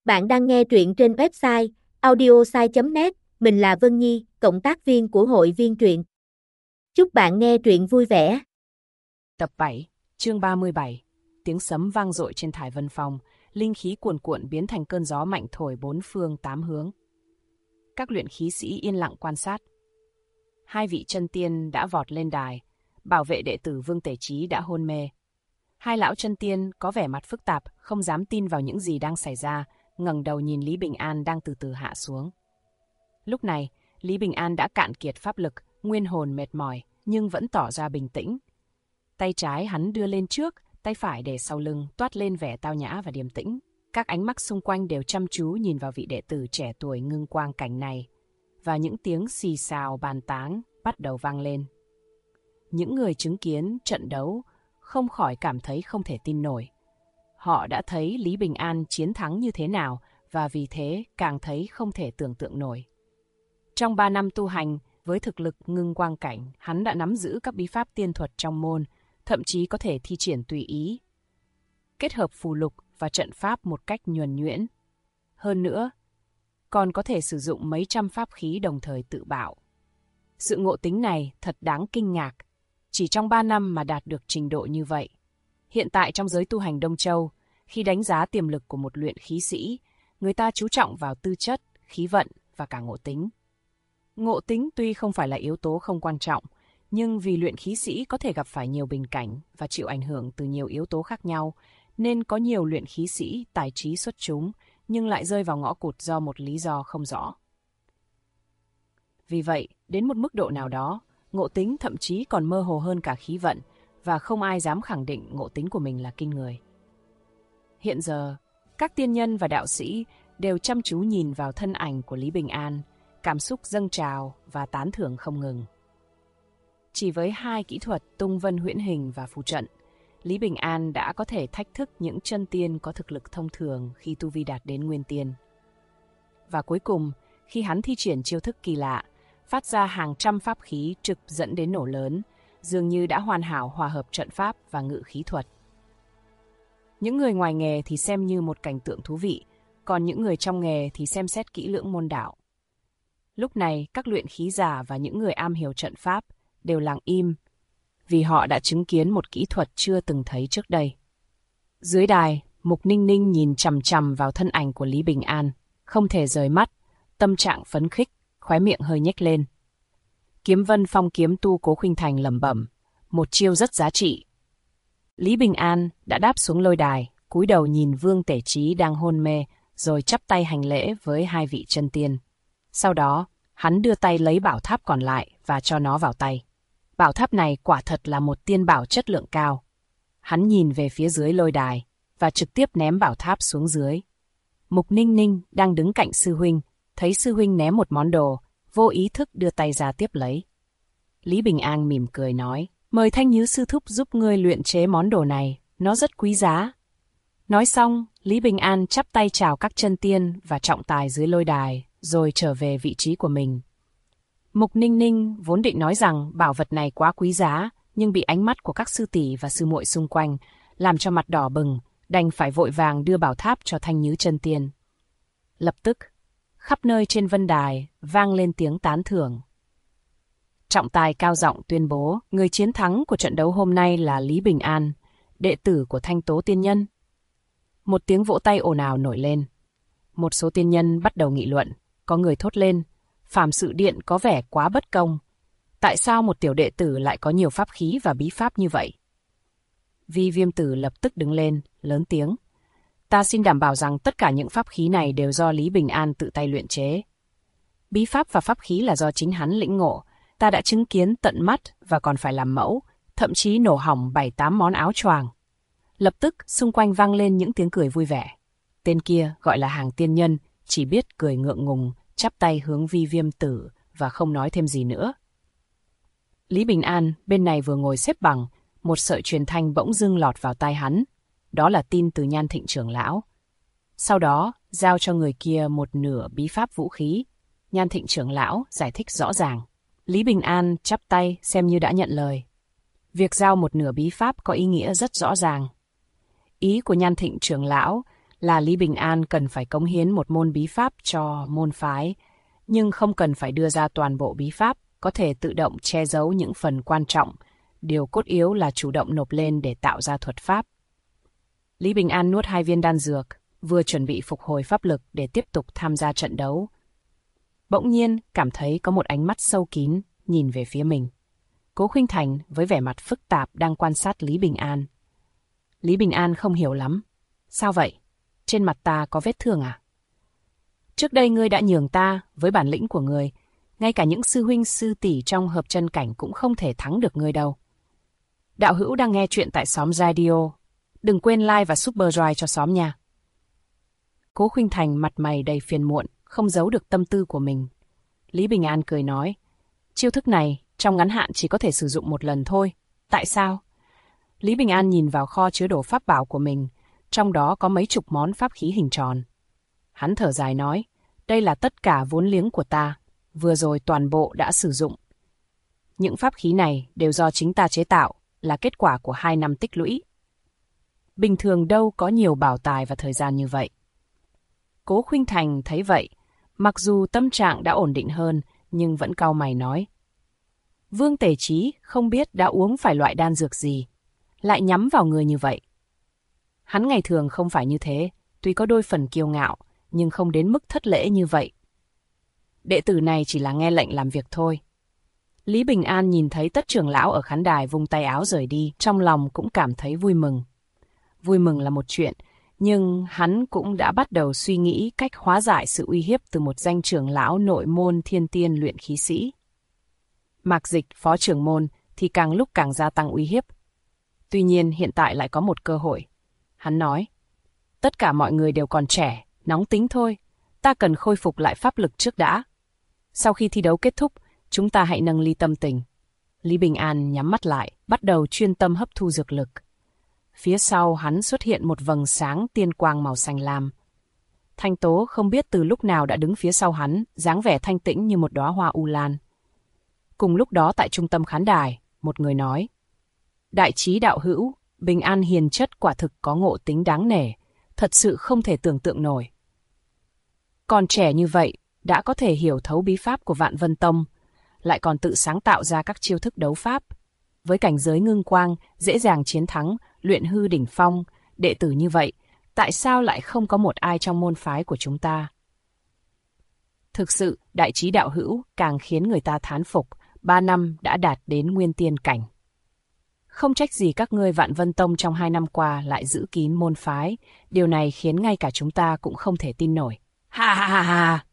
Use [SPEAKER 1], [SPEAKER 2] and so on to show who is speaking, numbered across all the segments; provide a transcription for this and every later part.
[SPEAKER 1] Bạn đang nghe truyện trên website audiosai.net, mình là Vân Nhi, cộng tác viên của hội viên truyện. Chúc bạn nghe truyện vui vẻ.
[SPEAKER 2] Tập 7, chương 37. Tiếng sấm vang dội trên thải vân phong, linh khí cuồn cuộn biến thành cơn gió mạnh thổi bốn phương tám hướng. Các luyện khí sĩ yên lặng quan sát. Hai vị chân tiên đã vọt lên đài, bảo vệ đệ tử Vương Tể Chí đã hôn mê. Hai lão chân tiên có vẻ mặt phức tạp, không dám tin vào những gì đang xảy ra, ngẩng đầu nhìn Lý Bình An đang từ từ hạ xuống. Lúc này, Lý Bình An đã cạn kiệt pháp lực, nguyên hồn mệt mỏi, nhưng vẫn tỏ ra bình tĩnh. Tay trái hắn đưa lên trước, tay phải để sau lưng, toát lên vẻ tao nhã và điềm tĩnh. Các ánh mắt xung quanh đều chăm chú nhìn vào vị đệ tử trẻ tuổi ngưng quang cảnh này, và những tiếng xì xào bàn tán bắt đầu vang lên. Những người chứng kiến trận đấu không khỏi cảm thấy không thể tin nổi. Họ đã thấy Lý Bình An chiến thắng như thế nào, và vì thế càng thấy không thể tưởng tượng nổi. Trong 3 năm tu hành, với thực lực ngưng quang cảnh, hắn đã nắm giữ các bí pháp tiên thuật trong môn, thậm chí có thể thi triển tùy ý, kết hợp phù lục và trận pháp một cách nhuần nhuyễn. Hơn nữa, còn có thể sử dụng mấy trăm pháp khí đồng thời tự bạo. Sự ngộ tính này thật đáng kinh ngạc, chỉ trong 3 năm mà đạt được trình độ như vậy. Hiện tại trong giới tu hành Đông Châu, khi đánh giá tiềm lực của một luyện khí sĩ, người ta chú trọng vào tư chất, khí vận và cả ngộ tính. Ngộ tính tuy không phải là yếu tố không quan trọng, nhưng vì luyện khí sĩ có thể gặp phải nhiều bình cảnh và chịu ảnh hưởng từ nhiều yếu tố khác nhau, nên có nhiều luyện khí sĩ tài trí xuất chúng nhưng lại rơi vào ngõ cụt do một lý do không rõ. Vì vậy, đến một mức độ nào đó, ngộ tính thậm chí còn mơ hồ hơn cả khí vận, và không ai dám khẳng định ngộ tính của mình là kinh người. Hiện giờ, các tiên nhân và đạo sĩ đều chăm chú nhìn vào thân ảnh của Lý Bình An, cảm xúc dâng trào và tán thưởng không ngừng. Chỉ với 2 kỹ thuật tung vân huyễn hình và phù trận, Lý Bình An đã có thể thách thức những chân tiên có thực lực thông thường khi tu vi đạt đến nguyên tiên. Và cuối cùng, khi hắn thi triển chiêu thức kỳ lạ, phát ra hàng trăm pháp khí trực dẫn đến nổ lớn, dường như đã hoàn hảo hòa hợp trận pháp và ngự khí thuật. Những người ngoài nghề thì xem như một cảnh tượng thú vị, còn những người trong nghề thì xem xét kỹ lưỡng môn đạo. Lúc này, các luyện khí giả và những người am hiểu trận pháp đều lặng im, vì họ đã chứng kiến một kỹ thuật chưa từng thấy trước đây. Dưới đài, Mục Ninh Ninh nhìn chằm chằm vào thân ảnh của Lý Bình An, không thể rời mắt, tâm trạng phấn khích, khóe miệng hơi nhếch lên. Kiếm Vân Phong kiếm tu Cố Khuynh Thành lẩm bẩm, một chiêu rất giá trị. Lý Bình An đã đáp xuống lôi đài, cúi đầu nhìn Vương Tể Chí đang hôn mê, rồi chắp tay hành lễ với 2 vị chân tiên. Sau đó, hắn đưa tay lấy bảo tháp còn lại và cho nó vào tay. Bảo tháp này quả thật là một tiên bảo chất lượng cao. Hắn nhìn về phía dưới lôi đài và trực tiếp ném bảo tháp xuống dưới. Mục Ninh Ninh đang đứng cạnh sư huynh, thấy sư huynh ném một món đồ, vô ý thức đưa tay ra tiếp lấy. Lý Bình An mỉm cười nói, mời Thanh Nhứ sư thúc giúp ngươi luyện chế món đồ này, nó rất quý giá. Nói xong, Lý Bình An chắp tay chào các chân tiên và trọng tài dưới lôi đài, rồi trở về vị trí của mình. Mục Ninh Ninh vốn định nói rằng bảo vật này quá quý giá, nhưng bị ánh mắt của các sư tỷ và sư muội xung quanh làm cho mặt đỏ bừng, đành phải vội vàng đưa bảo tháp cho Thanh Nhứ chân tiên. Lập tức, khắp nơi trên vân đài vang lên tiếng tán thưởng. Trọng tài cao giọng tuyên bố, người chiến thắng của trận đấu hôm nay là Lý Bình An, đệ tử của Thanh Tố tiên nhân. Một tiếng vỗ tay ồn ào nổi lên. Một số tiên nhân bắt đầu nghị luận, có người thốt lên, Phàm Sự Điện có vẻ quá bất công. Tại sao một tiểu đệ tử lại có nhiều pháp khí và bí pháp như vậy? Vi Viêm Tử lập tức đứng lên, lớn tiếng. Ta xin đảm bảo rằng tất cả những pháp khí này đều do Lý Bình An tự tay luyện chế. Bí pháp và pháp khí là do chính hắn lĩnh ngộ, ta đã chứng kiến tận mắt và còn phải làm mẫu, thậm chí nổ hỏng 7-8 món áo choàng. Lập tức xung quanh vang lên những tiếng cười vui vẻ. Tên kia gọi là Hàng tiên nhân, chỉ biết cười ngượng ngùng, chắp tay hướng Vi Viêm Tử và không nói thêm gì nữa. Lý Bình An bên này vừa ngồi xếp bằng, một sợi truyền thanh bỗng dưng lọt vào tai hắn. Đó là tin từ Nhan Thịnh trưởng lão. Sau đó, giao cho người kia một nửa bí pháp vũ khí. Nhan Thịnh trưởng lão giải thích rõ ràng. Lý Bình An chắp tay xem như đã nhận lời. Việc giao một nửa bí pháp có ý nghĩa rất rõ ràng. Ý của Nhan Thịnh trưởng lão là Lý Bình An cần phải cống hiến một môn bí pháp cho môn phái, nhưng không cần phải đưa ra toàn bộ bí pháp, có thể tự động che giấu những phần quan trọng. Điều cốt yếu là chủ động nộp lên để tạo ra thuật pháp. Lý Bình An nuốt 2 viên đan dược, vừa chuẩn bị phục hồi pháp lực để tiếp tục tham gia trận đấu. Bỗng nhiên cảm thấy có một ánh mắt sâu kín nhìn về phía mình. Cố Khuynh Thành với vẻ mặt phức tạp đang quan sát Lý Bình An. Lý Bình An không hiểu lắm. Sao vậy? Trên mặt ta có vết thương à? Trước đây ngươi đã nhường ta, với bản lĩnh của ngươi, ngay cả những sư huynh sư tỷ trong hợp chân cảnh cũng không thể thắng được ngươi đâu. Đạo hữu đang nghe chuyện tại xóm Radio. Đừng quên like và subscribe cho xóm nha. Cố Khuynh Thành mặt mày đầy phiền muộn, không giấu được tâm tư của mình. Lý Bình An cười nói, chiêu thức này trong ngắn hạn chỉ có thể sử dụng một lần thôi. Tại sao? Lý Bình An nhìn vào kho chứa đồ pháp bảo của mình, trong đó có mấy chục món pháp khí hình tròn. Hắn thở dài nói, đây là tất cả vốn liếng của ta, vừa rồi toàn bộ đã sử dụng. Những pháp khí này đều do chính ta chế tạo, là kết quả của 2 năm tích lũy. Bình thường đâu có nhiều bảo tài và thời gian như vậy. Cố Khuynh Thành thấy vậy, mặc dù tâm trạng đã ổn định hơn, nhưng vẫn cau mày nói. Vương Tề Chí không biết đã uống phải loại đan dược gì, lại nhắm vào người như vậy. Hắn ngày thường không phải như thế, tuy có đôi phần kiêu ngạo, nhưng không đến mức thất lễ như vậy. Đệ tử này chỉ là nghe lệnh làm việc thôi. Lý Bình An nhìn thấy Tất trưởng lão ở khán đài vung tay áo rời đi, trong lòng cũng cảm thấy vui mừng. Vui mừng là một chuyện, nhưng hắn cũng đã bắt đầu suy nghĩ cách hóa giải sự uy hiếp từ một danh trưởng lão nội môn thiên tiên luyện khí sĩ. Mạc Dịch, phó trưởng môn, thì càng lúc càng gia tăng uy hiếp. Tuy nhiên hiện tại lại có một cơ hội. Hắn nói, tất cả mọi người đều còn trẻ, nóng tính thôi. Ta cần khôi phục lại pháp lực trước đã. Sau khi thi đấu kết thúc, chúng ta hãy nâng ly tâm tình. Lý Bình An nhắm mắt lại, bắt đầu chuyên tâm hấp thu dược lực. Phía sau hắn xuất hiện một vầng sáng tiên quang màu xanh lam. Thanh Tố không biết từ lúc nào đã đứng phía sau hắn, dáng vẻ thanh tĩnh như một đóa hoa u lan. Cùng lúc đó tại trung tâm khán đài, một người nói, Đại Chí đạo hữu, Bình An hiền chất quả thực có ngộ tính đáng nể, thật sự không thể tưởng tượng nổi. Còn trẻ như vậy, đã có thể hiểu thấu bí pháp của Vạn Vân Tông, lại còn tự sáng tạo ra các chiêu thức đấu pháp. Với cảnh giới ngưng quang, dễ dàng chiến thắng, luyện hư đỉnh phong, đệ tử như vậy, tại sao lại không có một ai trong môn phái của chúng ta? Thực sự, Đại Chí đạo hữu càng khiến người ta thán phục, 3 năm đã đạt đến nguyên tiên cảnh. Không trách gì các ngươi Vạn Vân Tông trong 2 năm qua lại giữ kín môn phái, điều này khiến ngay cả chúng ta cũng không thể tin nổi. Ha ha ha ha!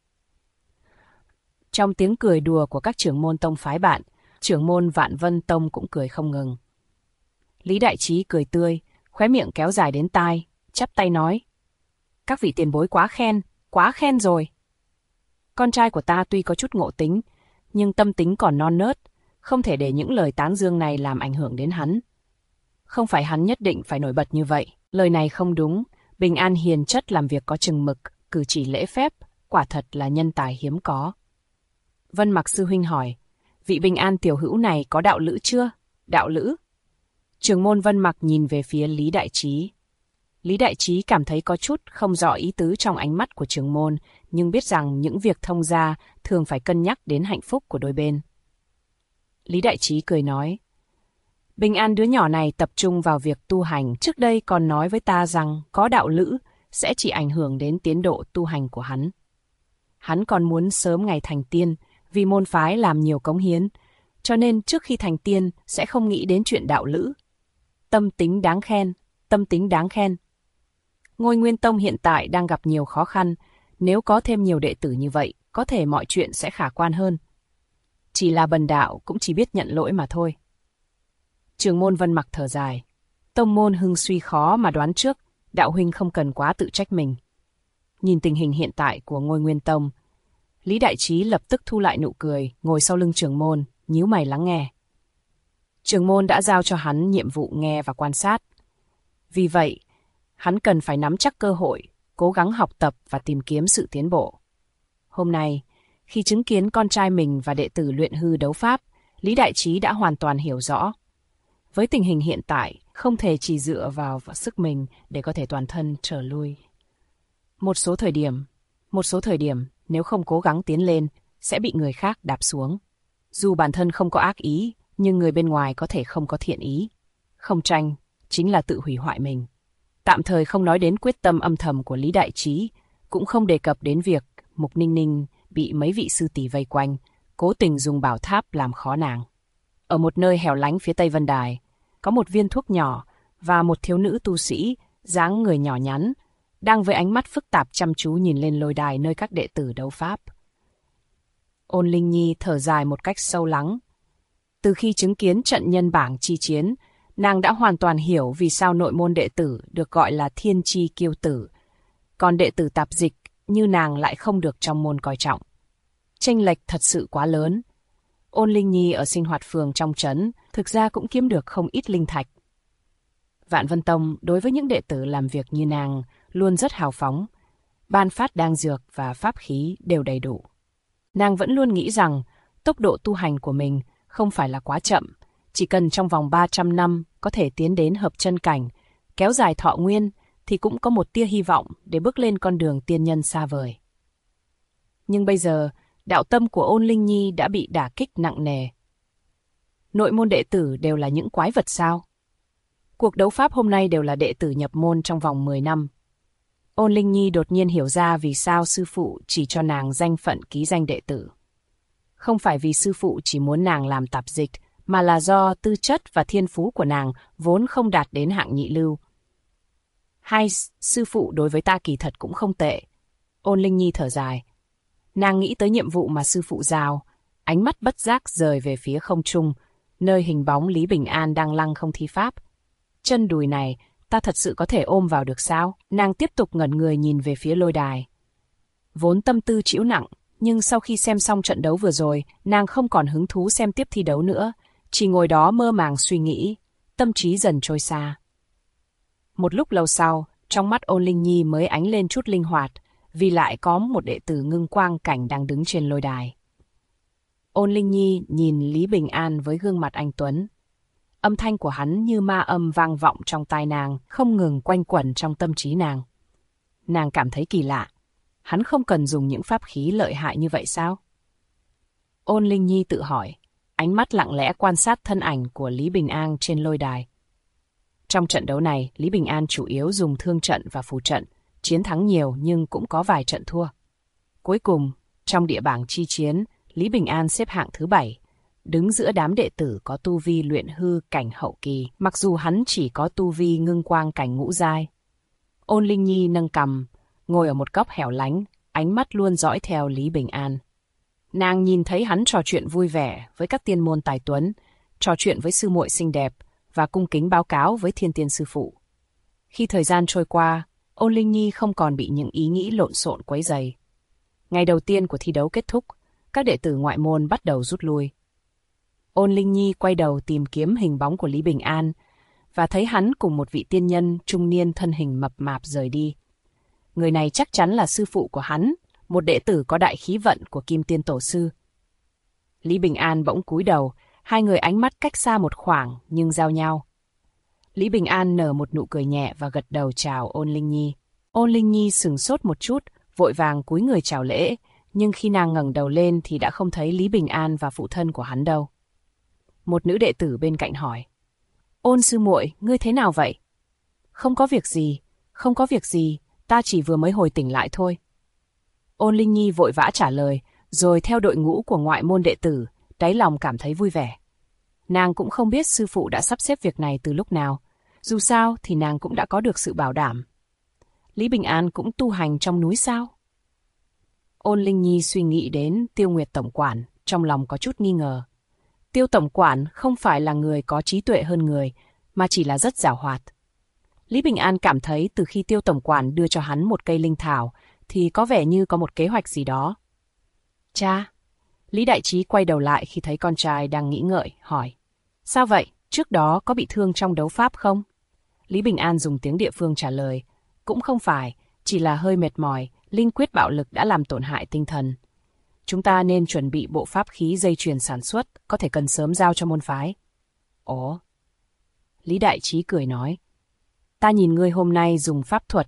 [SPEAKER 2] Trong tiếng cười đùa của các trưởng môn tông phái bạn, trưởng môn Vạn Vân Tông cũng cười không ngừng. Lý Đại Chí cười tươi, khóe miệng kéo dài đến tai, chắp tay nói. Các vị tiền bối quá khen rồi. Con trai của ta tuy có chút ngộ tính, nhưng tâm tính còn non nớt, không thể để những lời tán dương này làm ảnh hưởng đến hắn. Không phải hắn nhất định phải nổi bật như vậy, lời này không đúng, Bình An hiền chất làm việc có chừng mực, cử chỉ lễ phép, quả thật là nhân tài hiếm có. Vân Mặc sư huynh hỏi, vị Bình An tiểu hữu này có đạo lữ chưa? Đạo lữ? Trưởng môn Vân Mặc nhìn về phía Lý Đại Chí. Lý Đại Chí cảm thấy có chút không rõ ý tứ trong ánh mắt của trưởng môn, nhưng biết rằng những việc thông gia thường phải cân nhắc đến hạnh phúc của đôi bên. Lý Đại Chí cười nói, Bình An đứa nhỏ này tập trung vào việc tu hành, trước đây còn nói với ta rằng có đạo lữ sẽ chỉ ảnh hưởng đến tiến độ tu hành của hắn. Hắn còn muốn sớm ngày thành tiên, vì môn phái làm nhiều cống hiến, cho nên trước khi thành tiên sẽ không nghĩ đến chuyện đạo lữ. Tâm tính đáng khen, tâm tính đáng khen. Ngôi Nguyên Tông hiện tại đang gặp nhiều khó khăn, nếu có thêm nhiều đệ tử như vậy, có thể mọi chuyện sẽ khả quan hơn. Chỉ là bần đạo cũng chỉ biết nhận lỗi mà thôi. Trưởng môn Vân Mặc thở dài. Tông môn hưng suy khó mà đoán trước, đạo huynh không cần quá tự trách mình. Nhìn tình hình hiện tại của ngôi Nguyên Tông, Lý Đại Chí lập tức thu lại nụ cười, ngồi sau lưng trưởng môn, nhíu mày lắng nghe. Trưởng môn đã giao cho hắn nhiệm vụ nghe và quan sát. Vì vậy, hắn cần phải nắm chắc cơ hội, cố gắng học tập và tìm kiếm sự tiến bộ. Hôm nay, khi chứng kiến con trai mình và đệ tử luyện hư đấu pháp, Lý Đại Chí đã hoàn toàn hiểu rõ. Với tình hình hiện tại, không thể chỉ dựa vào sức mình để có thể toàn thân trở lui. Một số thời điểm, nếu không cố gắng tiến lên, sẽ bị người khác đạp xuống. Dù bản thân không có ác ý, nhưng người bên ngoài có thể không có thiện ý. Không tranh, chính là tự hủy hoại mình. Tạm thời không nói đến quyết tâm âm thầm của Lý Đại Trí, cũng không đề cập đến việc Mục Ninh Ninh bị mấy vị sư tỷ vây quanh, cố tình dùng bảo tháp làm khó nàng. Ở một nơi hẻo lánh phía tây Vân Đài, có một viên thuốc nhỏ và một thiếu nữ tu sĩ, dáng người nhỏ nhắn, đang với ánh mắt phức tạp chăm chú nhìn lên lôi đài nơi các đệ tử đấu pháp. Ôn Linh Nhi thở dài một cách sâu lắng. Từ khi chứng kiến trận nhân bảng chi chiến, nàng đã hoàn toàn hiểu vì sao nội môn đệ tử được gọi là thiên chi kiêu tử, còn đệ tử tạp dịch như nàng lại không được trong môn coi trọng. Chênh lệch thật sự quá lớn. Ôn Linh Nhi ở sinh hoạt phường trong trấn thực ra cũng kiếm được không ít linh thạch. Vạn Vân Tông đối với những đệ tử làm việc như nàng luôn rất hào phóng, ban phát đan dược và pháp khí đều đầy đủ. Nàng vẫn luôn nghĩ rằng tốc độ tu hành của mình không phải là quá chậm, chỉ cần trong vòng 300 năm có thể tiến đến hợp chân cảnh, kéo dài thọ nguyên thì cũng có một tia hy vọng để bước lên con đường tiên nhân xa vời. Nhưng bây giờ, đạo tâm của Ôn Linh Nhi đã bị đả kích nặng nề. Nội môn đệ tử đều là những quái vật sao? Cuộc đấu pháp hôm nay đều là đệ tử nhập môn trong vòng 10 năm. Ôn Linh Nhi đột nhiên hiểu ra vì sao sư phụ chỉ cho nàng danh phận ký danh đệ tử. Không phải vì sư phụ chỉ muốn nàng làm tạp dịch, mà là do tư chất và thiên phú của nàng vốn không đạt đến hạng nhị lưu. Hai, sư phụ đối với ta kỳ thật cũng không tệ. Ôn Linh Nhi thở dài. Nàng nghĩ tới nhiệm vụ mà sư phụ giao, ánh mắt bất giác rời về phía không trung, nơi hình bóng Lý Bình An đang lăng không thi pháp. Chân đùi này, ta thật sự có thể ôm vào được sao? Nàng tiếp tục ngẩn người nhìn về phía lôi đài. Vốn tâm tư trĩu nặng, nhưng sau khi xem xong trận đấu vừa rồi, nàng không còn hứng thú xem tiếp thi đấu nữa, chỉ ngồi đó mơ màng suy nghĩ, tâm trí dần trôi xa. Một lúc lâu sau, trong mắt Ôn Linh Nhi mới ánh lên chút linh hoạt, vì lại có một đệ tử ngưng quang cảnh đang đứng trên lôi đài. Ôn Linh Nhi nhìn Lý Bình An với gương mặt anh tuấn. Âm thanh của hắn như ma âm vang vọng trong tai nàng, không ngừng quanh quẩn trong tâm trí nàng. Nàng cảm thấy kỳ lạ. Hắn không cần dùng những pháp khí lợi hại như vậy sao? Ôn Linh Nhi tự hỏi, ánh mắt lặng lẽ quan sát thân ảnh của Lý Bình An trên lôi đài. Trong trận đấu này, Lý Bình An chủ yếu dùng thương trận và phù trận, chiến thắng nhiều nhưng cũng có vài trận thua. Cuối cùng, trong địa bảng chi chiến, Lý Bình An xếp hạng thứ 7, đứng giữa đám đệ tử có tu vi luyện hư cảnh hậu kỳ, mặc dù hắn chỉ có tu vi ngưng quang cảnh ngũ giai. Ôn Linh Nhi nâng cằm, ngồi ở một góc hẻo lánh, ánh mắt luôn dõi theo Lý Bình An. Nàng nhìn thấy hắn trò chuyện vui vẻ với các tiên môn tài tuấn, trò chuyện với sư muội xinh đẹp và cung kính báo cáo với thiên tiên sư phụ. Khi thời gian trôi qua, Ôn Linh Nhi không còn bị những ý nghĩ lộn xộn quấy rầy. Ngày đầu tiên của thi đấu kết thúc, các đệ tử ngoại môn bắt đầu rút lui. Ôn Linh Nhi quay đầu tìm kiếm hình bóng của Lý Bình An và thấy hắn cùng một vị tiên nhân trung niên thân hình mập mạp rời đi. Người này chắc chắn là sư phụ của hắn, một đệ tử có đại khí vận của Kim Tiên Tổ Sư. Lý Bình An bỗng cúi đầu, hai người ánh mắt cách xa một khoảng nhưng giao nhau. Lý Bình An nở một nụ cười nhẹ và gật đầu chào Ôn Linh Nhi. Ôn Linh Nhi sửng sốt một chút, vội vàng cúi người chào lễ, nhưng khi nàng ngẩng đầu lên thì đã không thấy Lý Bình An và phụ thân của hắn đâu. Một nữ đệ tử bên cạnh hỏi, Ôn sư muội, ngươi thế nào vậy? Không có việc gì, ta chỉ vừa mới hồi tỉnh lại thôi. Ôn Linh Nhi vội vã trả lời, rồi theo đội ngũ của ngoại môn đệ tử, đáy lòng cảm thấy vui vẻ. Nàng cũng không biết sư phụ đã sắp xếp việc này từ lúc nào, dù sao thì nàng cũng đã có được sự bảo đảm. Lý Bình An cũng tu hành trong núi sao? Ôn Linh Nhi suy nghĩ đến Tiêu Nguyệt tổng quản, trong lòng có chút nghi ngờ. Tiêu tổng quản không phải là người có trí tuệ hơn người, mà chỉ là rất giàu hoạt. Lý Bình An cảm thấy từ khi Tiêu tổng quản đưa cho hắn một cây linh thảo, thì có vẻ như có một kế hoạch gì đó. Cha! Lý Đại Trí quay đầu lại khi thấy con trai đang nghĩ ngợi, hỏi. Sao vậy? Trước đó có bị thương trong đấu pháp không? Lý Bình An dùng tiếng địa phương trả lời. Cũng không phải, chỉ là hơi mệt mỏi, linh quyết bạo lực đã làm tổn hại tinh thần. Chúng ta nên chuẩn bị bộ pháp khí dây chuyền sản xuất, có thể cần sớm giao cho môn phái. Ồ! Lý Đại Trí cười nói. Ta nhìn ngươi hôm nay dùng pháp thuật,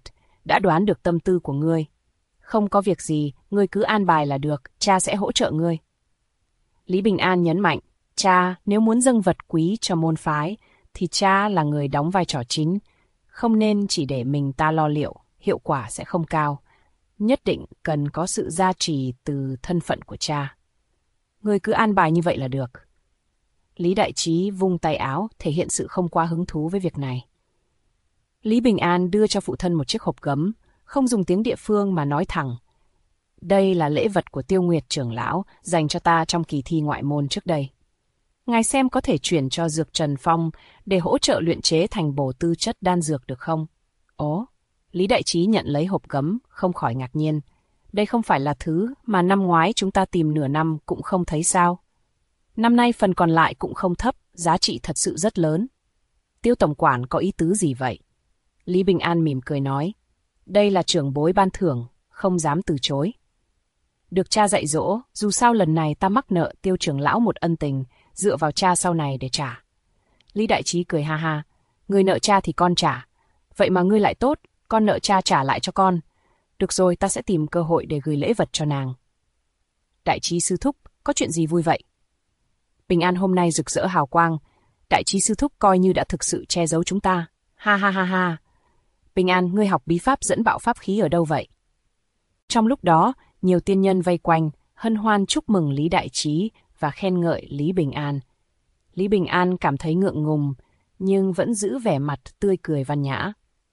[SPEAKER 2] đã đoán được tâm tư của ngươi. Không có việc gì, ngươi cứ an bài là được, cha sẽ hỗ trợ ngươi. Lý Bình An nhấn mạnh, cha, nếu muốn dâng vật quý cho môn phái, thì cha là người đóng vai trò chính, không nên chỉ để mình ta lo liệu, hiệu quả sẽ không cao. Nhất định cần có sự gia trì từ thân phận của cha. Ngươi cứ an bài như vậy là được. Lý Đại Trí vung tay áo, thể hiện sự không quá hứng thú với việc này. Lý Bình An đưa cho phụ thân một chiếc hộp gấm, không dùng tiếng địa phương mà nói thẳng. Đây là lễ vật của Tiêu Nguyệt trưởng lão dành cho ta trong kỳ thi ngoại môn trước đây. Ngài xem có thể chuyển cho Dược Trần Phong để hỗ trợ luyện chế thành bổ tư chất đan dược được không? Ồ, Lý Đại Trí nhận lấy hộp gấm, không khỏi ngạc nhiên. Đây không phải là thứ mà năm ngoái chúng ta tìm nửa năm cũng không thấy sao? Năm nay phần còn lại cũng không thấp, giá trị thật sự rất lớn. Tiêu tổng quản có ý tứ gì vậy? Lý Bình An mỉm cười nói. Đây là trưởng bối ban thưởng, không dám từ chối. Được cha dạy dỗ, dù sao lần này ta mắc nợ Tiêu trưởng lão một ân tình, dựa vào cha sau này để trả. Lý Đại Trí cười ha ha. Ngươi nợ cha thì con trả. Vậy mà ngươi lại tốt, con nợ cha trả lại cho con. Được rồi, ta sẽ tìm cơ hội để gửi lễ vật cho nàng. Đại Trí sư thúc, có chuyện gì vui vậy? Bình An hôm nay rực rỡ hào quang. Đại Trí sư thúc coi như đã thực sự che giấu chúng ta. Ha ha ha ha. Bình An, ngươi học bí pháp dẫn bạo pháp khí ở đâu vậy? Trong lúc đó, nhiều tiên nhân vây quanh, hân hoan chúc mừng Lý Đại Trí và khen ngợi Lý Bình An. Lý Bình An cảm thấy ngượng ngùng, nhưng vẫn giữ vẻ mặt tươi cười văn nhã.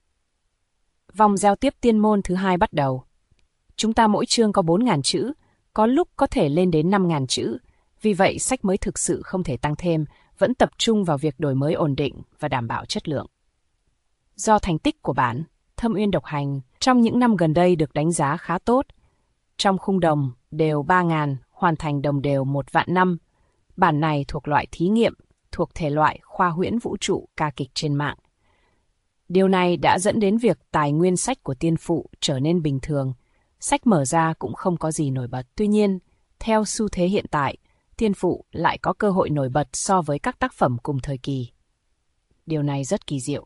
[SPEAKER 2] Vòng giao tiếp tiên môn thứ 2 bắt đầu. Chúng ta mỗi chương có 4.000 chữ, có lúc có thể lên đến 5.000 chữ. Vì vậy, sách mới thực sự không thể tăng thêm, vẫn tập trung vào việc đổi mới ổn định và đảm bảo chất lượng. Do thành tích của bản, Thâm Uyên Độc Hành, trong những năm gần đây được đánh giá khá tốt. Trong khung đồng đều 3.000, hoàn thành đồng đều 1.000 năm. Bản này thuộc loại thí nghiệm, thuộc thể loại khoa huyễn vũ trụ ca kịch trên mạng. Điều này đã dẫn đến việc tài nguyên sách của tiên phụ trở nên bình thường. Sách mở ra cũng không có gì nổi bật. Tuy nhiên, theo xu thế hiện tại, tiên phụ lại có cơ hội nổi bật so với các tác phẩm cùng thời kỳ. Điều này rất kỳ diệu.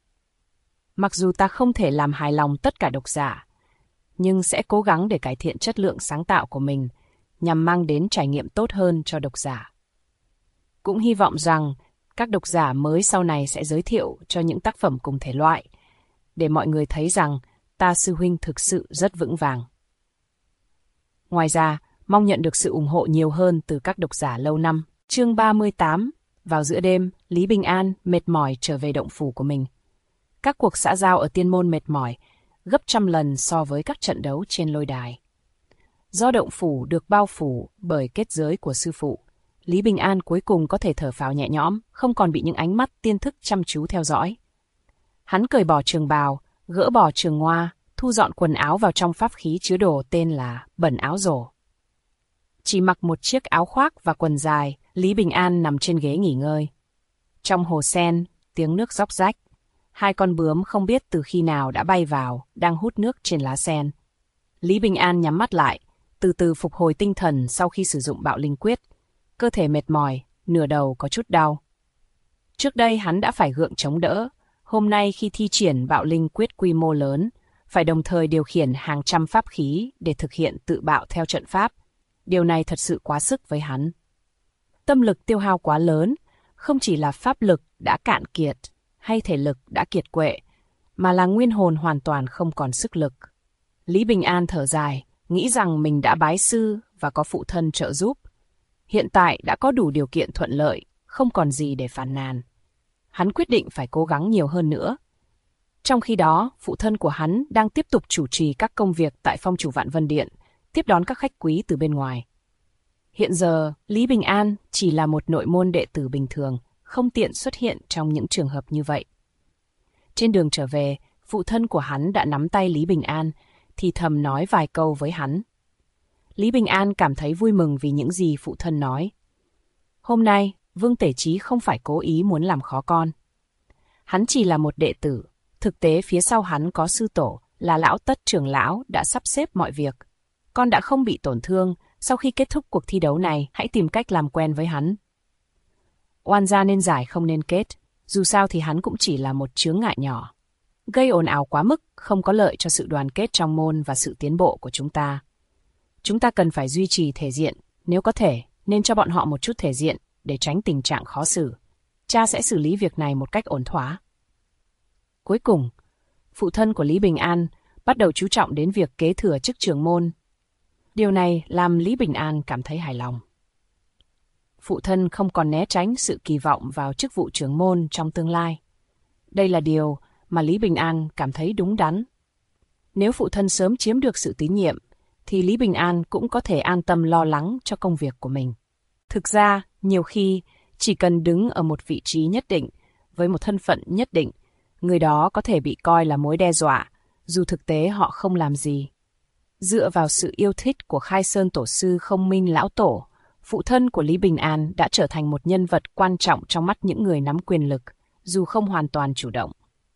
[SPEAKER 2] Mặc dù ta không thể làm hài lòng tất cả độc giả, nhưng sẽ cố gắng để cải thiện chất lượng sáng tạo của mình nhằm mang đến trải nghiệm tốt hơn cho độc giả. Cũng hy vọng rằng các độc giả mới sau này sẽ giới thiệu cho những tác phẩm cùng thể loại, để mọi người thấy rằng ta sư huynh thực sự rất vững vàng. Ngoài ra, mong nhận được sự ủng hộ nhiều hơn từ các độc giả lâu năm. Chương 38, vào giữa đêm, Lý Bình An mệt mỏi trở về động phủ của mình. Các cuộc xã giao ở tiên môn mệt mỏi, gấp trăm lần so với các trận đấu trên lôi đài. Do động phủ được bao phủ bởi kết giới của sư phụ, Lý Bình An cuối cùng có thể thở phào nhẹ nhõm, không còn bị những ánh mắt tiên thức chăm chú theo dõi. Hắn cởi bỏ trường bào, gỡ bỏ trường ngoa, thu dọn quần áo vào trong pháp khí chứa đồ tên là bẩn áo rổ. Chỉ mặc một chiếc áo khoác và quần dài, Lý Bình An nằm trên ghế nghỉ ngơi. Trong hồ sen, tiếng nước róc rách. 2 con bướm không biết từ khi nào đã bay vào, đang hút nước trên lá sen. Lý Bình An nhắm mắt lại, từ từ phục hồi tinh thần sau khi sử dụng bạo linh quyết. Cơ thể mệt mỏi, nửa đầu có chút đau. Trước đây hắn đã phải gượng chống đỡ, hôm nay khi thi triển bạo linh quyết quy mô lớn, phải đồng thời điều khiển hàng trăm pháp khí để thực hiện tự bạo theo trận pháp. Điều này thật sự quá sức với hắn. Tâm lực tiêu hao quá lớn, không chỉ là pháp lực đã cạn kiệt hay thể lực đã kiệt quệ, mà là nguyên hồn hoàn toàn không còn sức lực. Lý Bình An thở dài, nghĩ rằng mình đã bái sư và có phụ thân trợ giúp. Hiện tại đã có đủ điều kiện thuận lợi, không còn gì để phàn nàn. Hắn quyết định phải cố gắng nhiều hơn nữa. Trong khi đó, phụ thân của hắn đang tiếp tục chủ trì các công việc tại Phong Chủ Vạn Vân Điện, tiếp đón các khách quý từ bên ngoài. Hiện giờ, Lý Bình An chỉ là một nội môn đệ tử bình thường, không tiện xuất hiện trong những trường hợp như vậy. Trên đường trở về, phụ thân của hắn đã nắm tay Lý Bình An, thì thầm nói vài câu với hắn. Lý Bình An cảm thấy vui mừng vì những gì phụ thân nói. Hôm nay, Vương Tể Chí không phải cố ý muốn làm khó con. Hắn chỉ là một đệ tử, thực tế phía sau hắn có sư tổ, là lão Tất trưởng lão đã sắp xếp mọi việc. Con đã không bị tổn thương, sau khi kết thúc cuộc thi đấu này, hãy tìm cách làm quen với hắn. Oan gia nên giải không nên kết, dù sao thì hắn cũng chỉ là một chướng ngại nhỏ. Gây ồn ào quá mức không có lợi cho sự đoàn kết trong môn và sự tiến bộ của chúng ta. Chúng ta cần phải duy trì thể diện, nếu có thể, nên cho bọn họ một chút thể diện để tránh tình trạng khó xử. Cha sẽ xử lý việc này một cách ổn thỏa. Cuối cùng, phụ thân của Lý Bình An bắt đầu chú trọng đến việc kế thừa chức trưởng môn. Điều này làm Lý Bình An cảm thấy hài lòng. Phụ thân không còn né tránh sự kỳ vọng vào chức vụ trưởng môn trong tương lai. Đây là điều mà Lý Bình An cảm thấy đúng đắn. Nếu phụ thân sớm chiếm được sự tín nhiệm, thì Lý Bình An cũng có thể an tâm lo lắng cho công việc của mình. Thực ra, nhiều khi, chỉ cần đứng ở một vị trí nhất định, với một thân phận nhất định, người đó có thể bị coi là mối đe dọa, dù thực tế họ không làm gì. Dựa vào sự yêu thích của Khai Sơn Tổ sư Không Minh Lão Tổ, phụ thân của Lý Bình An đã trở thành một nhân vật quan trọng trong mắt những người nắm quyền lực, dù không hoàn toàn chủ động.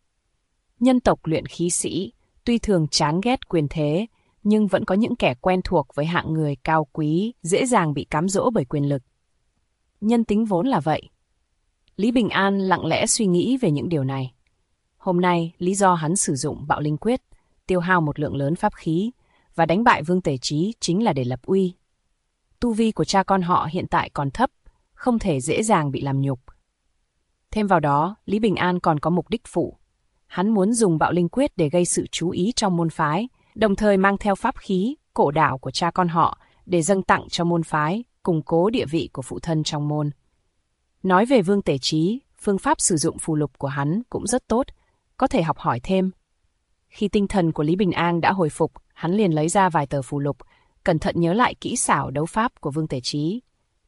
[SPEAKER 2] Nhân tộc luyện khí sĩ, tuy thường chán ghét quyền thế, nhưng vẫn có những kẻ quen thuộc với hạng người cao quý, dễ dàng bị cám dỗ bởi quyền lực. Nhân tính vốn là vậy. Lý Bình An lặng lẽ suy nghĩ về những điều này. Hôm nay, lý do hắn sử dụng bạo linh quyết, tiêu hao một lượng lớn pháp khí, và đánh bại Vương Tể Chí chính là để lập uy. Tu vi của cha con họ hiện tại còn thấp, không thể dễ dàng bị làm nhục. Thêm vào đó, Lý Bình An còn có mục đích phụ. Hắn muốn dùng bạo linh quyết để gây sự chú ý trong môn phái, đồng thời mang theo pháp khí, cổ đạo của cha con họ để dâng tặng cho môn phái, củng cố địa vị của phụ thân trong môn. Nói về Vương Tể Chí, phương pháp sử dụng phù lục của hắn cũng rất tốt, có thể học hỏi thêm. Khi tinh thần của Lý Bình An đã hồi phục, hắn liền lấy ra vài tờ phù lục, cẩn thận nhớ lại kỹ xảo đấu pháp của Vương Tể Chí.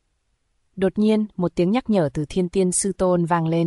[SPEAKER 2] Đột nhiên, một tiếng nhắc nhở từ Thiên Tiên Sư Tôn vang lên.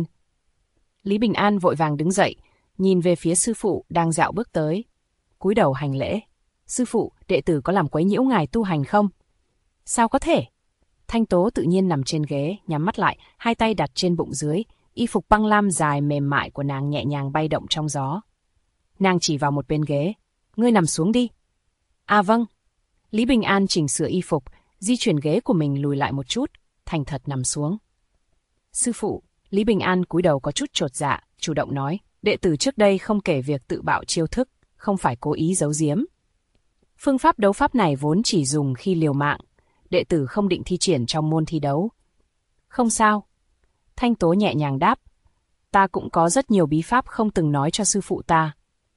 [SPEAKER 2] Lý Bình An vội vàng đứng dậy, nhìn về phía sư phụ đang dạo bước tới. Cúi đầu hành lễ. Sư phụ, đệ tử có làm quấy nhiễu ngài tu hành không? Sao có thể? Thanh Tố tự nhiên nằm trên ghế, nhắm mắt lại, hai tay đặt trên bụng dưới, y phục băng lam dài mềm mại của nàng nhẹ nhàng bay động trong gió. Nàng chỉ vào một bên ghế. Ngươi nằm xuống đi. À vâng. Lý Bình An chỉnh sửa y phục, di chuyển ghế của mình lùi lại một chút, thành thật nằm xuống. Sư phụ, Lý Bình An cúi đầu có chút chột dạ, chủ động nói, đệ tử trước đây không kể việc tự bạo chiêu thức, không phải cố ý giấu giếm. Phương pháp đấu pháp này vốn chỉ dùng khi liều mạng, đệ tử không định thi triển trong môn thi đấu. Không sao. Thanh Tố nhẹ nhàng đáp, ta cũng có rất nhiều bí pháp không từng nói cho sư phụ ta.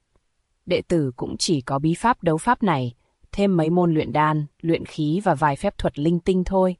[SPEAKER 2] Đệ tử cũng chỉ có bí pháp đấu pháp này, thêm mấy môn luyện đan, luyện khí và vài phép thuật linh tinh thôi.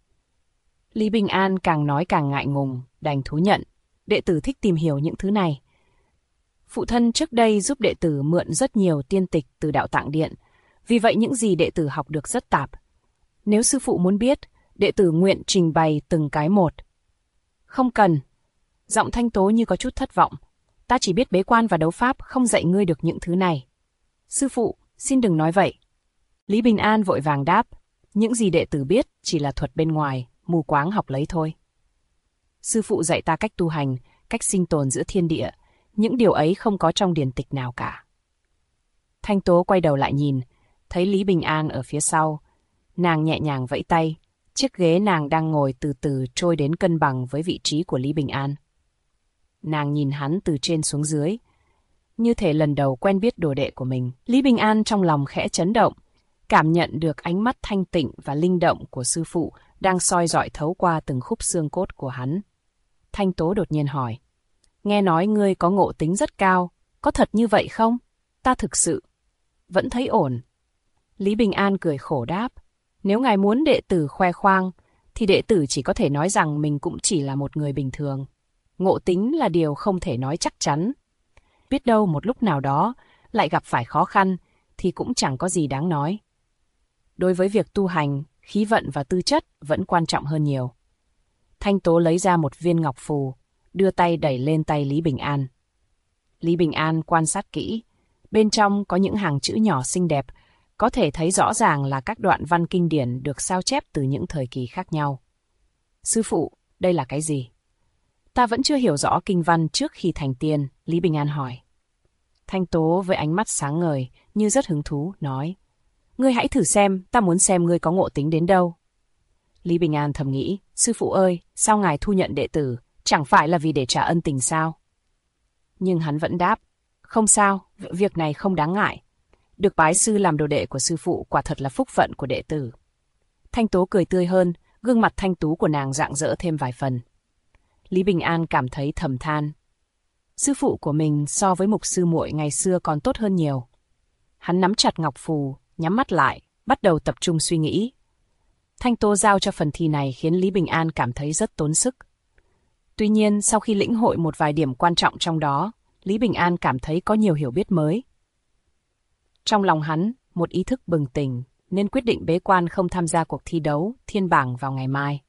[SPEAKER 2] Lý Bình An càng nói càng ngại ngùng, đành thú nhận, đệ tử thích tìm hiểu những thứ này. Phụ thân trước đây giúp đệ tử mượn rất nhiều tiên tịch từ Đạo Tạng Điện, vì vậy những gì đệ tử học được rất tạp. Nếu sư phụ muốn biết, đệ tử nguyện trình bày từng cái một. Không cần. Giọng Thanh Tố như có chút thất vọng. Ta chỉ biết bế quan và đấu pháp, không dạy ngươi được những thứ này. Sư phụ, xin đừng nói vậy. Lý Bình An vội vàng đáp, những gì đệ tử biết chỉ là thuật bên ngoài, mù quáng học lấy thôi. Sư phụ dạy ta cách tu hành, cách sinh tồn giữa thiên địa, những điều ấy không có trong điển tịch nào cả. Thanh Tố quay đầu lại nhìn, thấy Lý Bình An ở phía sau. Nàng nhẹ nhàng vẫy tay, chiếc ghế nàng đang ngồi từ từ trôi đến cân bằng với vị trí của Lý Bình An. Nàng nhìn hắn từ trên xuống dưới, như thể lần đầu quen biết đồ đệ của mình. Lý Bình An trong lòng khẽ chấn động, cảm nhận được ánh mắt thanh tịnh và linh động của sư phụ đang soi rọi thấu qua từng khúc xương cốt của hắn. Thanh Tố đột nhiên hỏi, nghe nói ngươi có ngộ tính rất cao, có thật như vậy không? Ta thực sự vẫn thấy ổn. Lý Bình An cười khổ đáp, nếu ngài muốn đệ tử khoe khoang, thì đệ tử chỉ có thể nói rằng mình cũng chỉ là một người bình thường. Ngộ tính là điều không thể nói chắc chắn. Biết đâu một lúc nào đó lại gặp phải khó khăn thì cũng chẳng có gì đáng nói. Đối với việc tu hành, khí vận và tư chất vẫn quan trọng hơn nhiều. Thanh Tố lấy ra một viên ngọc phù, đưa tay đẩy lên tay Lý Bình An. Lý Bình An quan sát kỹ, bên trong có những hàng chữ nhỏ xinh đẹp, có thể thấy rõ ràng là các đoạn văn kinh điển được sao chép từ những thời kỳ khác nhau. Sư phụ, đây là cái gì? Ta vẫn chưa hiểu rõ kinh văn trước khi thành tiên, Lý Bình An hỏi. Thanh Tố với ánh mắt sáng ngời, như rất hứng thú, nói, ngươi hãy thử xem, ta muốn xem ngươi có ngộ tính đến đâu. Lý Bình An thầm nghĩ, sư phụ ơi, sao ngài thu nhận đệ tử, chẳng phải là vì để trả ân tình sao? Nhưng hắn vẫn đáp, Không sao, việc này không đáng ngại. Được bái sư làm đồ đệ của sư phụ quả thật là phúc phận của đệ tử. Thanh Tố cười tươi hơn, gương mặt thanh tú của nàng rạng rỡ thêm vài phần. Lý Bình An cảm thấy thầm than. Sư phụ của mình so với mục sư muội ngày xưa còn tốt hơn nhiều. Hắn nắm chặt ngọc phù, nhắm mắt lại, bắt đầu tập trung suy nghĩ. Thanh Tố giao cho phần thi này khiến Lý Bình An cảm thấy rất tốn sức. Tuy nhiên, sau khi lĩnh hội một vài điểm quan trọng trong đó, Lý Bình An cảm thấy có nhiều hiểu biết mới. Trong lòng hắn, một ý thức bừng tỉnh, nên quyết định bế quan không tham gia cuộc thi đấu thiên bảng vào ngày mai.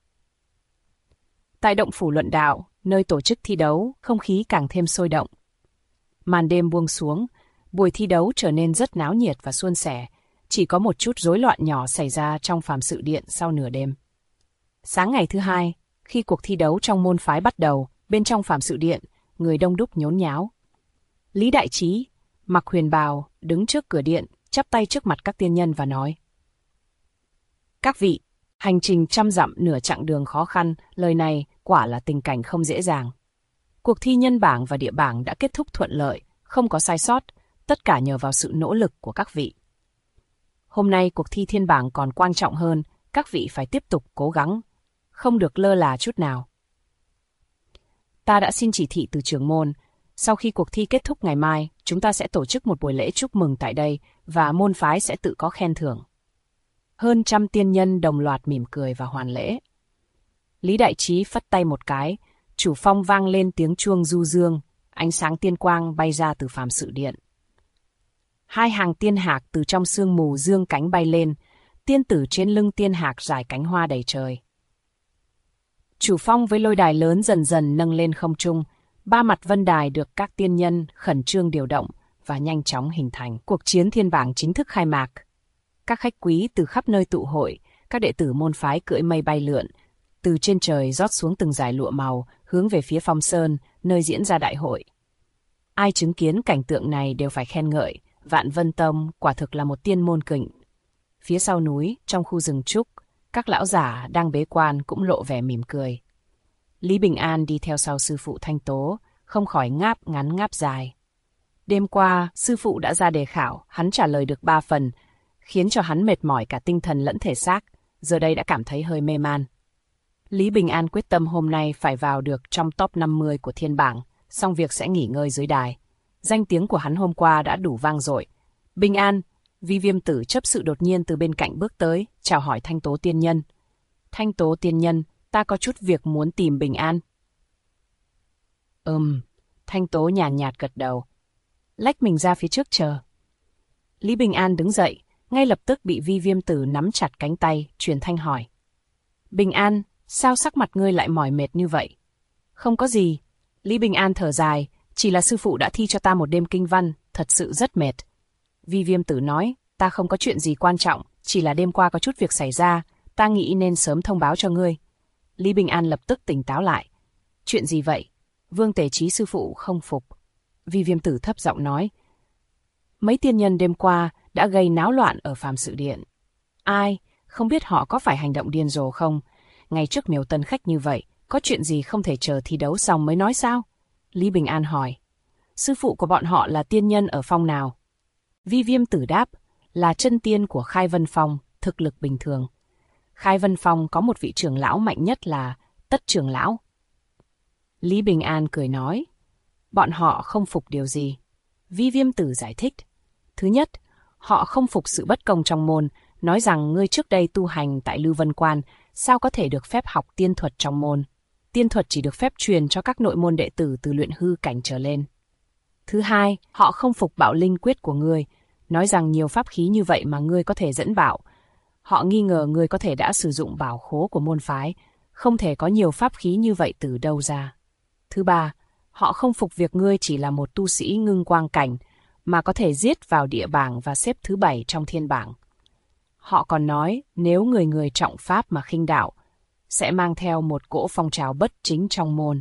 [SPEAKER 2] Tại động phủ luận đạo, nơi tổ chức thi đấu, không khí càng thêm sôi động. Màn đêm buông xuống, buổi thi đấu trở nên rất náo nhiệt và suôn sẻ, chỉ có một chút rối loạn nhỏ xảy ra trong Phàm Sự Điện sau nửa đêm. Sáng ngày thứ hai, khi cuộc thi đấu trong môn phái bắt đầu, bên trong Phàm Sự Điện, người đông đúc nhốn nháo. Lý Đại Trí, mặc huyền bào, đứng trước cửa điện, chắp tay trước mặt các tiên nhân và nói: Các vị, hành trình trăm dặm nửa chặng đường khó khăn, lời này quả là tình cảnh không dễ dàng. Cuộc thi nhân bảng và địa bảng đã kết thúc thuận lợi, không có sai sót, tất cả nhờ vào sự nỗ lực của các vị. Hôm nay cuộc thi thiên bảng còn quan trọng hơn, các vị phải tiếp tục cố gắng, không được lơ là chút nào. Ta đã xin chỉ thị từ trưởng môn, sau khi cuộc thi kết thúc ngày mai, chúng ta sẽ tổ chức một buổi lễ chúc mừng tại đây và môn phái sẽ tự có khen thưởng. Hơn trăm tiên nhân đồng loạt mỉm cười và hoàn lễ. Lý Đại Trí phất tay một cái, chủ phong vang lên tiếng chuông du dương, ánh sáng tiên quang bay ra từ Phàm Sự Điện. Hai hàng tiên hạc từ trong sương mù dương cánh bay lên, tiên tử trên lưng tiên hạc rải cánh hoa đầy trời. Chủ phong với lôi đài lớn dần dần nâng lên không trung, ba mặt vân đài được các tiên nhân khẩn trương điều động và nhanh chóng hình thành. Cuộc chiến thiên bảng chính thức khai mạc. Các khách quý từ khắp nơi tụ hội, các đệ tử môn phái cưỡi mây bay lượn, từ trên trời rót xuống từng dải lụa màu, hướng về phía Phong Sơn, nơi diễn ra đại hội. Ai chứng kiến cảnh tượng này đều phải khen ngợi, Vạn Vân Tông quả thực là một tiên môn kình. Phía sau núi, trong khu rừng trúc, các lão giả đang bế quan cũng lộ vẻ mỉm cười. Lý Bình An đi theo sau sư phụ Thanh Tố, không khỏi ngáp ngắn ngáp dài. Đêm qua, sư phụ đã ra đề khảo, hắn trả lời được 3 phần, khiến cho hắn mệt mỏi cả tinh thần lẫn thể xác, giờ đây đã cảm thấy hơi mê man. Lý Bình An quyết tâm hôm nay phải vào được trong top 50 của thiên bảng, xong việc sẽ nghỉ ngơi dưới đài. Danh tiếng của hắn hôm qua đã đủ vang dội. Bình An, Vi Viêm Tử chấp sự đột nhiên từ bên cạnh bước tới, chào hỏi Thanh Tố tiên nhân. Thanh Tố tiên nhân, ta có chút việc muốn tìm Bình An. Thanh Tố nhàn nhạt gật đầu. Lách mình ra phía trước chờ. Lý Bình An đứng dậy, ngay lập tức bị Vi Viêm Tử nắm chặt cánh tay, truyền thanh hỏi. Bình An, sao sắc mặt ngươi lại mỏi mệt như vậy? Không có gì. Lý Bình An thở dài, chỉ là sư phụ đã thi cho ta một đêm kinh văn, thật sự rất mệt. Vi Viêm Tử nói, ta không có chuyện gì quan trọng, chỉ là đêm qua có chút việc xảy ra, ta nghĩ nên sớm thông báo cho ngươi. Lý Bình An lập tức tỉnh táo lại. Chuyện gì vậy? Vương Tề Trí sư phụ không phục. Vi Viêm Tử thấp giọng nói. Mấy tiên nhân đêm qua đã gây náo loạn ở Phàm Sự Điện. Ai, không biết họ có phải hành động điên rồ không? Ngày trước miếu tân khách như vậy, có chuyện gì không thể chờ thi đấu xong mới nói sao? Lý Bình An hỏi. Sư phụ của bọn họ là tiên nhân ở phong nào? Vi Viêm Tử đáp, là chân tiên của Khai Vân Phong, thực lực bình thường. Khai Vân Phong có một vị trưởng lão mạnh nhất là Tất trưởng lão. Lý Bình An cười nói, bọn họ không phục điều gì? Vi Viêm Tử giải thích. Thứ nhất, họ không phục sự bất công trong môn, nói rằng ngươi trước đây tu hành tại Lưu Vân Quan, sao có thể được phép học tiên thuật trong môn. Tiên thuật chỉ được phép truyền cho các nội môn đệ tử từ luyện hư cảnh trở lên. Thứ hai, họ không phục bảo linh quyết của ngươi, nói rằng nhiều pháp khí như vậy mà ngươi có thể dẫn bảo. Họ nghi ngờ ngươi có thể đã sử dụng bảo khố của môn phái, không thể có nhiều pháp khí như vậy từ đâu ra. Thứ ba, họ không phục việc ngươi chỉ là một tu sĩ ngưng quang cảnh, mà có thể giết vào địa bảng và xếp thứ 7 trong thiên bảng. Họ còn nói nếu người trọng pháp mà khinh đạo, sẽ mang theo một cỗ phong trào bất chính trong môn.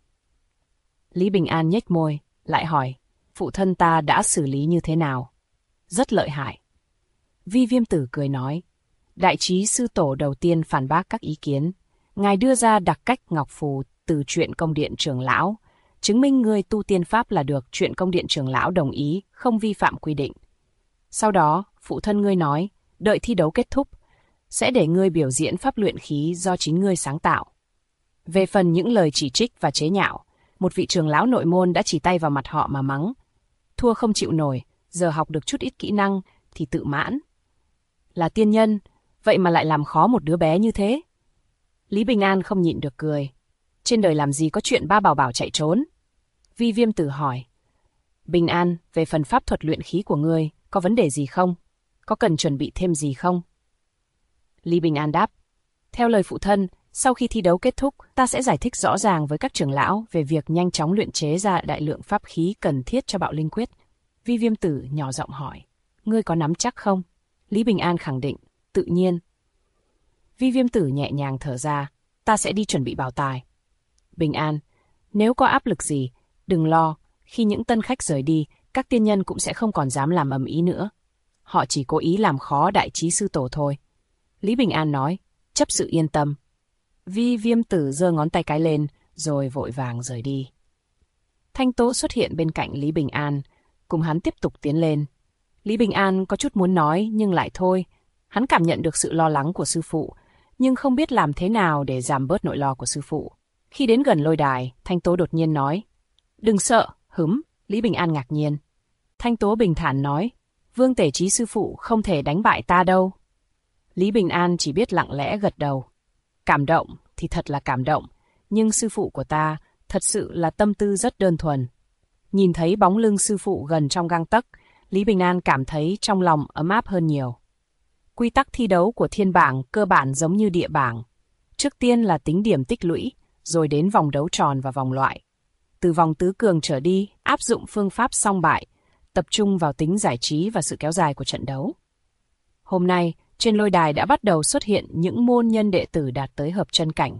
[SPEAKER 2] Lý Bình An nhếch môi, lại hỏi, phụ thân ta đã xử lý như thế nào? Rất lợi hại. Vi Viêm Tử cười nói, Đại Trí sư tổ đầu tiên phản bác các ý kiến. Ngài đưa ra đặc cách ngọc phù từ chuyện công điện trưởng lão, chứng minh ngươi tu tiên pháp là được. Chuyện công điện trưởng lão đồng ý, không vi phạm quy định. Sau đó, phụ thân ngươi nói, đợi thi đấu kết thúc, sẽ để ngươi biểu diễn pháp luyện khí do chính ngươi sáng tạo. Về phần những lời chỉ trích và chế nhạo, một vị trưởng lão nội môn đã chỉ tay vào mặt họ mà mắng. Thua không chịu nổi, giờ học được chút ít kỹ năng thì tự mãn. Là tiên nhân, vậy mà lại làm khó một đứa bé như thế. Lý Bình An không nhịn được cười. Trên đời làm gì có chuyện ba bảo bảo chạy trốn? Vi Viêm Tử hỏi. Bình An, về phần pháp thuật luyện khí của ngươi, có vấn đề gì không? Có cần chuẩn bị thêm gì không? Lý Bình An đáp. Theo lời phụ thân, sau khi thi đấu kết thúc, ta sẽ giải thích rõ ràng với các trưởng lão về việc nhanh chóng luyện chế ra đại lượng pháp khí cần thiết cho Bạo Linh Quyết. Vi Viêm Tử nhỏ giọng hỏi. Ngươi có nắm chắc không? Lý Bình An khẳng định. Tự nhiên. Vi Viêm Tử nhẹ nhàng thở ra. Ta sẽ đi chuẩn bị bảo tài. Bình An, nếu có áp lực gì, đừng lo. Khi những tân khách rời đi, các tiên nhân cũng sẽ không còn dám làm ầm ĩ nữa. Họ chỉ cố ý làm khó đại trí sư tổ thôi. Lý Bình An nói. Chấp sự yên tâm. Vi Viêm Tử giơ ngón tay cái lên, rồi vội vàng rời đi. Thanh Tố xuất hiện bên cạnh Lý Bình An, cùng hắn tiếp tục tiến lên. Lý Bình An có chút muốn nói nhưng lại thôi. Hắn cảm nhận được sự lo lắng của sư phụ, nhưng không biết làm thế nào để giảm bớt nỗi lo của sư phụ. Khi đến gần lôi đài, Thanh Tố đột nhiên nói. Đừng sợ, hửm. Lý Bình An ngạc nhiên. Thanh Tố bình thản nói. Vương Tể Chí sư phụ không thể đánh bại ta đâu. Lý Bình An chỉ biết lặng lẽ gật đầu. Cảm động thì thật là cảm động, nhưng sư phụ của ta thật sự là tâm tư rất đơn thuần. Nhìn thấy bóng lưng sư phụ gần trong gang tấc, Lý Bình An cảm thấy trong lòng ấm áp hơn nhiều. Quy tắc thi đấu của thiên bảng cơ bản giống như địa bảng. Trước tiên là tính điểm tích lũy, rồi đến vòng đấu tròn và vòng loại. Từ vòng tứ cường trở đi, áp dụng phương pháp song bại, tập trung vào tính giải trí và sự kéo dài của trận đấu. Hôm nay, trên lôi đài đã bắt đầu xuất hiện những môn nhân đệ tử đạt tới hợp chân cảnh.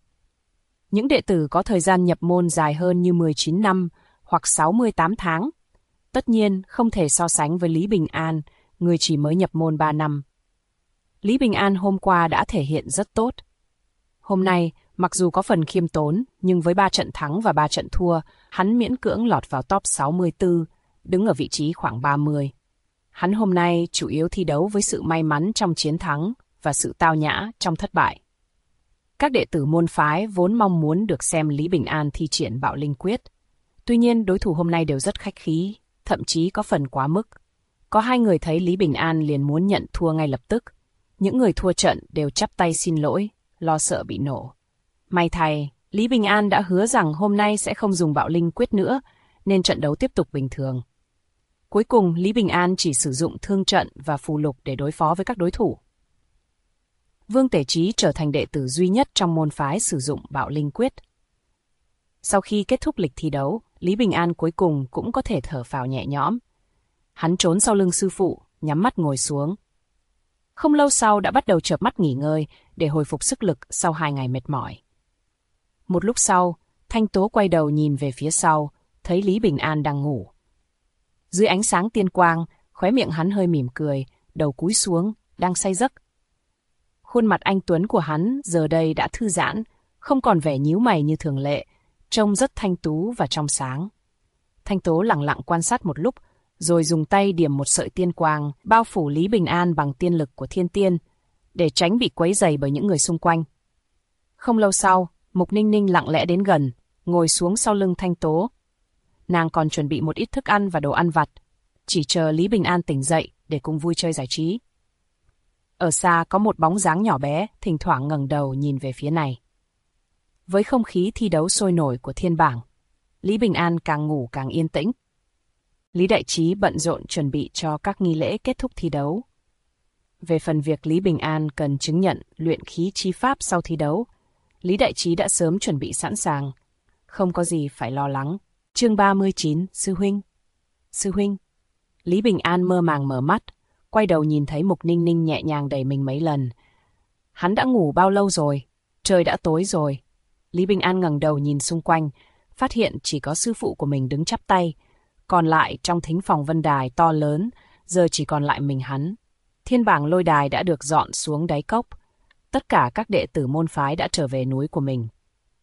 [SPEAKER 2] Những đệ tử có thời gian nhập môn dài hơn như 19 năm hoặc 68 tháng. Tất nhiên không thể so sánh với Lý Bình An, người chỉ mới nhập môn 3 năm. Lý Bình An hôm qua đã thể hiện rất tốt. Hôm nay, mặc dù có phần khiêm tốn, nhưng với 3 trận thắng và 3 trận thua, hắn miễn cưỡng lọt vào top 64, đứng ở vị trí khoảng 30. Hắn hôm nay chủ yếu thi đấu với sự may mắn trong chiến thắng và sự tao nhã trong thất bại. Các đệ tử môn phái vốn mong muốn được xem Lý Bình An thi triển Bạo Linh Quyết. Tuy nhiên đối thủ hôm nay đều rất khách khí, thậm chí có phần quá mức. Có 2 người thấy Lý Bình An liền muốn nhận thua ngay lập tức. Những người thua trận đều chắp tay xin lỗi, lo sợ bị nổ. May thay, Lý Bình An đã hứa rằng hôm nay sẽ không dùng Bạo Linh Quyết nữa, nên trận đấu tiếp tục bình thường. Cuối cùng, Lý Bình An chỉ sử dụng thương trận và phù lục để đối phó với các đối thủ. Vương Tể Chí trở thành đệ tử duy nhất trong môn phái sử dụng Bạo Linh Quyết. Sau khi kết thúc lịch thi đấu, Lý Bình An cuối cùng cũng có thể thở phào nhẹ nhõm. Hắn trốn sau lưng sư phụ, nhắm mắt ngồi xuống. Không lâu sau đã bắt đầu chợp mắt nghỉ ngơi để hồi phục sức lực sau 2 ngày mệt mỏi. Một lúc sau, Thanh Tố quay đầu nhìn về phía sau, thấy Lý Bình An đang ngủ. Dưới ánh sáng tiên quang, khóe miệng hắn hơi mỉm cười, đầu cúi xuống, đang say giấc. Khuôn mặt anh tuấn của hắn giờ đây đã thư giãn, không còn vẻ nhíu mày như thường lệ, trông rất thanh tú và trong sáng. Thanh Tố lặng lặng quan sát một lúc, rồi dùng tay điểm một sợi tiên quang, bao phủ Lý Bình An bằng tiên lực của thiên tiên, để tránh bị quấy rầy bởi những người xung quanh. Không lâu sau, Mục Ninh Ninh lặng lẽ đến gần, ngồi xuống sau lưng Thanh Tố. Nàng còn chuẩn bị một ít thức ăn và đồ ăn vặt, chỉ chờ Lý Bình An tỉnh dậy để cùng vui chơi giải trí. Ở xa có một bóng dáng nhỏ bé, thỉnh thoảng ngẩng đầu nhìn về phía này. Với không khí thi đấu sôi nổi của thiên bảng, Lý Bình An càng ngủ càng yên tĩnh. Lý Đại Trí bận rộn chuẩn bị cho các nghi lễ kết thúc thi đấu. Về phần việc Lý Bình An cần chứng nhận luyện khí chi pháp sau thi đấu, Lý Đại Trí đã sớm chuẩn bị sẵn sàng, không có gì phải lo lắng. Chương 39, Sư Huynh. Sư Huynh. Lý Bình An mơ màng mở mắt, quay đầu nhìn thấy Mục Ninh Ninh nhẹ nhàng đẩy mình mấy lần. Hắn đã ngủ bao lâu rồi? Trời đã tối rồi. Lý Bình An ngẩng đầu nhìn xung quanh, phát hiện chỉ có sư phụ của mình đứng chắp tay, còn lại trong thính phòng vân đài to lớn, giờ chỉ còn lại mình hắn. Thiên bảng lôi đài đã được dọn xuống đáy cốc. Tất cả các đệ tử môn phái đã trở về núi của mình.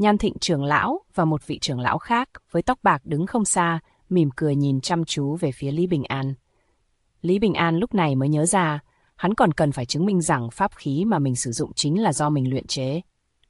[SPEAKER 2] Nhan Thịnh trưởng lão và một vị trưởng lão khác với tóc bạc đứng không xa, mỉm cười nhìn chăm chú về phía Lý Bình An. Lý Bình An lúc này mới nhớ ra, hắn còn cần phải chứng minh rằng pháp khí mà mình sử dụng chính là do mình luyện chế.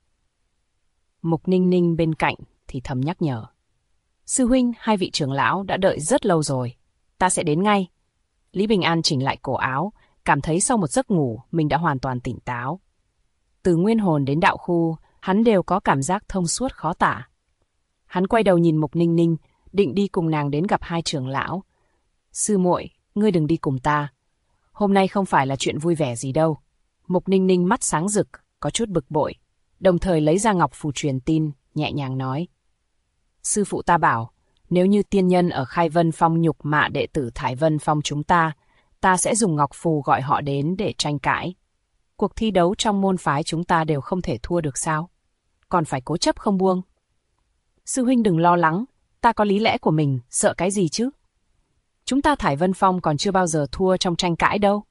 [SPEAKER 2] Mục Ninh Ninh bên cạnh thì thầm nhắc nhở. Sư huynh, hai vị trưởng lão đã đợi rất lâu rồi. Ta sẽ đến ngay. Lý Bình An chỉnh lại cổ áo, cảm thấy sau một giấc ngủ mình đã hoàn toàn tỉnh táo. Từ nguyên hồn đến đạo khu, hắn đều có cảm giác thông suốt khó tả. Hắn quay đầu nhìn Mục Ninh Ninh, định đi cùng nàng đến gặp hai trưởng lão. Sư muội, ngươi đừng đi cùng ta. Hôm nay không phải là chuyện vui vẻ gì đâu. Mục Ninh Ninh mắt sáng rực, có chút bực bội, đồng thời lấy ra ngọc phù truyền tin, nhẹ nhàng nói. Sư phụ ta bảo, nếu như tiên nhân ở Khai Vân Phong nhục mạ đệ tử Thải Vân Phong chúng ta sẽ dùng ngọc phù gọi họ đến để tranh cãi. Cuộc thi đấu trong môn phái chúng ta đều không thể thua được sao? Còn phải cố chấp không buông. Sư huynh đừng lo lắng, ta có lý lẽ của mình, sợ cái gì chứ? Chúng ta Thải Vân Phong còn chưa bao giờ thua trong tranh cãi đâu.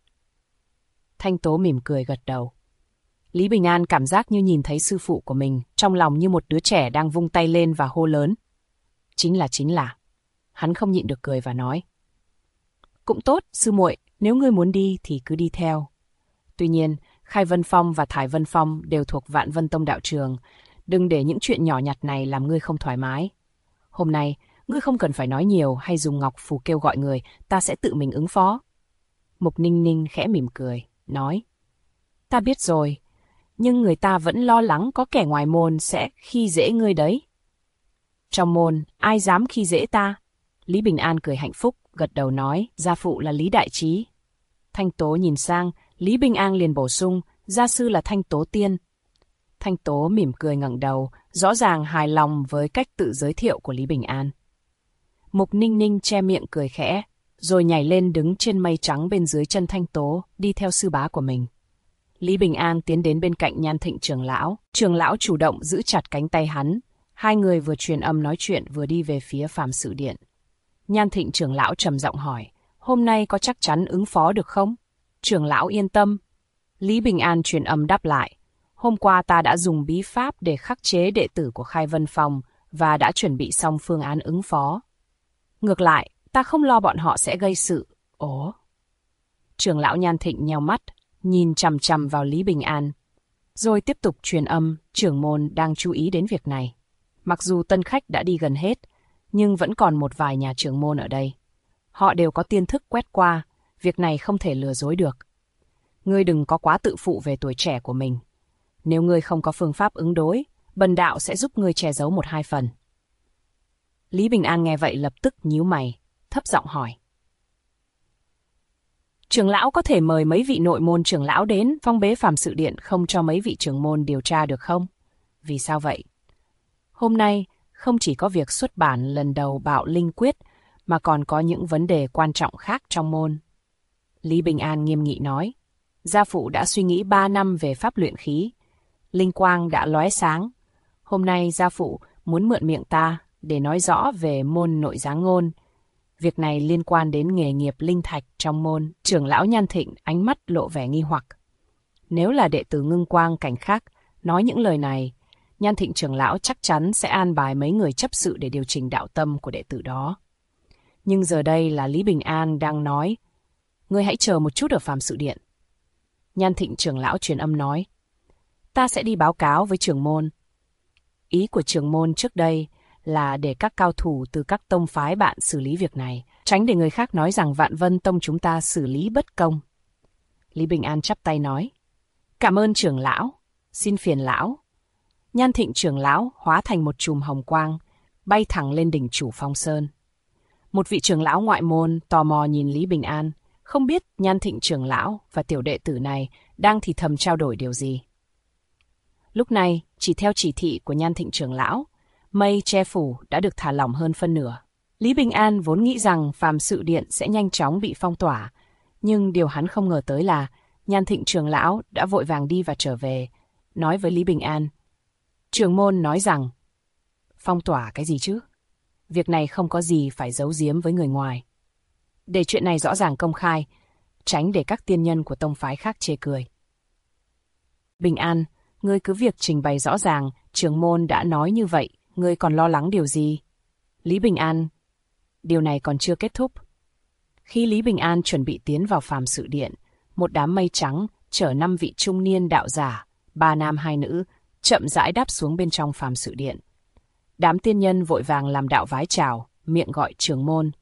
[SPEAKER 2] Thanh Tố mỉm cười gật đầu. Lý Bình An cảm giác như nhìn thấy sư phụ của mình, trong lòng như một đứa trẻ đang vung tay lên và hô lớn. Chính là. Hắn không nhịn được cười và nói. Cũng tốt, sư muội, nếu ngươi muốn đi thì cứ đi theo. Tuy nhiên, Khai Vân Phong và Thải Vân Phong đều thuộc Vạn Vân Tông đạo trường. Đừng để những chuyện nhỏ nhặt này làm ngươi không thoải mái. Hôm nay, ngươi không cần phải nói nhiều hay dùng ngọc phù kêu gọi người, ta sẽ tự mình ứng phó. Mục Ninh Ninh khẽ mỉm cười, nói. Ta biết rồi, nhưng người ta vẫn lo lắng có kẻ ngoài môn sẽ khi dễ ngươi đấy. Trong môn, ai dám khi dễ ta? Lý Bình An cười hạnh phúc, gật đầu nói, gia phụ là Lý Đại Trí. Thanh Tố nhìn sang, Lý Bình An liền bổ sung, gia sư là Thanh Tố Tiên. Thanh Tố mỉm cười ngẩng đầu, rõ ràng hài lòng với cách tự giới thiệu của Lý Bình An. Mục Ninh Ninh che miệng cười khẽ, rồi nhảy lên đứng trên mây trắng bên dưới chân Thanh Tố, đi theo sư bá của mình. Lý Bình An tiến đến bên cạnh Nhan Thịnh trưởng lão chủ động giữ chặt cánh tay hắn, hai người vừa truyền âm nói chuyện vừa đi về phía Phàm Sự Điện. Nhan Thịnh trưởng lão trầm giọng hỏi, hôm nay có chắc chắn ứng phó được không? Trưởng lão yên tâm. Lý Bình An truyền âm đáp lại, hôm qua ta đã dùng bí pháp để khắc chế đệ tử của Khai Vân Phong và đã chuẩn bị xong phương án ứng phó. Ngược lại, ta không lo bọn họ sẽ gây sự. Ồ. Trưởng lão Nhan Thịnh nheo mắt, nhìn chằm chằm vào Lý Bình An. Rồi tiếp tục truyền âm, trưởng môn đang chú ý đến việc này. Mặc dù tân khách đã đi gần hết, nhưng vẫn còn một vài nhà trưởng môn ở đây. Họ đều có tiên thức quét qua, việc này không thể lừa dối được. Ngươi đừng có quá tự phụ về tuổi trẻ của mình. Nếu ngươi không có phương pháp ứng đối, bần đạo sẽ giúp ngươi che giấu một hai phần. Lý Bình An nghe vậy lập tức nhíu mày, thấp giọng hỏi. Trưởng lão có thể mời mấy vị nội môn trưởng lão đến phong bế Phàm Sự Điện không cho mấy vị trưởng môn điều tra được không? Vì sao vậy? Hôm nay, không chỉ có việc xuất bản lần đầu Bạo Linh Quyết, mà còn có những vấn đề quan trọng khác trong môn. Lý Bình An nghiêm nghị nói, gia phụ đã suy nghĩ 3 năm về pháp luyện khí. Linh quang đã lóe sáng. Hôm nay gia phụ muốn mượn miệng ta để nói rõ về môn nội giáng ngôn. Việc này liên quan đến nghề nghiệp linh thạch trong môn. Trưởng lão Nhan Thịnh ánh mắt lộ vẻ nghi hoặc. Nếu là đệ tử Ngưng Quang cảnh khác nói những lời này, Nhan Thịnh trưởng lão chắc chắn sẽ an bài mấy người chấp sự để điều chỉnh đạo tâm của đệ tử đó. Nhưng giờ đây là Lý Bình An đang nói, ngươi hãy chờ một chút ở Phàm Sự Điện. Nhan Thịnh trưởng lão truyền âm nói, ta sẽ đi báo cáo với trưởng môn. Ý của trưởng môn trước đây là để các cao thủ từ các tông phái bạn xử lý việc này, tránh để người khác nói rằng Vạn Vân Tông chúng ta xử lý bất công. Lý Bình An chắp tay nói, cảm ơn trưởng lão, xin phiền lão. Nhan Thịnh trưởng lão hóa thành một chùm hồng quang, bay thẳng lên đỉnh Chủ Phong Sơn. Một vị trưởng lão ngoại môn tò mò nhìn Lý Bình An, không biết Nhan Thịnh trưởng lão và tiểu đệ tử này đang thì thầm trao đổi điều gì. Lúc này, chỉ theo chỉ thị của Nhan Thịnh trưởng lão, mây che phủ đã được thả lỏng hơn phân nửa. Lý Bình An vốn nghĩ rằng Phàm Sự Điện sẽ nhanh chóng bị phong tỏa, nhưng điều hắn không ngờ tới là Nhan Thịnh trưởng lão đã vội vàng đi và trở về, nói với Lý Bình An. Trưởng môn nói rằng, phong tỏa cái gì chứ? Việc này không có gì phải giấu giếm với người ngoài. Để chuyện này rõ ràng công khai, tránh để các tiên nhân của tông phái khác chê cười. Bình An, Ngươi cứ việc trình bày rõ ràng, trưởng môn đã nói như vậy, ngươi còn lo lắng điều gì? Lý Bình An, điều này còn chưa kết thúc. Khi Lý Bình An chuẩn bị tiến vào phàm sự điện, một đám mây trắng chở 5 vị trung niên đạo giả, 3 nam 2 nữ, chậm rãi đáp xuống bên trong phàm sự điện. Đám tiên nhân vội vàng làm đạo vái chào, miệng gọi trưởng môn.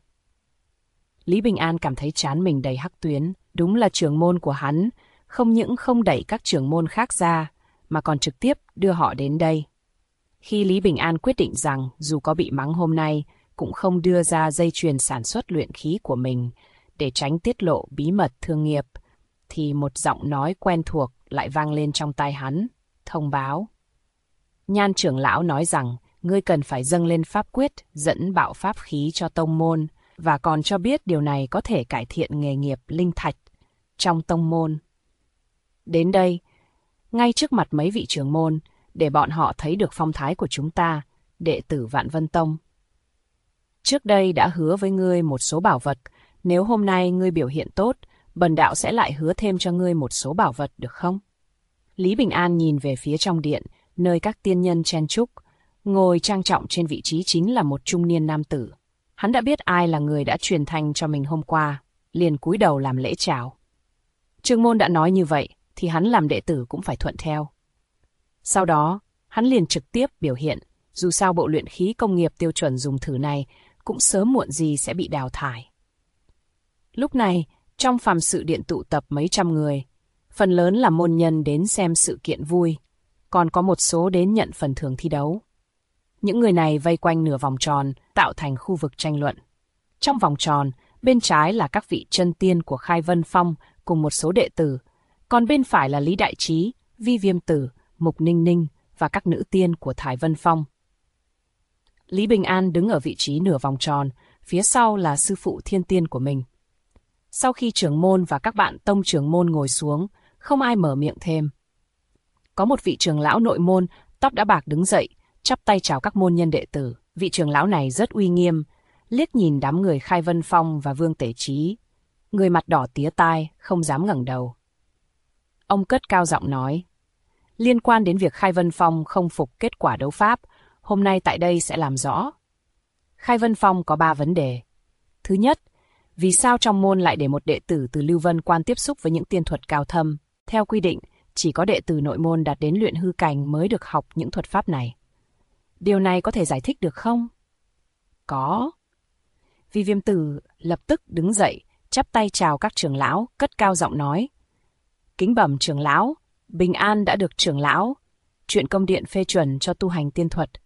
[SPEAKER 2] Lý Bình An cảm thấy trán mình đầy hắc tuyến, đúng là trưởng môn của hắn, không những không đẩy các trưởng môn khác ra, mà còn trực tiếp đưa họ đến đây. Khi Lý Bình An quyết định rằng dù có bị mắng hôm nay, cũng không đưa ra dây chuyền sản xuất luyện khí của mình để tránh tiết lộ bí mật thương nghiệp, thì một giọng nói quen thuộc lại vang lên trong tai hắn, thông báo. Nhan trưởng lão nói rằng ngươi cần phải dâng lên pháp quyết dẫn bạo pháp khí cho tông môn, và còn cho biết điều này có thể cải thiện nghề nghiệp linh thạch trong tông môn. Đến đây, ngay trước mặt mấy vị trưởng môn, để bọn họ thấy được phong thái của chúng ta, đệ tử Vạn Vân Tông. Trước đây đã hứa với ngươi một số bảo vật, nếu hôm nay ngươi biểu hiện tốt, bần đạo sẽ lại hứa thêm cho ngươi một số bảo vật được không? Lý Bình An nhìn về phía trong điện, nơi các tiên nhân chen chúc, ngồi trang trọng trên vị trí chính là một trung niên nam tử. Hắn đã biết ai là người đã truyền thanh cho mình hôm qua, liền cúi đầu làm lễ chào. Trưởng môn đã nói như vậy, thì hắn làm đệ tử cũng phải thuận theo. Sau đó, hắn liền trực tiếp biểu hiện, dù sao bộ luyện khí công nghiệp tiêu chuẩn dùng thử này cũng sớm muộn gì sẽ bị đào thải. Lúc này, trong phàm sự điện tụ tập mấy trăm người, phần lớn là môn nhân đến xem sự kiện vui, còn có một số đến nhận phần thưởng thi đấu. Những người này vây quanh nửa vòng tròn, tạo thành khu vực tranh luận. Trong vòng tròn, bên trái là các vị chân tiên của Khai Vân Phong cùng một số đệ tử, còn bên phải là Lý Đại Trí, Vi Viêm Tử, Mục Ninh Ninh và các nữ tiên của Thái Vân Phong. Lý Bình An đứng ở vị trí nửa vòng tròn, phía sau là sư phụ thiên tiên của mình. Sau khi trưởng môn và các bạn tông trưởng môn ngồi xuống, không ai mở miệng thêm. Có một vị trưởng lão nội môn, tóc đã bạc đứng dậy, chắp tay chào các môn nhân đệ tử. Vị trưởng lão này rất uy nghiêm, liếc nhìn đám người Khai Vân Phong và Vương Tể Trí. Người mặt đỏ tía tai, không dám ngẩng đầu. Ông cất cao giọng nói, liên quan đến việc Khai Vân Phong không phục kết quả đấu pháp, hôm nay tại đây sẽ làm rõ. Khai Vân Phong có 3 vấn đề. Thứ nhất, vì sao trong môn lại để một đệ tử từ Lưu Vân Quan tiếp xúc với những tiên thuật cao thâm? Theo quy định, chỉ có đệ tử nội môn đạt đến luyện hư cảnh mới được học những thuật pháp này. Điều này có thể giải thích được không? Có. Vi Viêm Tử lập tức đứng dậy, chắp tay chào các trưởng lão, cất cao giọng nói. Kính bẩm trưởng lão, Bình An đã được trưởng lão chuyện công điện phê chuẩn cho tu hành tiên thuật.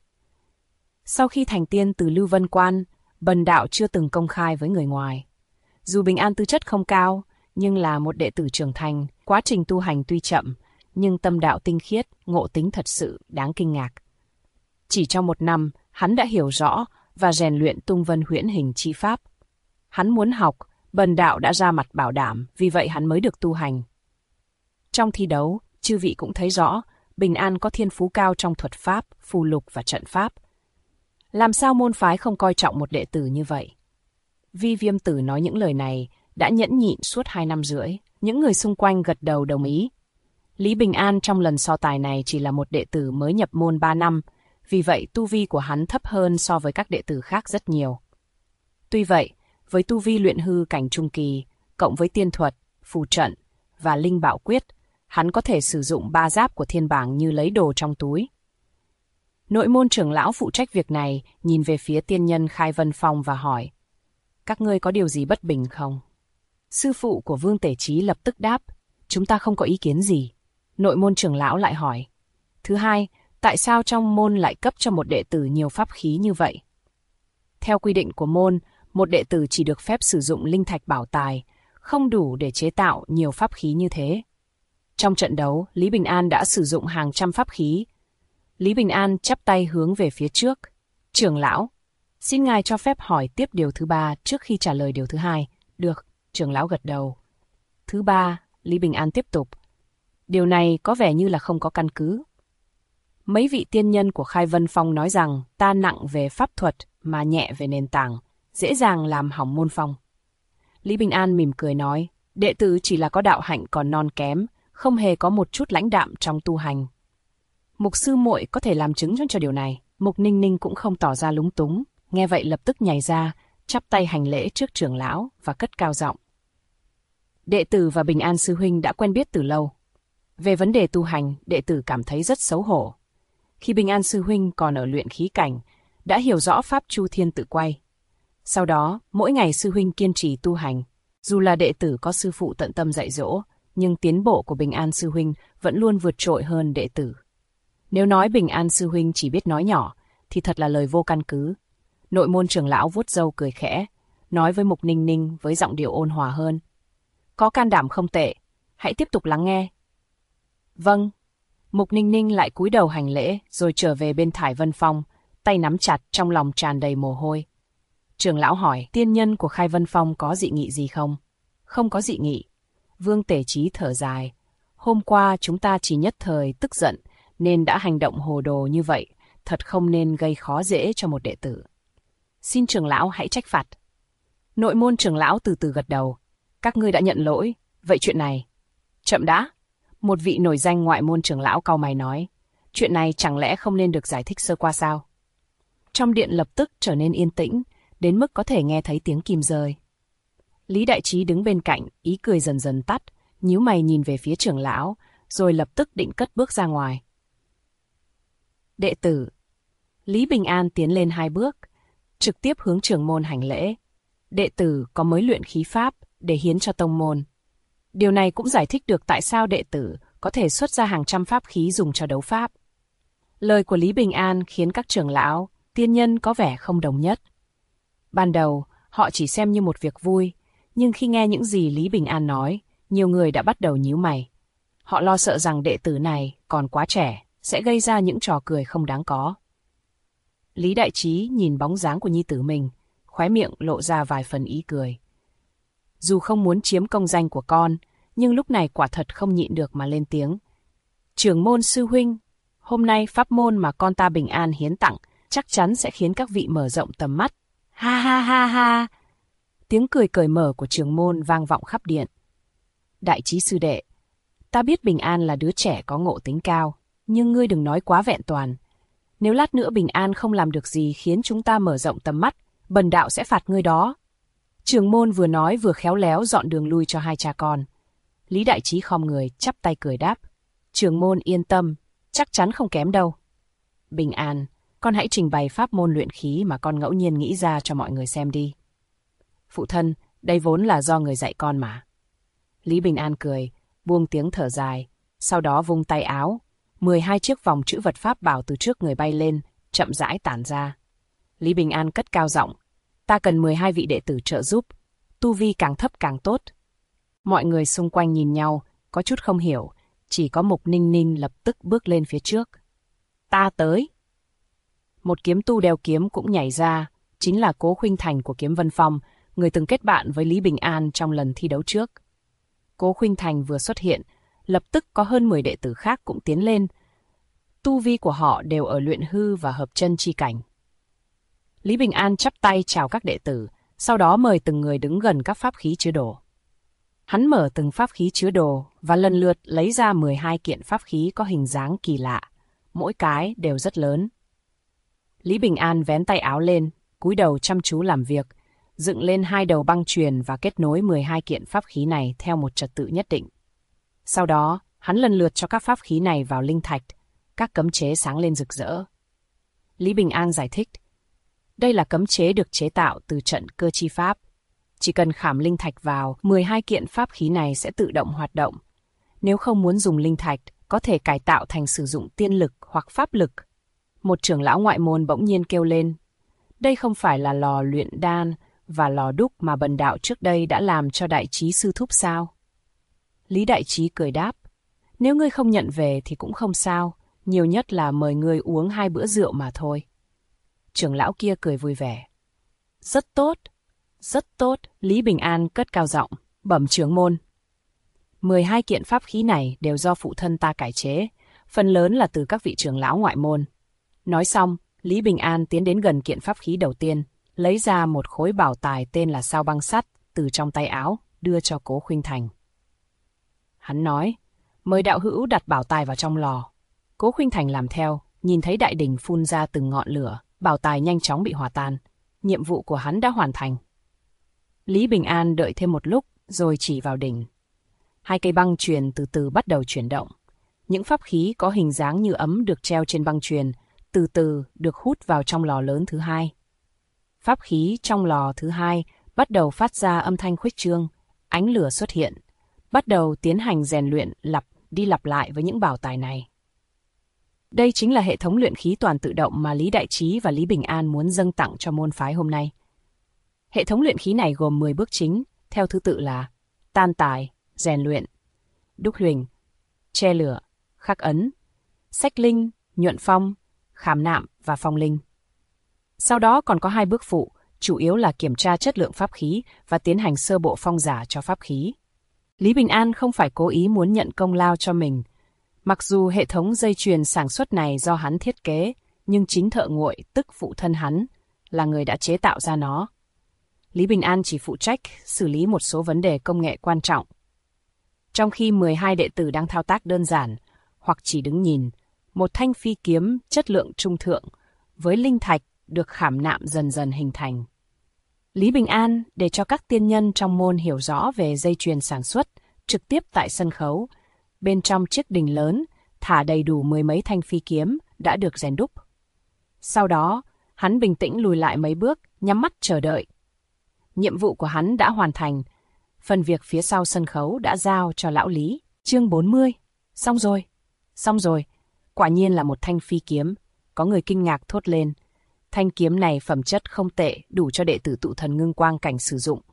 [SPEAKER 2] Sau khi thành tiên từ Lưu Vân Quan, bần đạo chưa từng công khai với người ngoài. Dù Bình An tư chất không cao, nhưng là một đệ tử trưởng thành, quá trình tu hành tuy chậm, nhưng tâm đạo tinh khiết, ngộ tính thật sự đáng kinh ngạc. Chỉ trong 1 năm, hắn đã hiểu rõ và rèn luyện tung vân huyễn hình chi pháp. Hắn muốn học, bần đạo đã ra mặt bảo đảm, vì vậy hắn mới được tu hành. Trong thi đấu, chư vị cũng thấy rõ, Bình An có thiên phú cao trong thuật pháp, phù lục và trận pháp. Làm sao môn phái không coi trọng một đệ tử như vậy? Vi Viêm Tử nói những lời này đã nhẫn nhịn suốt 2 năm rưỡi. Những người xung quanh gật đầu đồng ý. Lý Bình An trong lần so tài này chỉ là một đệ tử mới nhập môn 3 năm, vì vậy tu vi của hắn thấp hơn so với các đệ tử khác rất nhiều. Tuy vậy, với tu vi luyện hư cảnh trung kỳ, cộng với tiên thuật, phù trận và linh bảo quyết, hắn có thể sử dụng 3 giáp của thiên bảng như lấy đồ trong túi. Nội môn trưởng lão phụ trách việc này nhìn về phía tiên nhân Khai Vân Phong và hỏi, các ngươi có điều gì bất bình không? Sư phụ của Vương Tể Trí lập tức đáp, chúng ta không có ý kiến gì. Nội môn trưởng lão lại hỏi, thứ hai, tại sao trong môn lại cấp cho một đệ tử nhiều pháp khí như vậy? Theo quy định của môn, một đệ tử chỉ được phép sử dụng linh thạch bảo tài, không đủ để chế tạo nhiều pháp khí như thế. Trong trận đấu, Lý Bình An đã sử dụng hàng trăm pháp khí. Lý Bình An chắp tay hướng về phía trước. Trưởng lão, xin ngài cho phép hỏi tiếp điều thứ 3 trước khi trả lời điều thứ 2. Được, trưởng lão gật đầu. Thứ 3, Lý Bình An tiếp tục. Điều này có vẻ như là không có căn cứ. Mấy vị tiên nhân của Khai Vân Phong nói rằng ta nặng về pháp thuật mà nhẹ về nền tảng, dễ dàng làm hỏng môn phong. Lý Bình An mỉm cười nói, đệ tử chỉ là có đạo hạnh còn non kém, không hề có một chút lãnh đạm trong tu hành. Mục sư muội có thể làm chứng cho điều này. Mục Ninh Ninh cũng không tỏ ra lúng túng, nghe vậy lập tức nhảy ra, chắp tay hành lễ trước trưởng lão và cất cao giọng. Đệ tử và Bình An sư huynh đã quen biết từ lâu. Về vấn đề tu hành, đệ tử cảm thấy rất xấu hổ. Khi Bình An sư huynh còn ở luyện khí cảnh, đã hiểu rõ pháp Chu Thiên tự quay. Sau đó, mỗi ngày sư huynh kiên trì tu hành. Dù là đệ tử có sư phụ tận tâm dạy dỗ, nhưng tiến bộ của Bình An sư huynh vẫn luôn vượt trội hơn đệ tử. Nếu nói Bình An sư huynh chỉ biết nói nhỏ, thì thật là lời vô căn cứ. Nội môn trưởng lão vuốt râu cười khẽ, nói với Mục Ninh Ninh với giọng điệu ôn hòa hơn. Có can đảm không tệ, hãy tiếp tục lắng nghe. Vâng. Mục Ninh Ninh lại cúi đầu hành lễ rồi trở về bên Thải Vân Phong, tay nắm chặt trong lòng tràn đầy mồ hôi. Trưởng lão hỏi, tiên nhân của Khai Vân Phong có dị nghị gì không? Không có dị nghị. Vương Tể Chí thở dài. Hôm qua chúng ta chỉ nhất thời tức giận, nên đã hành động hồ đồ như vậy, thật không nên gây khó dễ cho một đệ tử. Xin trưởng lão hãy trách phạt. Nội môn trưởng lão từ từ gật đầu. Các ngươi đã nhận lỗi, vậy chuyện này... Chậm đã. Một vị nổi danh ngoại môn trưởng lão cau mày nói. Chuyện này chẳng lẽ không nên được giải thích sơ qua sao? Trong điện lập tức trở nên yên tĩnh, đến mức có thể nghe thấy tiếng kim rơi. Lý Đại Trí đứng bên cạnh, ý cười dần dần tắt, nhíu mày nhìn về phía trưởng lão, rồi lập tức định cất bước ra ngoài. Đệ tử. Lý Bình An tiến lên 2 bước, trực tiếp hướng trưởng môn hành lễ. Đệ tử có mới luyện khí pháp để hiến cho tông môn. Điều này cũng giải thích được tại sao đệ tử có thể xuất ra hàng trăm pháp khí dùng cho đấu pháp. Lời của Lý Bình An khiến các trưởng lão, tiên nhân có vẻ không đồng nhất. Ban đầu, họ chỉ xem như một việc vui, nhưng khi nghe những gì Lý Bình An nói, nhiều người đã bắt đầu nhíu mày. Họ lo sợ rằng đệ tử này còn quá trẻ, sẽ gây ra những trò cười không đáng có. Lý Đại Trí nhìn bóng dáng của nhi tử mình, khóe miệng lộ ra vài phần ý cười. Dù không muốn chiếm công danh của con, nhưng lúc này quả thật không nhịn được mà lên tiếng. Trưởng môn sư huynh, hôm nay pháp môn mà con ta Bình An hiến tặng chắc chắn sẽ khiến các vị mở rộng tầm mắt. Ha ha ha ha! Tiếng cười cởi mở của trưởng môn vang vọng khắp điện. Đại Trí sư đệ, ta biết Bình An là đứa trẻ có ngộ tính cao, nhưng ngươi đừng nói quá vẹn toàn. Nếu lát nữa Bình An không làm được gì khiến chúng ta mở rộng tầm mắt, bần đạo sẽ phạt ngươi đó. Trưởng môn vừa nói vừa khéo léo dọn đường lui cho hai cha con. Lý Đại Trí khom người, chắp tay cười đáp. Trưởng môn yên tâm, chắc chắn không kém đâu. Bình An, con hãy trình bày pháp môn luyện khí mà con ngẫu nhiên nghĩ ra cho mọi người xem đi. Phụ thân, đây vốn là do người dạy con mà. Lý Bình An cười, buông tiếng thở dài, sau đó vung tay áo. 12 chiếc vòng chữ vật pháp bảo từ trước người bay lên, chậm rãi tản ra. Lý Bình An cất cao giọng. Ta cần 12 vị đệ tử trợ giúp, tu vi càng thấp càng tốt. Mọi người xung quanh nhìn nhau, có chút không hiểu, chỉ có Mục Ninh Ninh lập tức bước lên phía trước. Ta tới. Một kiếm tu đeo kiếm cũng nhảy ra, chính là Cố Khuynh Thành của Kiếm Vân Phong, người từng kết bạn với Lý Bình An trong lần thi đấu trước. Cố Khuynh Thành vừa xuất hiện, lập tức có hơn 10 đệ tử khác cũng tiến lên. Tu vi của họ đều ở luyện hư và hợp chân chi cảnh. Lý Bình An chắp tay chào các đệ tử, sau đó mời từng người đứng gần các pháp khí chứa đồ. Hắn mở từng pháp khí chứa đồ và lần lượt lấy ra 12 kiện pháp khí có hình dáng kỳ lạ, mỗi cái đều rất lớn. Lý Bình An vén tay áo lên, cúi đầu chăm chú làm việc, dựng lên 2 đầu băng chuyền và kết nối 12 kiện pháp khí này theo một trật tự nhất định. Sau đó, hắn lần lượt cho các pháp khí này vào linh thạch, các cấm chế sáng lên rực rỡ. Lý Bình An giải thích, đây là cấm chế được chế tạo từ trận cơ chi pháp. Chỉ cần khảm linh thạch vào, 12 kiện pháp khí này sẽ tự động hoạt động. Nếu không muốn dùng linh thạch, có thể cải tạo thành sử dụng tiên lực hoặc pháp lực. Một trưởng lão ngoại môn bỗng nhiên kêu lên. Đây không phải là lò luyện đan và lò đúc mà bần đạo trước đây đã làm cho Đại Trí sư thúc sao? Lý Đại Trí cười đáp. Nếu ngươi không nhận về thì cũng không sao, nhiều nhất là mời ngươi uống 2 bữa rượu mà thôi. Trưởng lão kia cười vui vẻ. Rất tốt, rất tốt. Lý Bình An cất cao giọng, bẩm trưởng môn. 12 kiện pháp khí này đều do phụ thân ta cải chế, phần lớn là từ các vị trưởng lão ngoại môn. Nói xong, Lý Bình An tiến đến gần kiện pháp khí đầu tiên, lấy ra một khối bảo tài tên là sao băng sắt từ trong tay áo, đưa cho Cố Khuynh Thành. Hắn nói, mời đạo hữu đặt bảo tài vào trong lò. Cố Khuynh Thành làm theo, nhìn thấy đại đỉnh phun ra từng ngọn lửa, bảo tài nhanh chóng bị hòa tan. Nhiệm vụ của hắn đã hoàn thành. Lý Bình An đợi thêm một lúc, rồi chỉ vào đỉnh. Hai cây băng chuyền từ từ bắt đầu chuyển động. Những pháp khí có hình dáng như ấm được treo trên băng chuyền, từ từ được hút vào trong lò lớn thứ hai. Pháp khí trong lò thứ hai bắt đầu phát ra âm thanh khuếch trương, ánh lửa xuất hiện, bắt đầu tiến hành rèn luyện lặp đi lặp lại với những bảo tài này. Đây chính là hệ thống luyện khí toàn tự động mà Lý Đại Trí và Lý Bình An muốn dâng tặng cho môn phái hôm nay. Hệ thống luyện khí này gồm 10 bước chính, theo thứ tự là tan tài, rèn luyện, đúc huỳnh, che lửa, khắc ấn, xách linh, nhuận phong, khảm nạm và phong linh. Sau đó còn có 2 bước phụ, chủ yếu là kiểm tra chất lượng pháp khí và tiến hành sơ bộ phong giả cho pháp khí. Lý Bình An không phải cố ý muốn nhận công lao cho mình. Mặc dù hệ thống dây chuyền sản xuất này do hắn thiết kế, nhưng chính thợ nguội, tức phụ thân hắn, là người đã chế tạo ra nó. Lý Bình An chỉ phụ trách xử lý một số vấn đề công nghệ quan trọng. Trong khi 12 đệ tử đang thao tác đơn giản, hoặc chỉ đứng nhìn, một thanh phi kiếm chất lượng trung thượng, với linh thạch được khảm nạm dần dần hình thành. Lý Bình An để cho các tiên nhân trong môn hiểu rõ về dây chuyền sản xuất, trực tiếp tại sân khấu, bên trong chiếc đình lớn, thả đầy đủ 10 mấy thanh phi kiếm đã được rèn đúc. Sau đó, hắn bình tĩnh lùi lại mấy bước, nhắm mắt chờ đợi. Nhiệm vụ của hắn đã hoàn thành, phần việc phía sau sân khấu đã giao cho lão Lý. Chương 40. Xong rồi. Xong rồi. Quả nhiên là một thanh phi kiếm. Có người kinh ngạc thốt lên. Thanh kiếm này phẩm chất không tệ, đủ cho đệ tử tụ thần ngưng quang cảnh sử dụng.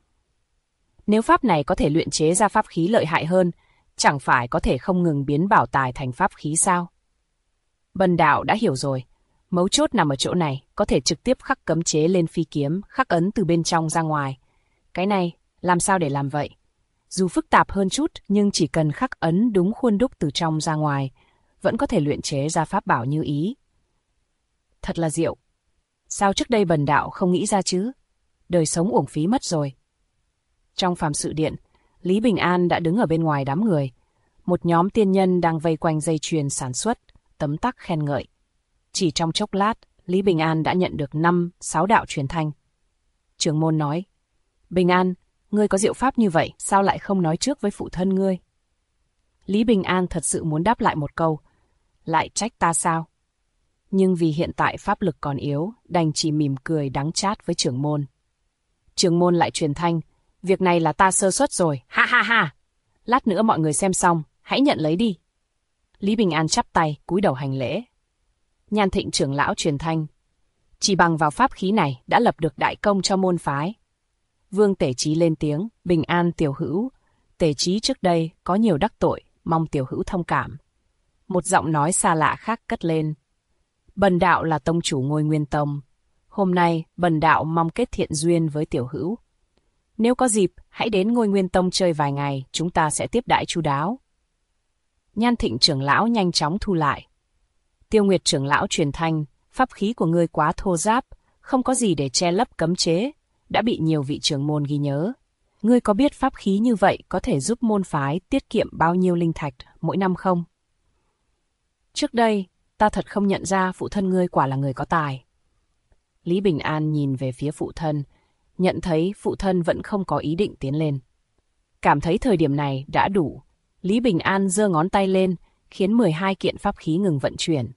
[SPEAKER 2] Nếu pháp này có thể luyện chế ra pháp khí lợi hại hơn, chẳng phải có thể không ngừng biến bảo tài thành pháp khí sao? Bần đạo đã hiểu rồi. Mấu chốt nằm ở chỗ này, có thể trực tiếp khắc cấm chế lên phi kiếm, khắc ấn từ bên trong ra ngoài. Cái này, làm sao để làm vậy? Dù phức tạp hơn chút, nhưng chỉ cần khắc ấn đúng khuôn đúc từ trong ra ngoài, vẫn có thể luyện chế ra pháp bảo như ý. Thật là diệu. Sao trước đây bần đạo không nghĩ ra chứ? Đời sống uổng phí mất rồi. Trong phàm sự điện, Lý Bình An đã đứng ở bên ngoài đám người. Một nhóm tiên nhân đang vây quanh dây chuyền sản xuất, tấm tắc khen ngợi. Chỉ trong chốc lát, Lý Bình An đã nhận được 5-6 đạo truyền thanh. Trưởng môn nói, Bình An, ngươi có diệu pháp như vậy, sao lại không nói trước với phụ thân ngươi? Lý Bình An thật sự muốn đáp lại một câu, lại trách ta sao? Nhưng vì hiện tại pháp lực còn yếu, đành chỉ mỉm cười đắng chát với trưởng môn. Trưởng môn lại truyền thanh, việc này là ta sơ suất rồi, ha ha ha. Lát nữa mọi người xem xong, hãy nhận lấy đi. Lý Bình An chắp tay, cúi đầu hành lễ. Nhan Thịnh trưởng lão truyền thanh, chỉ bằng vào pháp khí này đã lập được đại công cho môn phái. Vương Tể Chí lên tiếng, Bình An tiểu hữu, Tể Chí trước đây có nhiều đắc tội, mong tiểu hữu thông cảm. Một giọng nói xa lạ khác cất lên. Bần đạo là tông chủ Ngôi Nguyên Tông. Hôm nay, bần đạo mong kết thiện duyên với tiểu hữu. Nếu có dịp, hãy đến Ngôi Nguyên Tông chơi vài ngày, chúng ta sẽ tiếp đãi chu đáo. Nhan Thịnh trưởng lão nhanh chóng thu lại. Tiêu Nguyệt trưởng lão truyền thanh, pháp khí của ngươi quá thô ráp, không có gì để che lấp cấm chế, đã bị nhiều vị trưởng môn ghi nhớ. Ngươi có biết pháp khí như vậy có thể giúp môn phái tiết kiệm bao nhiêu linh thạch mỗi năm không? Trước đây, ta thật không nhận ra phụ thân ngươi quả là người có tài. Lý Bình An nhìn về phía phụ thân, nhận thấy phụ thân vẫn không có ý định tiến lên. Cảm thấy thời điểm này đã đủ, Lý Bình An giơ ngón tay lên, khiến 12 kiện pháp khí ngừng vận chuyển.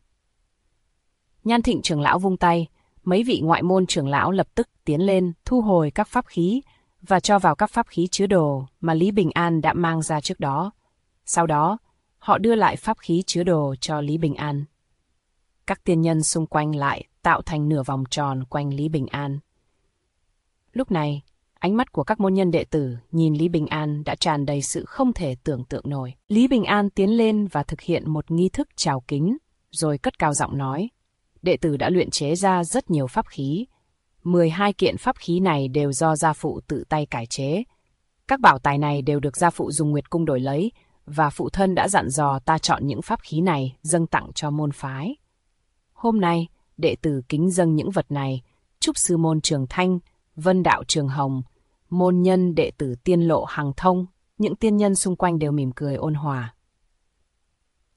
[SPEAKER 2] Nhan Thịnh trưởng lão vung tay, mấy vị ngoại môn trưởng lão lập tức tiến lên, thu hồi các pháp khí và cho vào các pháp khí chứa đồ mà Lý Bình An đã mang ra trước đó. Sau đó, họ đưa lại pháp khí chứa đồ cho Lý Bình An. Các tiên nhân xung quanh lại tạo thành nửa vòng tròn quanh Lý Bình An. Lúc này, ánh mắt của các môn nhân đệ tử nhìn Lý Bình An đã tràn đầy sự không thể tưởng tượng nổi. Lý Bình An tiến lên và thực hiện một nghi thức chào kính, rồi cất cao giọng nói. Đệ tử đã luyện chế ra rất nhiều pháp khí. 12 kiện pháp khí này đều do gia phụ tự tay cải chế. Các bảo tài này đều được gia phụ dùng Nguyệt Cung đổi lấy, và phụ thân đã dặn dò ta chọn những pháp khí này dâng tặng cho môn phái. Hôm nay, đệ tử kính dâng những vật này, chúc sư môn Trường Thanh, Vân Đạo Trường Hồng, môn nhân đệ tử Tiên Lộ Hằng Thông, những tiên nhân xung quanh đều mỉm cười ôn hòa.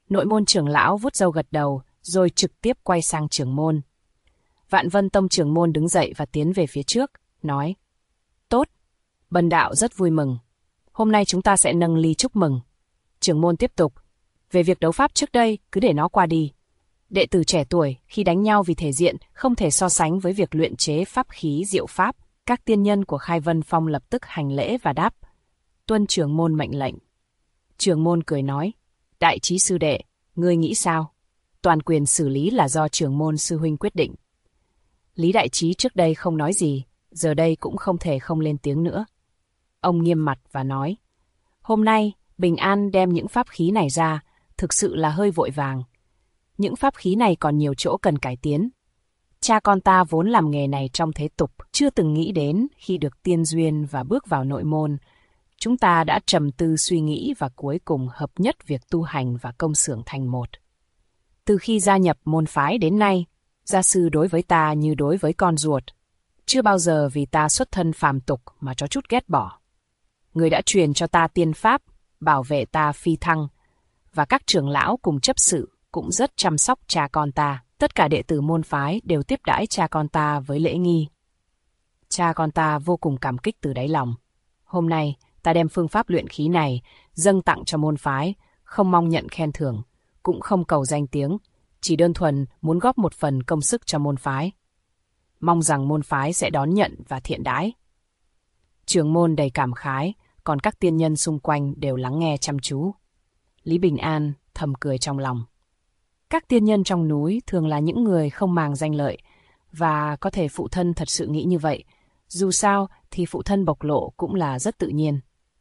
[SPEAKER 2] Nội môn trưởng lão vuốt râu gật đầu, rồi trực tiếp quay sang trưởng môn. Vạn Vân Tông trưởng môn đứng dậy và tiến về phía trước, nói: Tốt, bần đạo rất vui mừng. Hôm nay chúng ta sẽ nâng ly chúc mừng. Trưởng môn tiếp tục: Về việc đấu pháp trước đây, cứ để nó qua đi. Đệ tử trẻ tuổi, khi đánh nhau vì thể diện, không thể so sánh với việc luyện chế pháp khí diệu pháp. Các tiên nhân của Khai Vân Phong lập tức hành lễ và đáp: Tuân trưởng môn mệnh lệnh. Trưởng môn cười nói: Đại trí sư đệ, ngươi nghĩ sao? Toàn quyền xử lý là do trưởng môn sư huynh quyết định. Lý Đại Trí trước đây không nói gì, giờ đây cũng không thể không lên tiếng nữa. Ông nghiêm mặt và nói: Hôm nay, Bình An đem những pháp khí này ra, thực sự là hơi vội vàng. Những pháp khí này còn nhiều chỗ cần cải tiến. Cha con ta vốn làm nghề này trong thế tục, chưa từng nghĩ đến khi được tiên duyên và bước vào nội môn. Chúng ta đã trầm tư suy nghĩ và cuối cùng hợp nhất việc tu hành và công xưởng thành một. Từ khi gia nhập môn phái đến nay, gia sư đối với ta như đối với con ruột. Chưa bao giờ vì ta xuất thân phàm tục mà cho chút ghét bỏ. Người đã truyền cho ta tiên pháp, bảo vệ ta phi thăng, và các trưởng lão cùng chấp sự cũng rất chăm sóc cha con ta. Tất cả đệ tử môn phái đều tiếp đãi cha con ta với lễ nghi. Cha con ta vô cùng cảm kích từ đáy lòng. Hôm nay, ta đem phương pháp luyện khí này dâng tặng cho môn phái, không mong nhận khen thưởng, cũng không cầu danh tiếng, chỉ đơn thuần muốn góp một phần công sức cho môn phái. Mong rằng môn phái sẽ đón nhận và thiện đãi. Trưởng môn đầy cảm khái, còn các tiên nhân xung quanh đều lắng nghe chăm chú. Lý Bình An thầm cười trong lòng. Các tiên nhân trong núi thường là những người không màng danh lợi, và có thể phụ thân thật sự nghĩ như vậy. Dù sao thì phụ thân bộc lộ cũng là rất tự nhiên.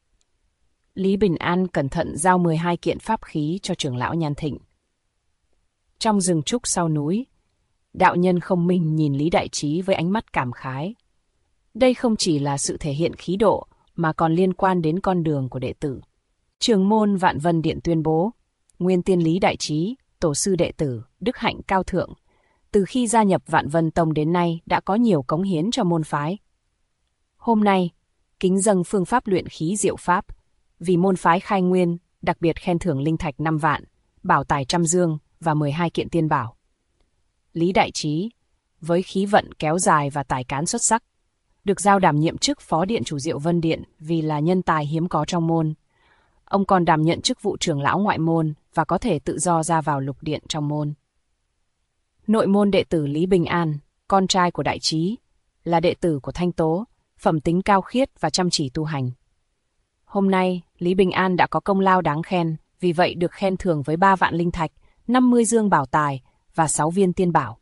[SPEAKER 2] Lý Bình An cẩn thận giao 12 kiện pháp khí cho trưởng lão Nhan Thịnh. Trong rừng trúc sau núi, đạo nhân Không Minh nhìn Lý Đại Trí với ánh mắt cảm khái. Đây không chỉ là sự thể hiện khí độ, mà còn liên quan đến con đường của đệ tử. Trưởng môn Vạn Vân Điện tuyên bố: Nguyên tiên Lý Đại Trí, tổ sư đệ tử, đức hạnh cao thượng, từ khi gia nhập Vạn Vân Tông đến nay đã có nhiều cống hiến cho môn phái. Hôm nay, kính dâng phương pháp luyện khí diệu pháp, vì môn phái khai nguyên, đặc biệt khen thưởng linh thạch 5 vạn, bảo tài trăm dương và 12 kiện tiên bảo. Lý Đại Trí, với khí vận kéo dài và tài cán xuất sắc, được giao đảm nhiệm chức phó điện chủ Diệu Vân Điện vì là nhân tài hiếm có trong môn. Ông còn đảm nhận chức vụ trưởng lão ngoại môn và có thể tự do ra vào lục điện trong môn. Nội môn đệ tử Lý Bình An, con trai của Đại Trí, là đệ tử của Thanh Tố, phẩm tính cao khiết và chăm chỉ tu hành. Hôm nay, Lý Bình An đã có công lao đáng khen, vì vậy được khen thưởng với 3 vạn linh thạch, 50 dương bảo tài và 6 viên tiên bảo.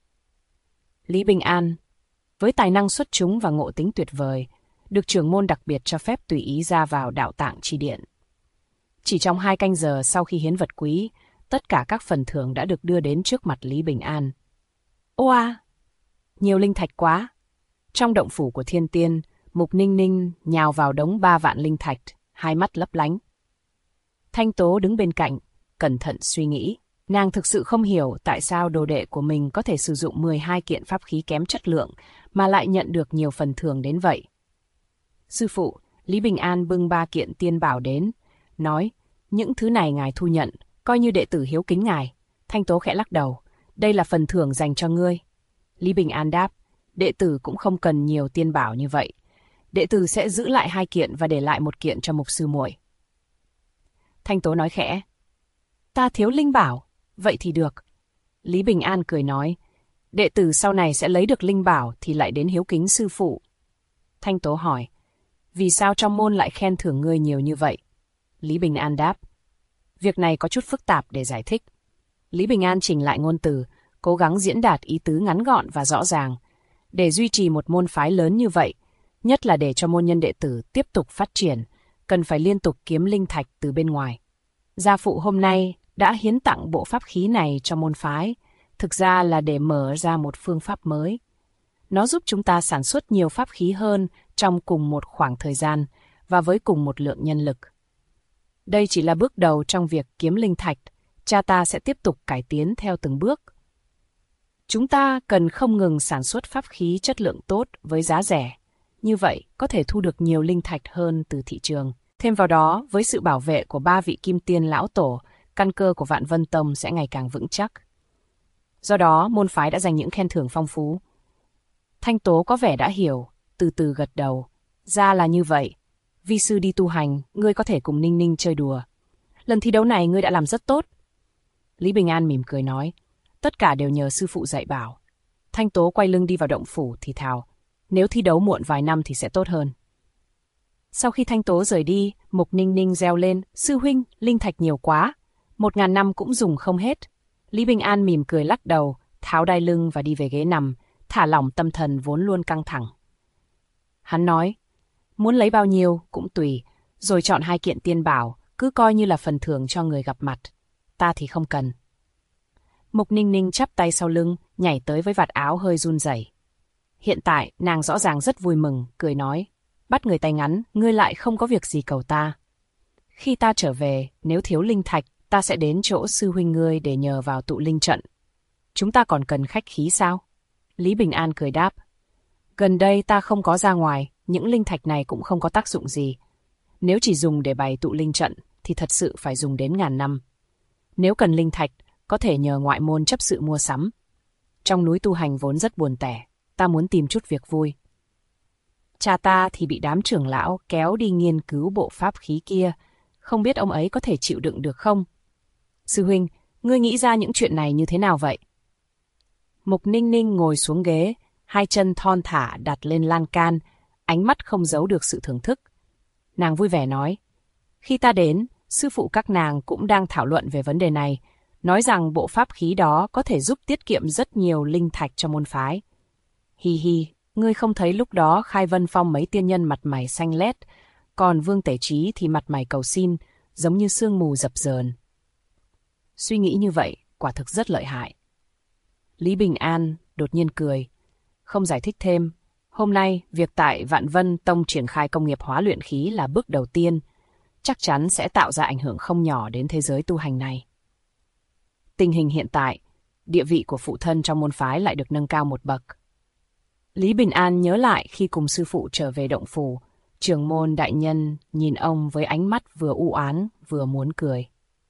[SPEAKER 2] Lý Bình An, với tài năng xuất chúng và ngộ tính tuyệt vời, được trưởng môn đặc biệt cho phép tùy ý ra vào đạo tạng chi điện. Chỉ trong 2 canh giờ sau khi hiến vật quý, tất cả các phần thưởng đã được đưa đến trước mặt Lý Bình An. Oa! Nhiều linh thạch quá! Trong động phủ của thiên tiên, Mục Ninh Ninh nhào vào đống 3 vạn linh thạch, hai mắt lấp lánh. Thanh Tố đứng bên cạnh, cẩn thận suy nghĩ. Nàng thực sự không hiểu tại sao đồ đệ của mình có thể sử dụng 12 kiện pháp khí kém chất lượng mà lại nhận được nhiều phần thưởng đến vậy. Sư phụ, Lý Bình An bưng 3 kiện tiên bảo đến, nói: Những thứ này ngài thu nhận, coi như đệ tử hiếu kính ngài. Thanh Tố khẽ lắc đầu: Đây là phần thưởng dành cho ngươi. Lý Bình An đáp: Đệ tử cũng không cần nhiều tiên bảo như vậy. Đệ tử sẽ giữ lại 2 kiện và để lại 1 kiện cho mục sư muội. Thanh Tố nói khẽ: Ta thiếu linh bảo, vậy thì được. Lý Bình An cười nói: Đệ tử sau này sẽ lấy được linh bảo thì lại đến hiếu kính sư phụ. Thanh Tố hỏi: Vì sao trong môn lại khen thưởng ngươi nhiều như vậy? Lý Bình An đáp: Việc này có chút phức tạp để giải thích. Lý Bình An chỉnh lại ngôn từ, cố gắng diễn đạt ý tứ ngắn gọn và rõ ràng. Để duy trì một môn phái lớn như vậy, nhất là để cho môn nhân đệ tử tiếp tục phát triển, cần phải liên tục kiếm linh thạch từ bên ngoài. Gia phụ hôm nay đã hiến tặng bộ pháp khí này cho môn phái, thực ra là để mở ra một phương pháp mới. Nó giúp chúng ta sản xuất nhiều pháp khí hơn trong cùng một khoảng thời gian và với cùng một lượng nhân lực. Đây chỉ là bước đầu trong việc kiếm linh thạch, cha ta sẽ tiếp tục cải tiến theo từng bước. Chúng ta cần không ngừng sản xuất pháp khí chất lượng tốt với giá rẻ, như vậy có thể thu được nhiều linh thạch hơn từ thị trường. Thêm vào đó, với sự bảo vệ của 3 vị kim tiên lão tổ, căn cơ của Vạn Vân Tông sẽ ngày càng vững chắc. Do đó, môn phái đã dành những khen thưởng phong phú. Thanh Tố có vẻ đã hiểu, từ từ gật đầu. Ra là như vậy. Vi sư đi tu hành, ngươi có thể cùng Ninh Ninh chơi đùa. Lần thi đấu này ngươi đã làm rất tốt. Lý Bình An mỉm cười nói, tất cả đều nhờ sư phụ dạy bảo. Thanh Tố quay lưng đi vào động phủ thì thào, nếu thi đấu muộn vài năm thì sẽ tốt hơn. Sau khi Thanh Tố rời đi, Mục Ninh Ninh reo lên, sư huynh, linh thạch nhiều quá, 1000 năm cũng dùng không hết. Lý Bình An mỉm cười lắc đầu, tháo đai lưng và đi về ghế nằm, thả lỏng tâm thần vốn luôn căng thẳng. Hắn nói, muốn lấy bao nhiêu cũng tùy, rồi chọn 2 kiện tiên bảo, cứ coi như là phần thưởng cho người gặp mặt. Ta thì không cần. Mục Ninh Ninh chắp tay sau lưng, nhảy tới với vạt áo hơi run rẩy. Hiện tại, nàng rõ ràng rất vui mừng, cười nói, bắt người tay ngắn, ngươi lại không có việc gì cầu ta. Khi ta trở về, nếu thiếu linh thạch, ta sẽ đến chỗ sư huynh ngươi để nhờ vào tụ linh trận. Chúng ta còn cần khách khí sao? Lý Bình An cười đáp. Gần đây ta không có ra ngoài, những linh thạch này cũng không có tác dụng gì. Nếu chỉ dùng để bày tụ linh trận, thì thật sự phải dùng đến 1000 năm. Nếu cần linh thạch, có thể nhờ ngoại môn chấp sự mua sắm. Trong núi tu hành vốn rất buồn tẻ, ta muốn tìm chút việc vui. Cha ta thì bị đám trưởng lão kéo đi nghiên cứu bộ pháp khí kia, không biết ông ấy có thể chịu đựng được không? Sư huynh, ngươi nghĩ ra những chuyện này như thế nào vậy? Mục Ninh Ninh ngồi xuống ghế, 2 chân thon thả đặt lên lan can, ánh mắt không giấu được sự thưởng thức. Nàng vui vẻ nói, khi ta đến, sư phụ các nàng cũng đang thảo luận về vấn đề này, nói rằng bộ pháp khí đó có thể giúp tiết kiệm rất nhiều linh thạch cho môn phái. Hi hi, ngươi không thấy lúc đó Khai Vân Phong mấy tiên nhân mặt mày xanh lét, còn Vương Tể Trí thì mặt mày cầu xin, giống như sương mù dập dờn. Suy nghĩ như vậy, quả thực rất lợi hại. Lý Bình An đột nhiên cười, không giải thích thêm. Hôm nay, việc tại Vạn Vân Tông triển khai công nghiệp hóa luyện khí là bước đầu tiên, chắc chắn sẽ tạo ra ảnh hưởng không nhỏ đến thế giới tu hành này. Tình hình hiện tại, địa vị của phụ thân trong môn phái lại được nâng cao một bậc. Lý Bình An nhớ lại khi cùng sư phụ trở về động phủ, trưởng môn đại nhân nhìn ông với ánh mắt vừa u oán vừa muốn cười.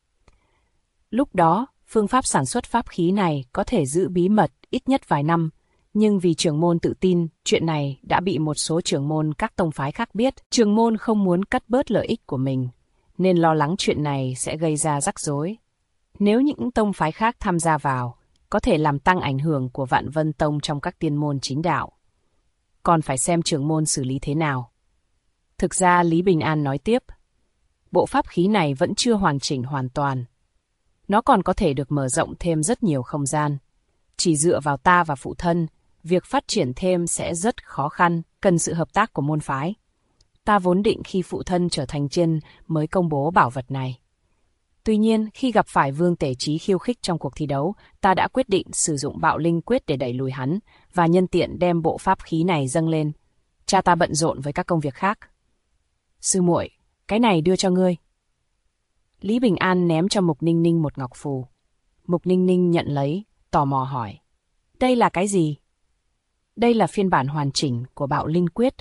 [SPEAKER 2] Lúc đó, phương pháp sản xuất pháp khí này có thể giữ bí mật ít nhất vài năm, nhưng vì trưởng môn tự tin, chuyện này đã bị một số trưởng môn các tông phái khác biết. Trưởng môn không muốn cắt bớt lợi ích của mình, nên lo lắng chuyện này sẽ gây ra rắc rối. Nếu những tông phái khác tham gia vào, có thể làm tăng ảnh hưởng của Vạn Vân Tông trong các tiên môn chính đạo. Còn phải xem trưởng môn xử lý thế nào. Thực ra Lý Bình An nói tiếp, bộ pháp khí này vẫn chưa hoàn chỉnh hoàn toàn. Nó còn có thể được mở rộng thêm rất nhiều không gian. Chỉ dựa vào ta và phụ thân, việc phát triển thêm sẽ rất khó khăn, cần sự hợp tác của môn phái. Ta vốn định khi phụ thân trở thành chiên mới công bố bảo vật này. Tuy nhiên, khi gặp phải Vương Tể Trí khiêu khích trong cuộc thi đấu, ta đã quyết định sử dụng bạo linh quyết để đẩy lùi hắn, và nhân tiện đem bộ pháp khí này dâng lên. Cha ta bận rộn với các công việc khác. Sư muội, cái này đưa cho ngươi. Lý Bình An ném cho Mục Ninh Ninh một ngọc phù. Mục Ninh Ninh nhận lấy, tò mò hỏi. Đây là cái gì? Đây là phiên bản hoàn chỉnh của bạo linh quyết.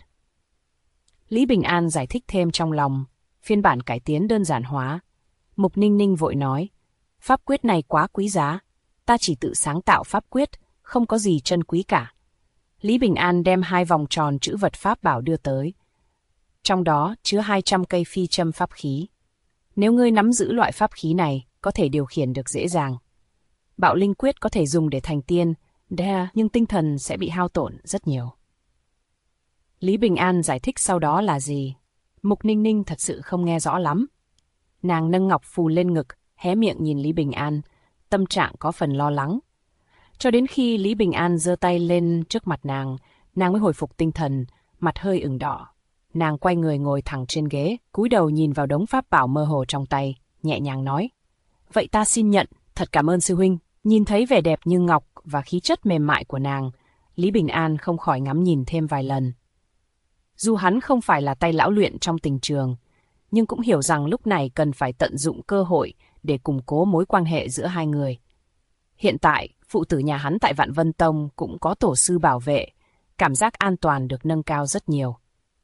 [SPEAKER 2] Lý Bình An giải thích thêm trong lòng, phiên bản cải tiến đơn giản hóa. Mục Ninh Ninh vội nói, pháp quyết này quá quý giá, ta chỉ tự sáng tạo pháp quyết, không có gì chân quý cả. Lý Bình An đem 2 vòng tròn chữ vật pháp bảo đưa tới. Trong đó chứa 200 cây phi châm pháp khí. Nếu ngươi nắm giữ loại pháp khí này, có thể điều khiển được dễ dàng. Bạo linh quyết có thể dùng để thành tiên, nhưng tinh thần sẽ bị hao tổn rất nhiều. Lý Bình An giải thích sau đó là gì? Mục Ninh Ninh thật sự không nghe rõ lắm. Nàng nâng ngọc phù lên ngực, hé miệng nhìn Lý Bình An, tâm trạng có phần lo lắng. Cho đến khi Lý Bình An giơ tay lên trước mặt nàng mới hồi phục tinh thần, mặt hơi ửng đỏ. Nàng quay người ngồi thẳng trên ghế, cúi đầu nhìn vào đống pháp bảo mơ hồ trong tay, nhẹ nhàng nói. Vậy ta xin nhận, thật cảm ơn sư huynh. Nhìn thấy vẻ đẹp như ngọc và khí chất mềm mại của nàng, Lý Bình An không khỏi ngắm nhìn thêm vài lần. Dù hắn không phải là tay lão luyện trong tình trường, nhưng cũng hiểu rằng lúc này cần phải tận dụng cơ hội để củng cố mối quan hệ giữa hai người. Hiện tại, phụ tử nhà hắn tại Vạn Vân Tông cũng có tổ sư bảo vệ, cảm giác an toàn được nâng cao rất nhiều.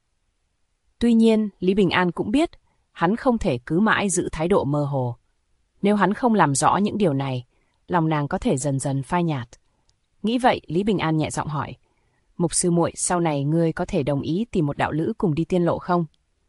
[SPEAKER 2] Tuy nhiên, Lý Bình An cũng biết, hắn không thể cứ mãi giữ thái độ mơ hồ. Nếu hắn không làm rõ những điều này, lòng nàng có thể dần dần phai nhạt. Nghĩ vậy, Lý Bình An nhẹ giọng hỏi, Mục sư muội, sau này ngươi có thể đồng ý tìm một đạo lữ cùng đi tiên lộ không?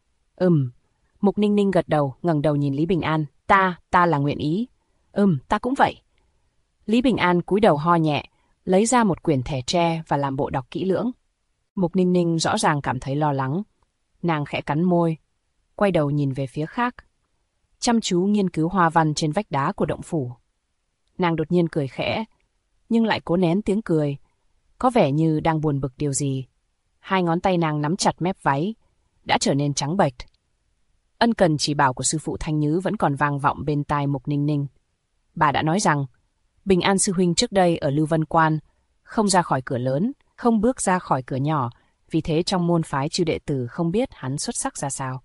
[SPEAKER 2] Mục Ninh Ninh gật đầu, ngẩng đầu nhìn Lý Bình An, ta là nguyện ý. Ta cũng vậy. Lý Bình An cúi đầu ho nhẹ, lấy ra một quyển thẻ tre và làm bộ đọc kỹ lưỡng. Mục Ninh Ninh rõ ràng cảm thấy lo lắng. Nàng khẽ cắn môi, quay đầu nhìn về phía khác, chăm chú nghiên cứu hoa văn trên vách đá của động phủ. Nàng đột nhiên cười khẽ, nhưng lại cố nén tiếng cười, có vẻ như đang buồn bực điều gì. Hai ngón tay nàng nắm chặt mép váy, đã trở nên trắng bệch. Ân cần chỉ bảo của sư phụ Thanh Nhứ vẫn còn vang vọng bên tai Mục Ninh Ninh. Bà đã nói rằng, Bình An sư huynh trước đây ở Lưu Vân Quan, không ra khỏi cửa lớn, không bước ra khỏi cửa nhỏ, vì thế trong môn phái chư đệ tử không biết hắn xuất sắc ra sao.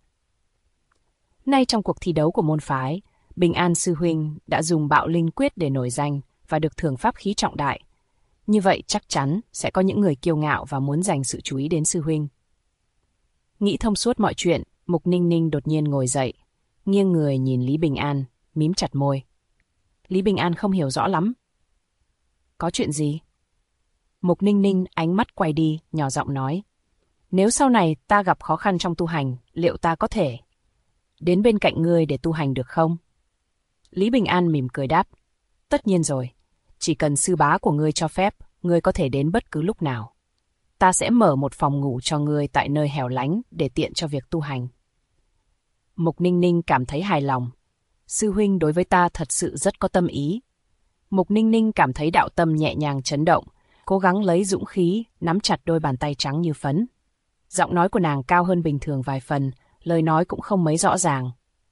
[SPEAKER 2] Nay trong cuộc thi đấu của môn phái, Bình An sư huynh đã dùng bạo linh quyết để nổi danh và được thưởng pháp khí trọng đại. Như vậy chắc chắn sẽ có những người kiêu ngạo và muốn dành sự chú ý đến sư huynh. Nghĩ thông suốt mọi chuyện, Mục Ninh Ninh đột nhiên ngồi dậy, nghiêng người nhìn Lý Bình An, mím chặt môi. Lý Bình An không hiểu rõ lắm. Có chuyện gì? Mục Ninh Ninh ánh mắt quay đi, nhỏ giọng nói. Nếu sau này ta gặp khó khăn trong tu hành, liệu ta có thể đến bên cạnh ngươi để tu hành được không? Lý Bình An mỉm cười đáp. Tất nhiên rồi. Chỉ cần sư bá của ngươi cho phép, ngươi có thể đến bất cứ lúc nào. Ta sẽ mở một phòng ngủ cho ngươi tại nơi hẻo lánh để tiện cho việc tu hành. Mục Ninh Ninh cảm thấy hài lòng. Sư huynh đối với ta thật sự rất có tâm ý. Mục Ninh Ninh cảm thấy đạo tâm nhẹ nhàng chấn động, cố gắng lấy dũng khí, nắm chặt đôi bàn tay trắng như phấn. Giọng nói của nàng cao hơn bình thường vài phần, lời nói cũng không mấy rõ ràng.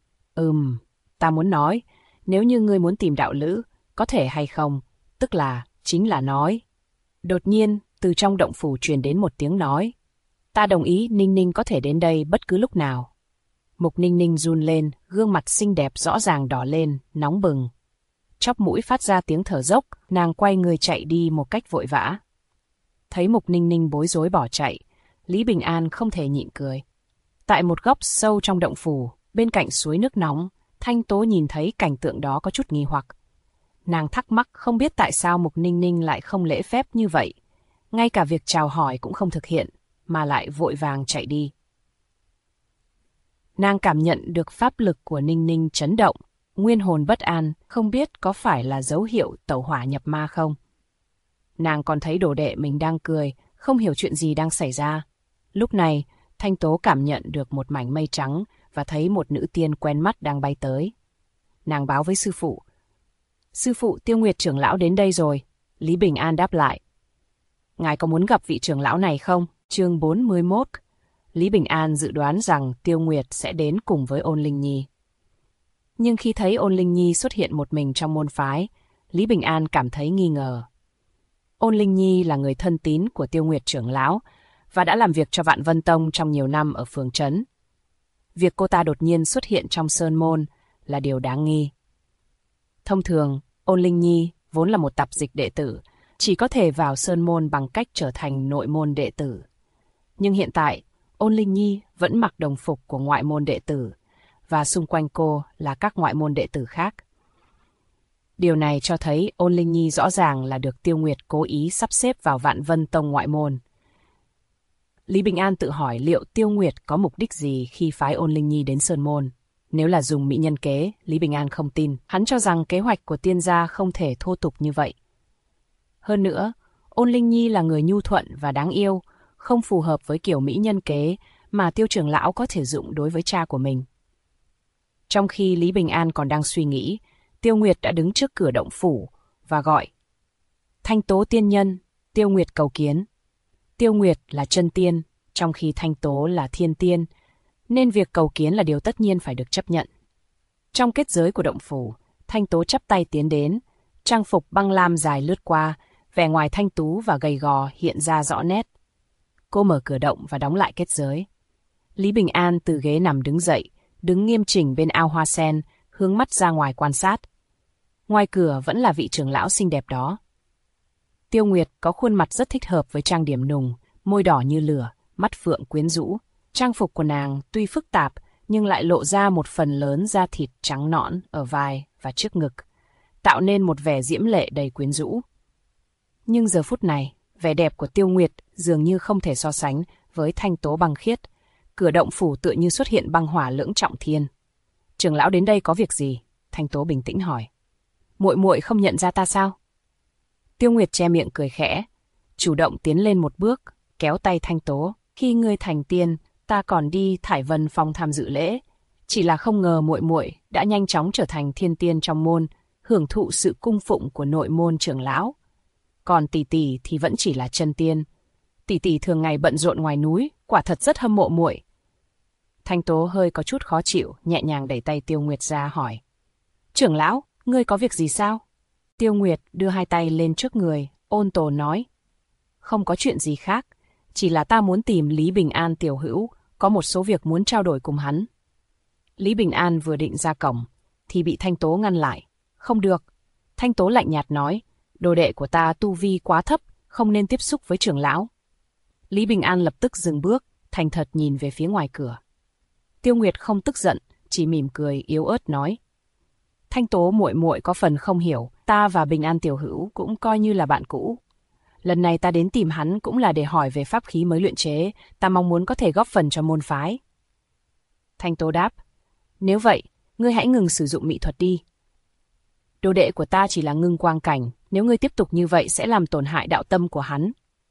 [SPEAKER 2] Ta muốn nói, nếu như ngươi muốn tìm đạo lữ, có thể hay không, tức là, chính là nói. Đột nhiên, từ trong động phủ truyền đến một tiếng nói. Ta đồng ý Ninh Ninh có thể đến đây bất cứ lúc nào. Mục Ninh Ninh run lên, gương mặt xinh đẹp rõ ràng đỏ lên, nóng bừng. Chóp mũi phát ra tiếng thở dốc, nàng quay người chạy đi một cách vội vã. Thấy Mục Ninh Ninh bối rối bỏ chạy, Lý Bình An không thể nhịn cười. Tại một góc sâu trong động phủ, bên cạnh suối nước nóng, Thanh Tố nhìn thấy cảnh tượng đó có chút nghi hoặc. Nàng thắc mắc không biết tại sao Mục Ninh Ninh lại không lễ phép như vậy. Ngay cả việc chào hỏi cũng không thực hiện, mà lại vội vàng chạy đi. Nàng cảm nhận được pháp lực của Ninh Ninh chấn động, nguyên hồn bất an, không biết có phải là dấu hiệu tẩu hỏa nhập ma không. Nàng còn thấy đồ đệ mình đang cười, không hiểu chuyện gì đang xảy ra. Lúc này, Thanh Tố cảm nhận được một mảnh mây trắng và thấy một nữ tiên quen mắt đang bay tới. Nàng báo với sư phụ. Sư phụ, Tiêu Nguyệt trưởng lão đến đây rồi. Lý Bình An đáp lại. Ngài có muốn gặp vị trưởng lão này không? Chương 41. Lý Bình An dự đoán rằng Tiêu Nguyệt sẽ đến cùng với Ôn Linh Nhi. Nhưng khi thấy Ôn Linh Nhi xuất hiện một mình trong môn phái, Lý Bình An cảm thấy nghi ngờ. Ôn Linh Nhi là người thân tín của Tiêu Nguyệt trưởng lão và đã làm việc cho Vạn Vân Tông trong nhiều năm ở phường trấn. Việc cô ta đột nhiên xuất hiện trong sơn môn là điều đáng nghi. Thông thường, Ôn Linh Nhi vốn là một tạp dịch đệ tử, chỉ có thể vào sơn môn bằng cách trở thành nội môn đệ tử. Nhưng hiện tại, Ôn Linh Nhi vẫn mặc đồng phục của ngoại môn đệ tử, và xung quanh cô là các ngoại môn đệ tử khác. Điều này cho thấy Ôn Linh Nhi rõ ràng là được Tiêu Nguyệt cố ý sắp xếp vào Vạn Vân Tông ngoại môn. Lý Bình An tự hỏi liệu Tiêu Nguyệt có mục đích gì khi phái Ôn Linh Nhi đến sơn môn. Nếu là dùng mỹ nhân kế, Lý Bình An không tin. Hắn cho rằng kế hoạch của tiên gia không thể thô tục như vậy. Hơn nữa, Ôn Linh Nhi là người nhu thuận và đáng yêu, không phù hợp với kiểu mỹ nhân kế mà Tiêu trưởng lão có thể dụng đối với cha của mình. Trong khi Lý Bình An còn đang suy nghĩ, Tiêu Nguyệt đã đứng trước cửa động phủ và gọi. Thanh Tố tiên nhân, Tiêu Nguyệt cầu kiến. Tiêu Nguyệt là chân tiên, trong khi Thanh Tố là thiên tiên, nên việc cầu kiến là điều tất nhiên phải được chấp nhận. Trong kết giới của động phủ, Thanh Tố chắp tay tiến đến, trang phục băng lam dài lướt qua, vẻ ngoài thanh tú và gầy gò hiện ra rõ nét. Cô mở cửa động và đóng lại kết giới. Lý Bình An từ ghế nằm đứng dậy, đứng nghiêm chỉnh bên ao hoa sen, hướng mắt ra ngoài quan sát. Ngoài cửa vẫn là vị trưởng lão xinh đẹp đó. Tiêu Nguyệt có khuôn mặt rất thích hợp với trang điểm nùng, môi đỏ như lửa, mắt phượng quyến rũ. Trang phục của nàng tuy phức tạp, nhưng lại lộ ra một phần lớn da thịt trắng nõn ở vai và trước ngực, tạo nên một vẻ diễm lệ đầy quyến rũ. Nhưng giờ phút này, vẻ đẹp của Tiêu Nguyệt dường như không thể so sánh với thanh tố băng khiết. Cửa động phủ tựa như xuất hiện băng hỏa lưỡng trọng thiên. Trưởng lão đến đây có việc gì? Thanh tố bình tĩnh hỏi. Muội muội không nhận ra ta sao? Tiêu Nguyệt che miệng cười khẽ, chủ động tiến lên một bước, kéo tay Thanh tố. Khi ngươi thành tiên, ta còn đi Thải Vân Phong tham dự lễ. Chỉ là không ngờ muội muội đã nhanh chóng trở thành thiên tiên trong môn, hưởng thụ sự cung phụng của nội môn trưởng lão. Còn tỷ tỷ thì vẫn chỉ là chân tiên. Tỷ tỷ thường ngày bận rộn ngoài núi, quả thật rất hâm mộ muội. Thanh tố hơi có chút khó chịu, nhẹ nhàng đẩy tay Tiêu Nguyệt ra hỏi. Trưởng lão, ngươi có việc gì sao? Tiêu Nguyệt đưa hai tay lên trước người, ôn tồn nói. Không có chuyện gì khác, chỉ là ta muốn tìm Lý Bình An tiểu hữu, có một số việc muốn trao đổi cùng hắn. Lý Bình An vừa định ra cổng, thì bị Thanh tố ngăn lại. Không được. Thanh tố lạnh nhạt nói, đồ đệ của ta tu vi quá thấp, không nên tiếp xúc với trưởng lão. Lý Bình An lập tức dừng bước, thành thật nhìn về phía ngoài cửa. Tiêu Nguyệt không tức giận, chỉ mỉm cười yếu ớt nói. Thanh tố muội muội có phần không hiểu, ta và Bình An tiểu hữu cũng coi như là bạn cũ. Lần này ta đến tìm hắn cũng là để hỏi về pháp khí mới luyện chế, ta mong muốn có thể góp phần cho môn phái. Thanh tố đáp, nếu vậy, ngươi hãy ngừng sử dụng mỹ thuật đi. Đồ đệ của ta chỉ là ngưng quang cảnh, nếu ngươi tiếp tục như vậy sẽ làm tổn hại đạo tâm của hắn.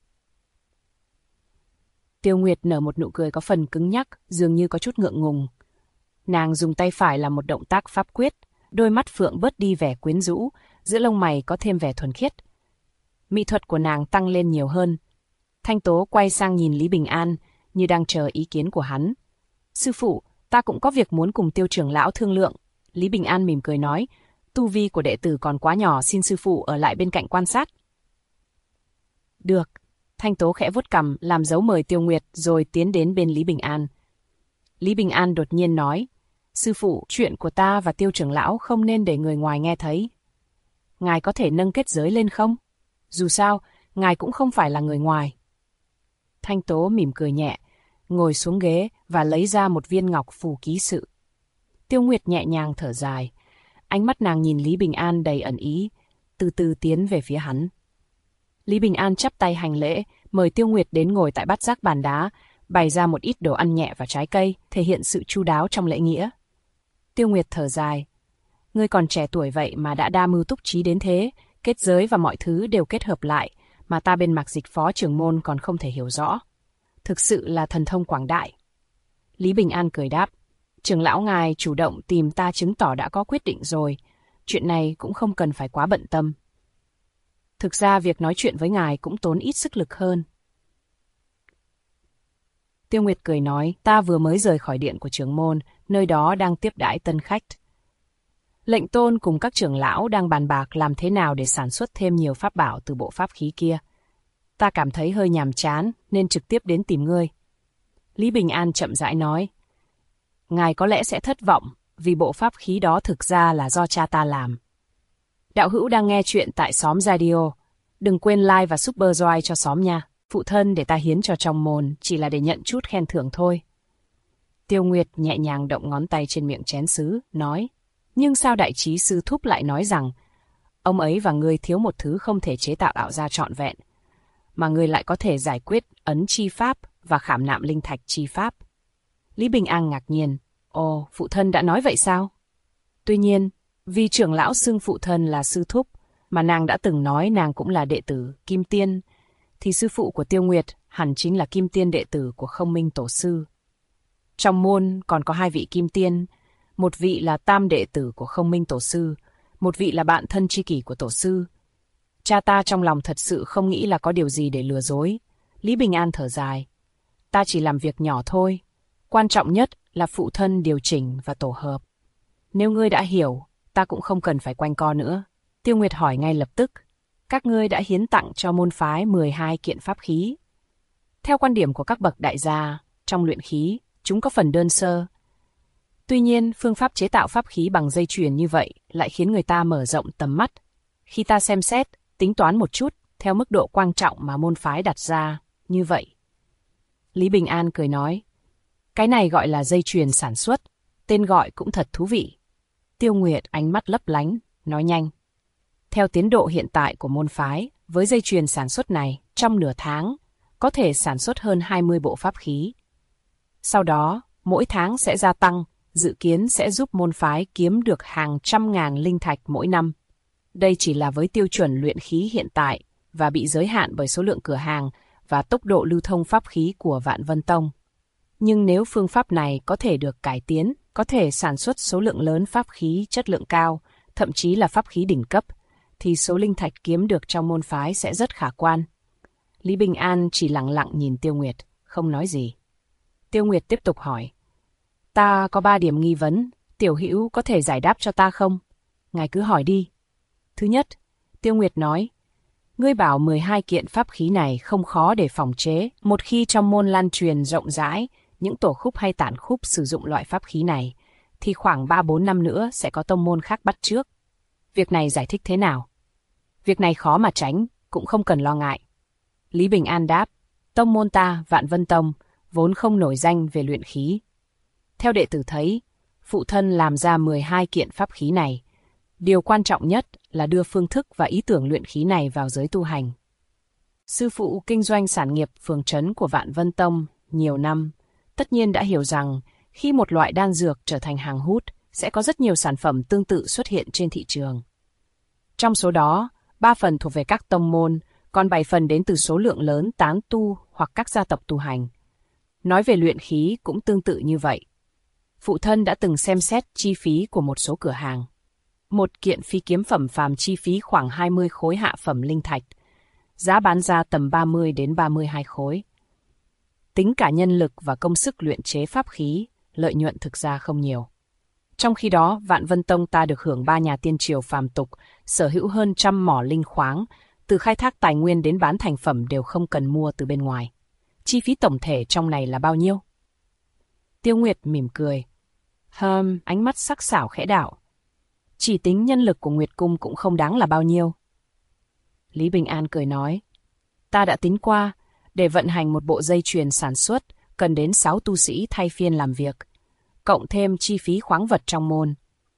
[SPEAKER 2] Tiêu Nguyệt nở một nụ cười có phần cứng nhắc, dường như có chút ngượng ngùng. Nàng dùng tay phải làm một động tác pháp quyết, đôi mắt phượng bớt đi vẻ quyến rũ, giữa lông mày có thêm vẻ thuần khiết. Mỹ thuật của nàng tăng lên nhiều hơn. Thanh tố quay sang nhìn Lý Bình An, như đang chờ ý kiến của hắn. Sư phụ, ta cũng có việc muốn cùng Tiêu trưởng lão thương lượng. Lý Bình An mỉm cười nói, tu vi của đệ tử còn quá nhỏ, xin sư phụ ở lại bên cạnh quan sát. Được. Thanh tố khẽ vuốt cằm, làm dấu mời Tiêu Nguyệt rồi tiến đến bên Lý Bình An. Lý Bình An đột nhiên nói, sư phụ, chuyện của ta và Tiêu trưởng lão không nên để người ngoài nghe thấy. Ngài có thể nâng kết giới lên không? Dù sao, ngài cũng không phải là người ngoài. Thanh tố mỉm cười nhẹ, ngồi xuống ghế và lấy ra một viên ngọc phù ký sự. Tiêu Nguyệt nhẹ nhàng thở dài, ánh mắt nàng nhìn Lý Bình An đầy ẩn ý, từ từ tiến về phía hắn. Lý Bình An chắp tay hành lễ, mời Tiêu Nguyệt đến ngồi tại bát giác bàn đá, bày ra một ít đồ ăn nhẹ và trái cây, thể hiện sự chu đáo trong lễ nghĩa. Tiêu Nguyệt thở dài, ngươi còn trẻ tuổi vậy mà đã đa mưu túc trí đến thế, kết giới và mọi thứ đều kết hợp lại, mà ta bên Mạc Dịch phó trưởng môn còn không thể hiểu rõ. Thực sự là thần thông quảng đại. Lý Bình An cười đáp, trưởng lão ngài chủ động tìm ta chứng tỏ đã có quyết định rồi, chuyện này cũng không cần phải quá bận tâm. Thực ra việc nói chuyện với ngài cũng tốn ít sức lực hơn. Tiêu Nguyệt cười nói, ta vừa mới rời khỏi điện của trưởng môn, nơi đó đang tiếp đãi tân khách. Lệnh tôn cùng các trưởng lão đang bàn bạc làm thế nào để sản xuất thêm nhiều pháp bảo từ bộ pháp khí kia. Ta cảm thấy hơi nhàm chán nên trực tiếp đến tìm ngươi. Lý Bình An chậm rãi nói, ngài có lẽ sẽ thất vọng vì bộ pháp khí đó thực ra là do cha ta làm. Đạo hữu đang nghe chuyện tại xóm Radio. Đừng quên like và super joy cho xóm nha. Phụ thân để ta hiến cho trong môn chỉ là để nhận chút khen thưởng thôi. Tiêu Nguyệt nhẹ nhàng động ngón tay trên miệng chén sứ, nói, nhưng sao đại trí sư thúc lại nói rằng ông ấy và ngươi thiếu một thứ không thể chế tạo ảo ra trọn vẹn, mà ngươi lại có thể giải quyết ấn chi pháp và khảm nạm linh thạch chi pháp. Lý Bình An ngạc nhiên, ồ, phụ thân đã nói vậy sao? Tuy nhiên, vì trưởng lão xưng phụ thân là sư thúc, mà nàng đã từng nói nàng cũng là đệ tử Kim Tiên, thì sư phụ của Tiêu Nguyệt hẳn chính là Kim Tiên đệ tử của Không Minh Tổ sư. Trong môn còn có hai vị Kim Tiên, một vị là tam đệ tử của Không Minh Tổ sư, một vị là bạn thân tri kỷ của Tổ sư. Cha ta trong lòng thật sự không nghĩ là có điều gì để lừa dối. Lý Bình An thở dài, ta chỉ làm việc nhỏ thôi, quan trọng nhất là phụ thân điều chỉnh và tổ hợp. Nếu ngươi đã hiểu, ta cũng không cần phải quanh co nữa. Tiêu Nguyệt hỏi ngay lập tức, các ngươi đã hiến tặng cho môn phái 12 kiện pháp khí. Theo quan điểm của các bậc đại gia, trong luyện khí, chúng có phần đơn sơ. Tuy nhiên, phương pháp chế tạo pháp khí bằng dây chuyền như vậy lại khiến người ta mở rộng tầm mắt. Khi ta xem xét, tính toán một chút, theo mức độ quan trọng mà môn phái đặt ra, như vậy. Lý Bình An cười nói, Cái này gọi là dây chuyền sản xuất, tên gọi cũng thật thú vị. Tiêu Nguyệt ánh mắt lấp lánh, nói nhanh. Theo tiến độ hiện tại của môn phái, với dây chuyền sản xuất này, trong nửa tháng, có thể sản xuất hơn 20 bộ pháp khí. Sau đó, mỗi tháng sẽ gia tăng, dự kiến sẽ giúp môn phái kiếm được hàng trăm ngàn linh thạch mỗi năm. Đây chỉ là với tiêu chuẩn luyện khí hiện tại và bị giới hạn bởi số lượng cửa hàng và tốc độ lưu thông pháp khí của Vạn Vân Tông. Nhưng nếu phương pháp này có thể được cải tiến, có thể sản xuất số lượng lớn pháp khí chất lượng cao, thậm chí là pháp khí đỉnh cấp, thì số linh thạch kiếm được trong môn phái sẽ rất khả quan. Lý Bình An chỉ lặng lặng nhìn Tiêu Nguyệt, không nói gì. Tiêu Nguyệt tiếp tục hỏi. Ta có 3 điểm nghi vấn, tiểu hữu có thể giải đáp cho ta không? Ngài cứ hỏi đi. Thứ nhất, Tiêu Nguyệt nói, ngươi bảo 12 kiện pháp khí này không khó để phòng chế. Một khi trong môn lan truyền rộng rãi, những tổ khúc hay tản khúc sử dụng loại pháp khí này, thì khoảng 3-4 năm nữa sẽ có tông môn khác bắt chước. Việc này giải thích thế nào? Việc này khó mà tránh, cũng không cần lo ngại. Lý Bình An đáp, tông môn ta, Vạn Vân Tông, vốn không nổi danh về luyện khí. Theo đệ tử thấy, phụ thân làm ra 12 kiện pháp khí này. Điều quan trọng nhất là đưa phương thức và ý tưởng luyện khí này vào giới tu hành. Sư phụ kinh doanh sản nghiệp phường trấn của Vạn Vân Tông nhiều năm, tất nhiên đã hiểu rằng khi một loại đan dược trở thành hàng hút, sẽ có rất nhiều sản phẩm tương tự xuất hiện trên thị trường. Trong số đó, 3 phần thuộc về các tông môn, còn 7 phần đến từ số lượng lớn tán tu hoặc các gia tộc tu hành. Nói về luyện khí cũng tương tự như vậy. Phụ thân đã từng xem xét chi phí của một số cửa hàng. Một kiện phi kiếm phẩm phàm chi phí khoảng 20 khối hạ phẩm linh thạch, giá bán ra tầm 30 đến 32 khối. Tính cả nhân lực và công sức luyện chế pháp khí, lợi nhuận thực ra không nhiều. Trong khi đó, Vạn Vân Tông ta được hưởng 3 nhà tiên triều phàm tục, sở hữu hơn 100 mỏ linh khoáng, từ khai thác tài nguyên đến bán thành phẩm đều không cần mua từ bên ngoài. Chi phí tổng thể trong này là bao nhiêu? Tiêu Nguyệt mỉm cười. Ánh mắt sắc sảo khẽ đảo. Chỉ tính nhân lực của Nguyệt Cung cũng không đáng là bao nhiêu. Lý Bình An cười nói. Ta đã tính qua, để vận hành một bộ dây chuyền sản xuất, cần đến 6 tu sĩ thay phiên làm việc, cộng thêm chi phí khoáng vật trong môn.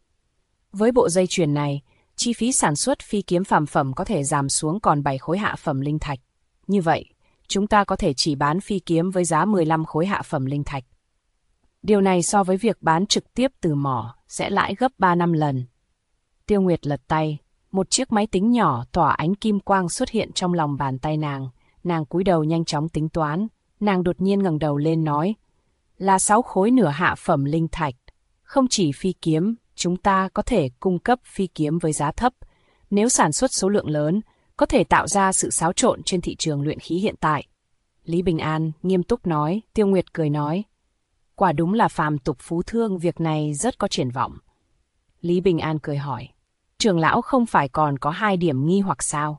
[SPEAKER 2] Với bộ dây chuyền này, chi phí sản xuất phi kiếm phàm phẩm có thể giảm xuống còn 7 khối hạ phẩm linh thạch. Như vậy, chúng ta có thể chỉ bán phi kiếm với giá 15 khối hạ phẩm linh thạch. Điều này so với việc bán trực tiếp từ mỏ sẽ lãi gấp 3-5 lần. Tiêu Nguyệt lật tay, một chiếc máy tính nhỏ tỏa ánh kim quang xuất hiện trong lòng bàn tay nàng. Nàng cúi đầu nhanh chóng tính toán, nàng đột nhiên ngẩng đầu lên nói, là 6 khối nửa hạ phẩm linh thạch. Không chỉ phi kiếm, chúng ta có thể cung cấp phi kiếm với giá thấp. Nếu sản xuất số lượng lớn, có thể tạo ra sự xáo trộn trên thị trường luyện khí hiện tại. Lý Bình An nghiêm túc nói. Tiêu Nguyệt cười nói, quả đúng là phàm tục phú thương, việc này rất có triển vọng. Lý Bình An cười hỏi, trưởng lão không phải còn có 2 điểm nghi hoặc sao?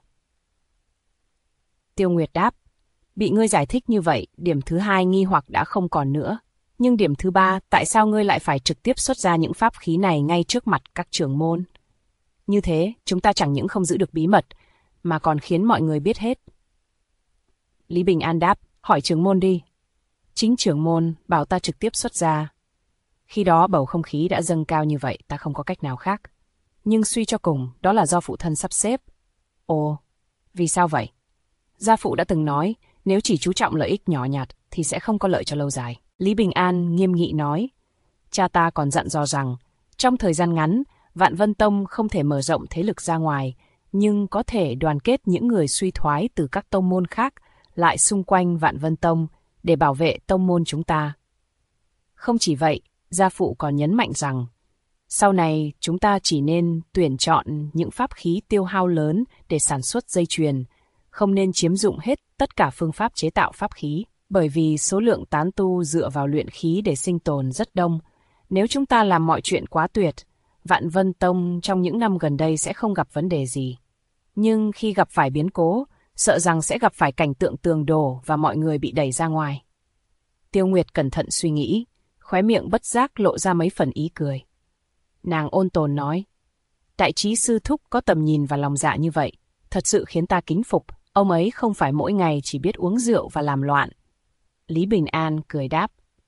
[SPEAKER 2] Tiêu Nguyệt đáp, bị ngươi giải thích như vậy, điểm thứ 2 nghi hoặc đã không còn nữa. Nhưng điểm thứ 3, tại sao ngươi lại phải trực tiếp xuất ra những pháp khí này ngay trước mặt các trưởng môn? Như thế, chúng ta chẳng những không giữ được bí mật, mà còn khiến mọi người biết hết. Lý Bình An đáp, hỏi trưởng môn đi. Chính trưởng môn bảo ta trực tiếp xuất ra. Khi đó bầu không khí đã dâng cao như vậy, ta không có cách nào khác. Nhưng suy cho cùng, đó là do phụ thân sắp xếp. Ồ, vì sao vậy? Gia phụ đã từng nói, nếu chỉ chú trọng lợi ích nhỏ nhặt, thì sẽ không có lợi cho lâu dài. Lý Bình An nghiêm nghị nói, cha ta còn dặn dò rằng, trong thời gian ngắn, Vạn Vân Tông không thể mở rộng thế lực ra ngoài, nhưng có thể đoàn kết những người suy thoái từ các tông môn khác lại xung quanh Vạn Vân Tông để bảo vệ tông môn chúng ta. Không chỉ vậy, gia phụ còn nhấn mạnh rằng, sau này chúng ta chỉ nên tuyển chọn những pháp khí tiêu hao lớn để sản xuất dây chuyền, không nên chiếm dụng hết tất cả phương pháp chế tạo pháp khí, bởi vì số lượng tán tu dựa vào luyện khí để sinh tồn rất đông. Nếu chúng ta làm mọi chuyện quá tuyệt, Vạn Vân Tông trong những năm gần đây sẽ không gặp vấn đề gì. Nhưng khi gặp phải biến cố, sợ rằng sẽ gặp phải cảnh tượng tường đổ và mọi người bị đẩy ra ngoài. Tiêu Nguyệt cẩn thận suy nghĩ, khóe miệng bất giác lộ ra mấy phần ý cười. Nàng ôn tồn nói, Đại trí sư thúc có tầm nhìn và lòng dạ như vậy, thật sự khiến ta kính phục. Ông ấy không phải mỗi ngày chỉ biết uống rượu và làm loạn. Lý Bình An cười đáp,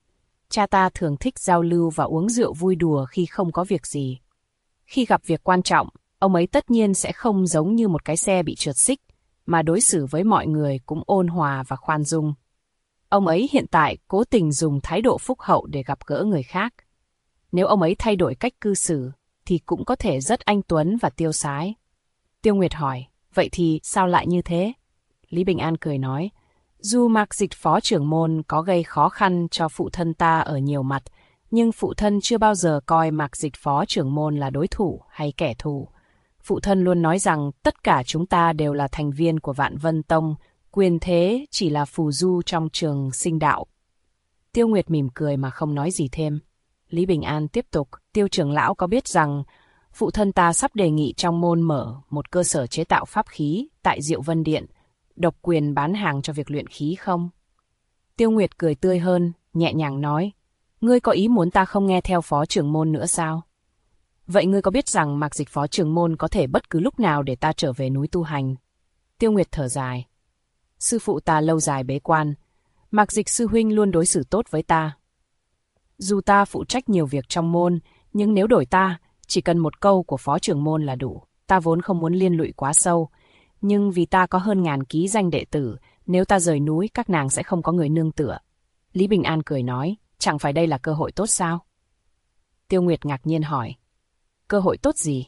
[SPEAKER 2] Cha ta thường thích giao lưu và uống rượu vui đùa khi không có việc gì. Khi gặp việc quan trọng, ông ấy tất nhiên sẽ không giống như một cái xe bị trượt xích, mà đối xử với mọi người cũng ôn hòa và khoan dung. Ông ấy hiện tại cố tình dùng thái độ phúc hậu để gặp gỡ người khác. Nếu ông ấy thay đổi cách cư xử, thì cũng có thể rất anh tuấn và tiêu sái. Tiêu Nguyệt hỏi, vậy thì sao lại như thế? Lý Bình An cười nói, dù Mạc Dịch phó trưởng môn có gây khó khăn cho phụ thân ta ở nhiều mặt, nhưng phụ thân chưa bao giờ coi Mạc Dịch phó trưởng môn là đối thủ hay kẻ thù. Phụ thân luôn nói rằng tất cả chúng ta đều là thành viên của Vạn Vân Tông, quyền thế chỉ là phù du trong trường sinh đạo. Tiêu Nguyệt mỉm cười mà không nói gì thêm. Lý Bình An tiếp tục, Tiêu trưởng lão có biết rằng phụ thân ta sắp đề nghị trong môn mở một cơ sở chế tạo pháp khí tại Diệu Vân Điện, độc quyền bán hàng cho việc luyện khí không? Tiêu Nguyệt cười tươi hơn, nhẹ nhàng nói, ngươi có ý muốn ta không nghe theo phó trưởng môn nữa sao? Vậy ngươi có biết rằng Mạc Dịch phó trưởng môn có thể bất cứ lúc nào để ta trở về núi tu hành? Tiêu Nguyệt thở dài. Sư phụ ta lâu dài bế quan, Mạc Dịch sư huynh luôn đối xử tốt với ta. Dù ta phụ trách nhiều việc trong môn, nhưng nếu đổi ta, chỉ cần một câu của phó trưởng môn là đủ. Ta vốn không muốn liên lụy quá sâu, nhưng vì ta có hơn 1000 ký danh đệ tử, nếu ta rời núi các nàng sẽ không có người nương tựa. Lý Bình An cười nói, chẳng phải đây là cơ hội tốt sao? Tiêu Nguyệt ngạc nhiên hỏi, cơ hội tốt gì?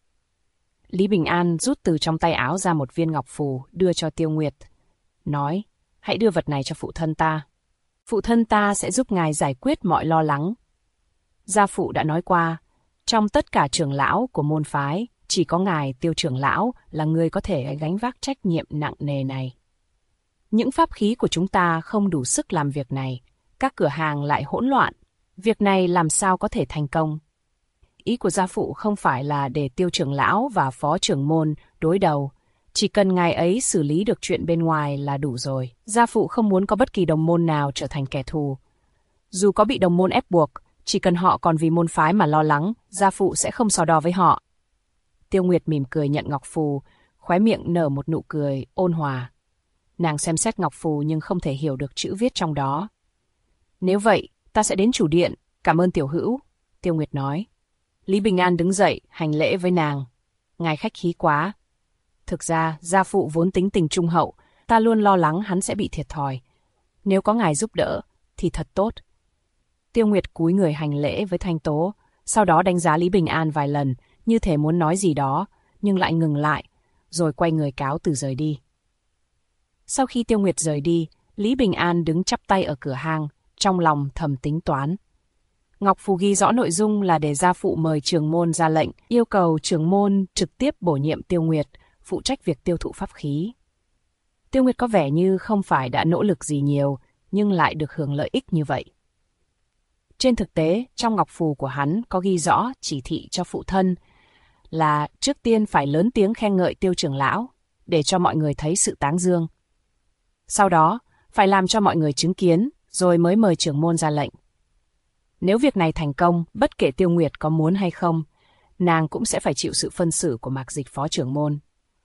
[SPEAKER 2] Lý Bình An rút từ trong tay áo ra một viên ngọc phù đưa cho Tiêu Nguyệt, nói, hãy đưa vật này cho phụ thân ta. Phụ thân ta sẽ giúp ngài giải quyết mọi lo lắng. Gia phụ đã nói qua, trong tất cả trưởng lão của môn phái, chỉ có ngài Tiêu trưởng lão là người có thể gánh vác trách nhiệm nặng nề này. Những pháp khí của chúng ta không đủ sức làm việc này, các cửa hàng lại hỗn loạn, việc này làm sao có thể thành công? Ý của gia phụ không phải là để Tiêu trưởng lão và phó trưởng môn đối đầu, chỉ cần ngài ấy xử lý được chuyện bên ngoài là đủ rồi. Gia phụ không muốn có bất kỳ đồng môn nào trở thành kẻ thù. Dù có bị đồng môn ép buộc, chỉ cần họ còn vì môn phái mà lo lắng, gia phụ sẽ không so đo với họ. Tiêu Nguyệt mỉm cười nhận ngọc phù, khóe miệng nở một nụ cười ôn hòa. Nàng xem xét ngọc phù nhưng không thể hiểu được chữ viết trong đó. Nếu vậy, ta sẽ đến chủ điện, cảm ơn tiểu hữu, Tiêu Nguyệt nói. Lý Bình An đứng dậy, hành lễ với nàng. Ngài khách khí quá. Thực ra, gia phụ vốn tính tình trung hậu, ta luôn lo lắng hắn sẽ bị thiệt thòi. Nếu có ngài giúp đỡ, thì thật tốt. Tiêu Nguyệt cúi người hành lễ với Thanh Tố, sau đó đánh giá Lý Bình An vài lần, như thể muốn nói gì đó, nhưng lại ngừng lại, rồi quay người cáo từ rời đi. Sau khi Tiêu Nguyệt rời đi, Lý Bình An đứng chắp tay ở cửa hang, trong lòng thầm tính toán. Ngọc phù ghi rõ nội dung là để gia phụ mời trưởng môn ra lệnh, yêu cầu trưởng môn trực tiếp bổ nhiệm Tiêu Nguyệt, phụ trách việc tiêu thụ pháp khí. Tiêu Nguyệt có vẻ như không phải đã nỗ lực gì nhiều, nhưng lại được hưởng lợi ích như vậy. Trên thực tế, trong ngọc phù của hắn có ghi rõ chỉ thị cho phụ thân là trước tiên phải lớn tiếng khen ngợi Tiêu trưởng lão, để cho mọi người thấy sự tán dương. Sau đó, phải làm cho mọi người chứng kiến, rồi mới mời trưởng môn ra lệnh. Nếu việc này thành công, bất kể Tiêu Nguyệt có muốn hay không, nàng cũng sẽ phải chịu sự phân xử của Mạc Dịch phó trưởng môn.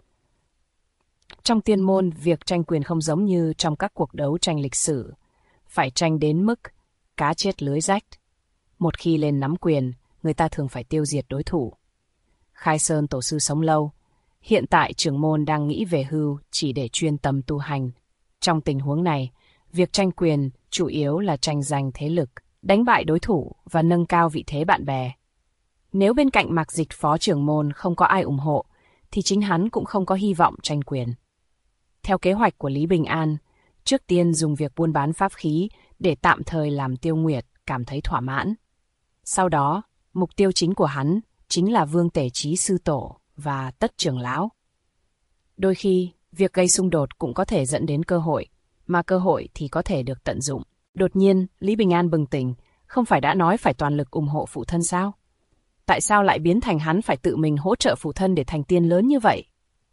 [SPEAKER 2] Trong tiên môn, việc tranh quyền không giống như trong các cuộc đấu tranh lịch sử, phải tranh đến mức cá chết lưới rách. Một khi lên nắm quyền, người ta thường phải tiêu diệt đối thủ. Khai Sơn tổ sư sống lâu, hiện tại trưởng môn đang nghĩ về hưu chỉ để chuyên tâm tu hành. Trong tình huống này, việc tranh quyền chủ yếu là tranh giành thế lực, đánh bại đối thủ và nâng cao vị thế bạn bè. Nếu bên cạnh Mạc Dịch phó trưởng môn không có ai ủng hộ, thì chính hắn cũng không có hy vọng tranh quyền. Theo kế hoạch của Lý Bình An, trước tiên dùng việc buôn bán pháp khí để tạm thời làm Tiêu Nguyệt cảm thấy thỏa mãn. Sau đó, mục tiêu chính của hắn chính là Vương Tể Chí sư tổ và Tất trưởng lão. Đôi khi, việc gây xung đột cũng có thể dẫn đến cơ hội, mà cơ hội thì có thể được tận dụng. Đột nhiên, Lý Bình An bừng tỉnh, không phải đã nói phải toàn lực ủng hộ phụ thân sao? Tại sao lại biến thành hắn phải tự mình hỗ trợ phụ thân để thành tiên lớn như vậy?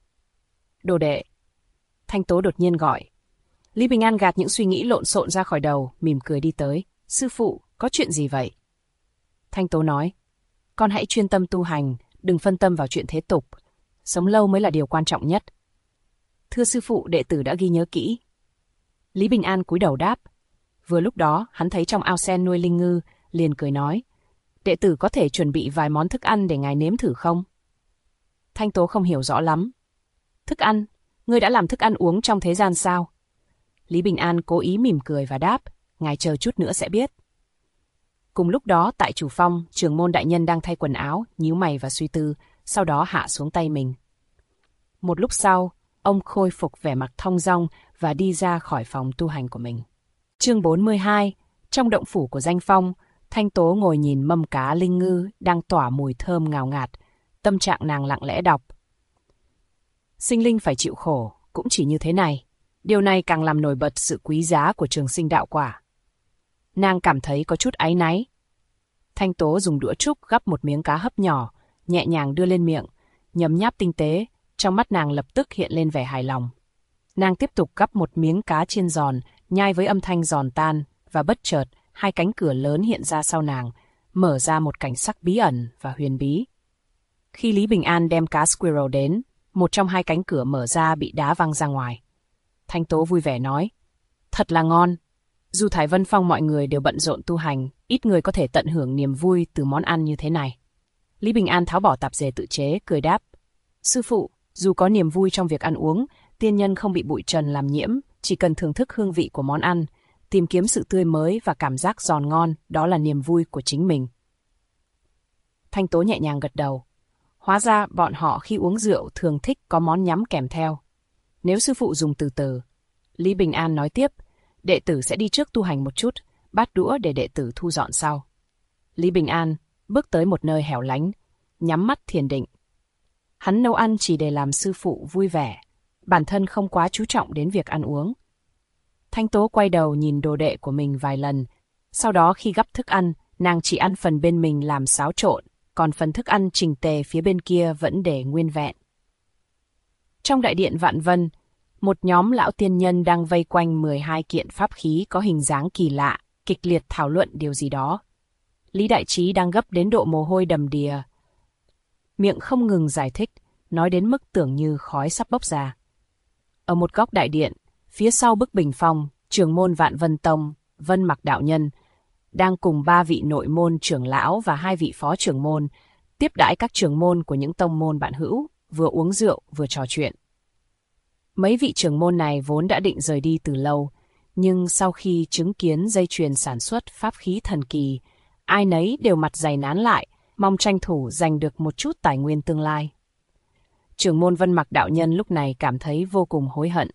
[SPEAKER 2] Đồ đệ. Thanh Tố đột nhiên gọi. Lý Bình An gạt những suy nghĩ lộn xộn ra khỏi đầu, mỉm cười đi tới. Sư phụ, có chuyện gì vậy? Thanh Tố nói, con hãy chuyên tâm tu hành, đừng phân tâm vào chuyện thế tục. Sống lâu mới là điều quan trọng nhất. Thưa sư phụ, đệ tử đã ghi nhớ kỹ. Lý Bình An cúi đầu đáp, Vừa lúc đó, hắn thấy trong ao sen nuôi linh ngư, liền cười nói, đệ tử có thể chuẩn bị vài món thức ăn để ngài nếm thử không? Thanh Tố không hiểu rõ lắm. Thức ăn? Ngươi đã làm thức ăn uống trong thế gian sao? Lý Bình An cố ý mỉm cười và đáp, ngài chờ chút nữa sẽ biết. Cùng lúc đó tại chủ phong, Trưởng môn đại nhân đang thay quần áo, nhíu mày và suy tư, sau đó hạ xuống tay mình. Một lúc sau, ông khôi phục vẻ mặt thong dong và đi ra khỏi phòng tu hành của mình. Chương 42, trong động phủ của Danh Phong, Thanh Tố ngồi nhìn mâm cá linh ngư đang tỏa mùi thơm ngào ngạt, tâm trạng nàng lặng lẽ đọc. Sinh linh phải chịu khổ, cũng chỉ như thế này. Điều này càng làm nổi bật sự quý giá của trường sinh đạo quả. Nàng cảm thấy có chút áy náy. Thanh Tố dùng đũa trúc gắp một miếng cá hấp nhỏ, nhẹ nhàng đưa lên miệng, nhấm nháp tinh tế, trong mắt nàng lập tức hiện lên vẻ hài lòng. Nàng tiếp tục gắp một miếng cá chiên giòn, nhai với âm thanh giòn tan, và bất chợt, hai cánh cửa lớn hiện ra sau nàng, mở ra một cảnh sắc bí ẩn và huyền bí. Khi Lý Bình An đem cá squirrel đến, một trong hai cánh cửa mở ra bị đá văng ra ngoài. Thanh Tố vui vẻ nói, thật là ngon. Dù Thái Vân Phong mọi người đều bận rộn tu hành, ít người có thể tận hưởng niềm vui từ món ăn như thế này. Lý Bình An tháo bỏ tạp dề tự chế, cười đáp, sư phụ, dù có niềm vui trong việc ăn uống, tiên nhân không bị bụi trần làm nhiễm, chỉ cần thưởng thức hương vị của món ăn, tìm kiếm sự tươi mới và cảm giác giòn ngon, đó là niềm vui của chính mình. Thanh Tố nhẹ nhàng gật đầu. Hóa ra bọn họ khi uống rượu thường thích có món nhắm kèm theo. Nếu sư phụ dùng từ từ, Lý Bình An nói tiếp, đệ tử sẽ đi trước tu hành một chút, bát đũa để đệ tử thu dọn sau. Lý Bình An bước tới một nơi hẻo lánh, nhắm mắt thiền định. Hắn nấu ăn chỉ để làm sư phụ vui vẻ, bản thân không quá chú trọng đến việc ăn uống. Thanh Tố quay đầu nhìn đồ đệ của mình vài lần, sau đó khi gắp thức ăn, nàng chỉ ăn phần bên mình làm xáo trộn, còn phần thức ăn chỉnh tề phía bên kia vẫn để nguyên vẹn. Trong đại điện Vạn Vân, một nhóm lão tiên nhân đang vây quanh 12 kiện pháp khí có hình dáng kỳ lạ, kịch liệt thảo luận điều gì đó. Lý Đại Trí đang gấp đến độ mồ hôi đầm đìa, miệng không ngừng giải thích, nói đến mức tưởng như khói sắp bốc ra. Ở một góc đại điện, phía sau bức bình phong, trưởng môn Vạn Vân Tông, Vân Mặc đạo nhân, đang cùng 3 vị nội môn trưởng lão và 2 vị phó trưởng môn, tiếp đãi các trưởng môn của những tông môn bạn hữu, vừa uống rượu vừa trò chuyện. Mấy vị trưởng môn này vốn đã định rời đi từ lâu, nhưng sau khi chứng kiến dây chuyền sản xuất pháp khí thần kỳ, ai nấy đều mặt dày nán lại, mong tranh thủ giành được một chút tài nguyên tương lai. Trưởng môn Vân Mặc đạo nhân lúc này cảm thấy vô cùng hối hận.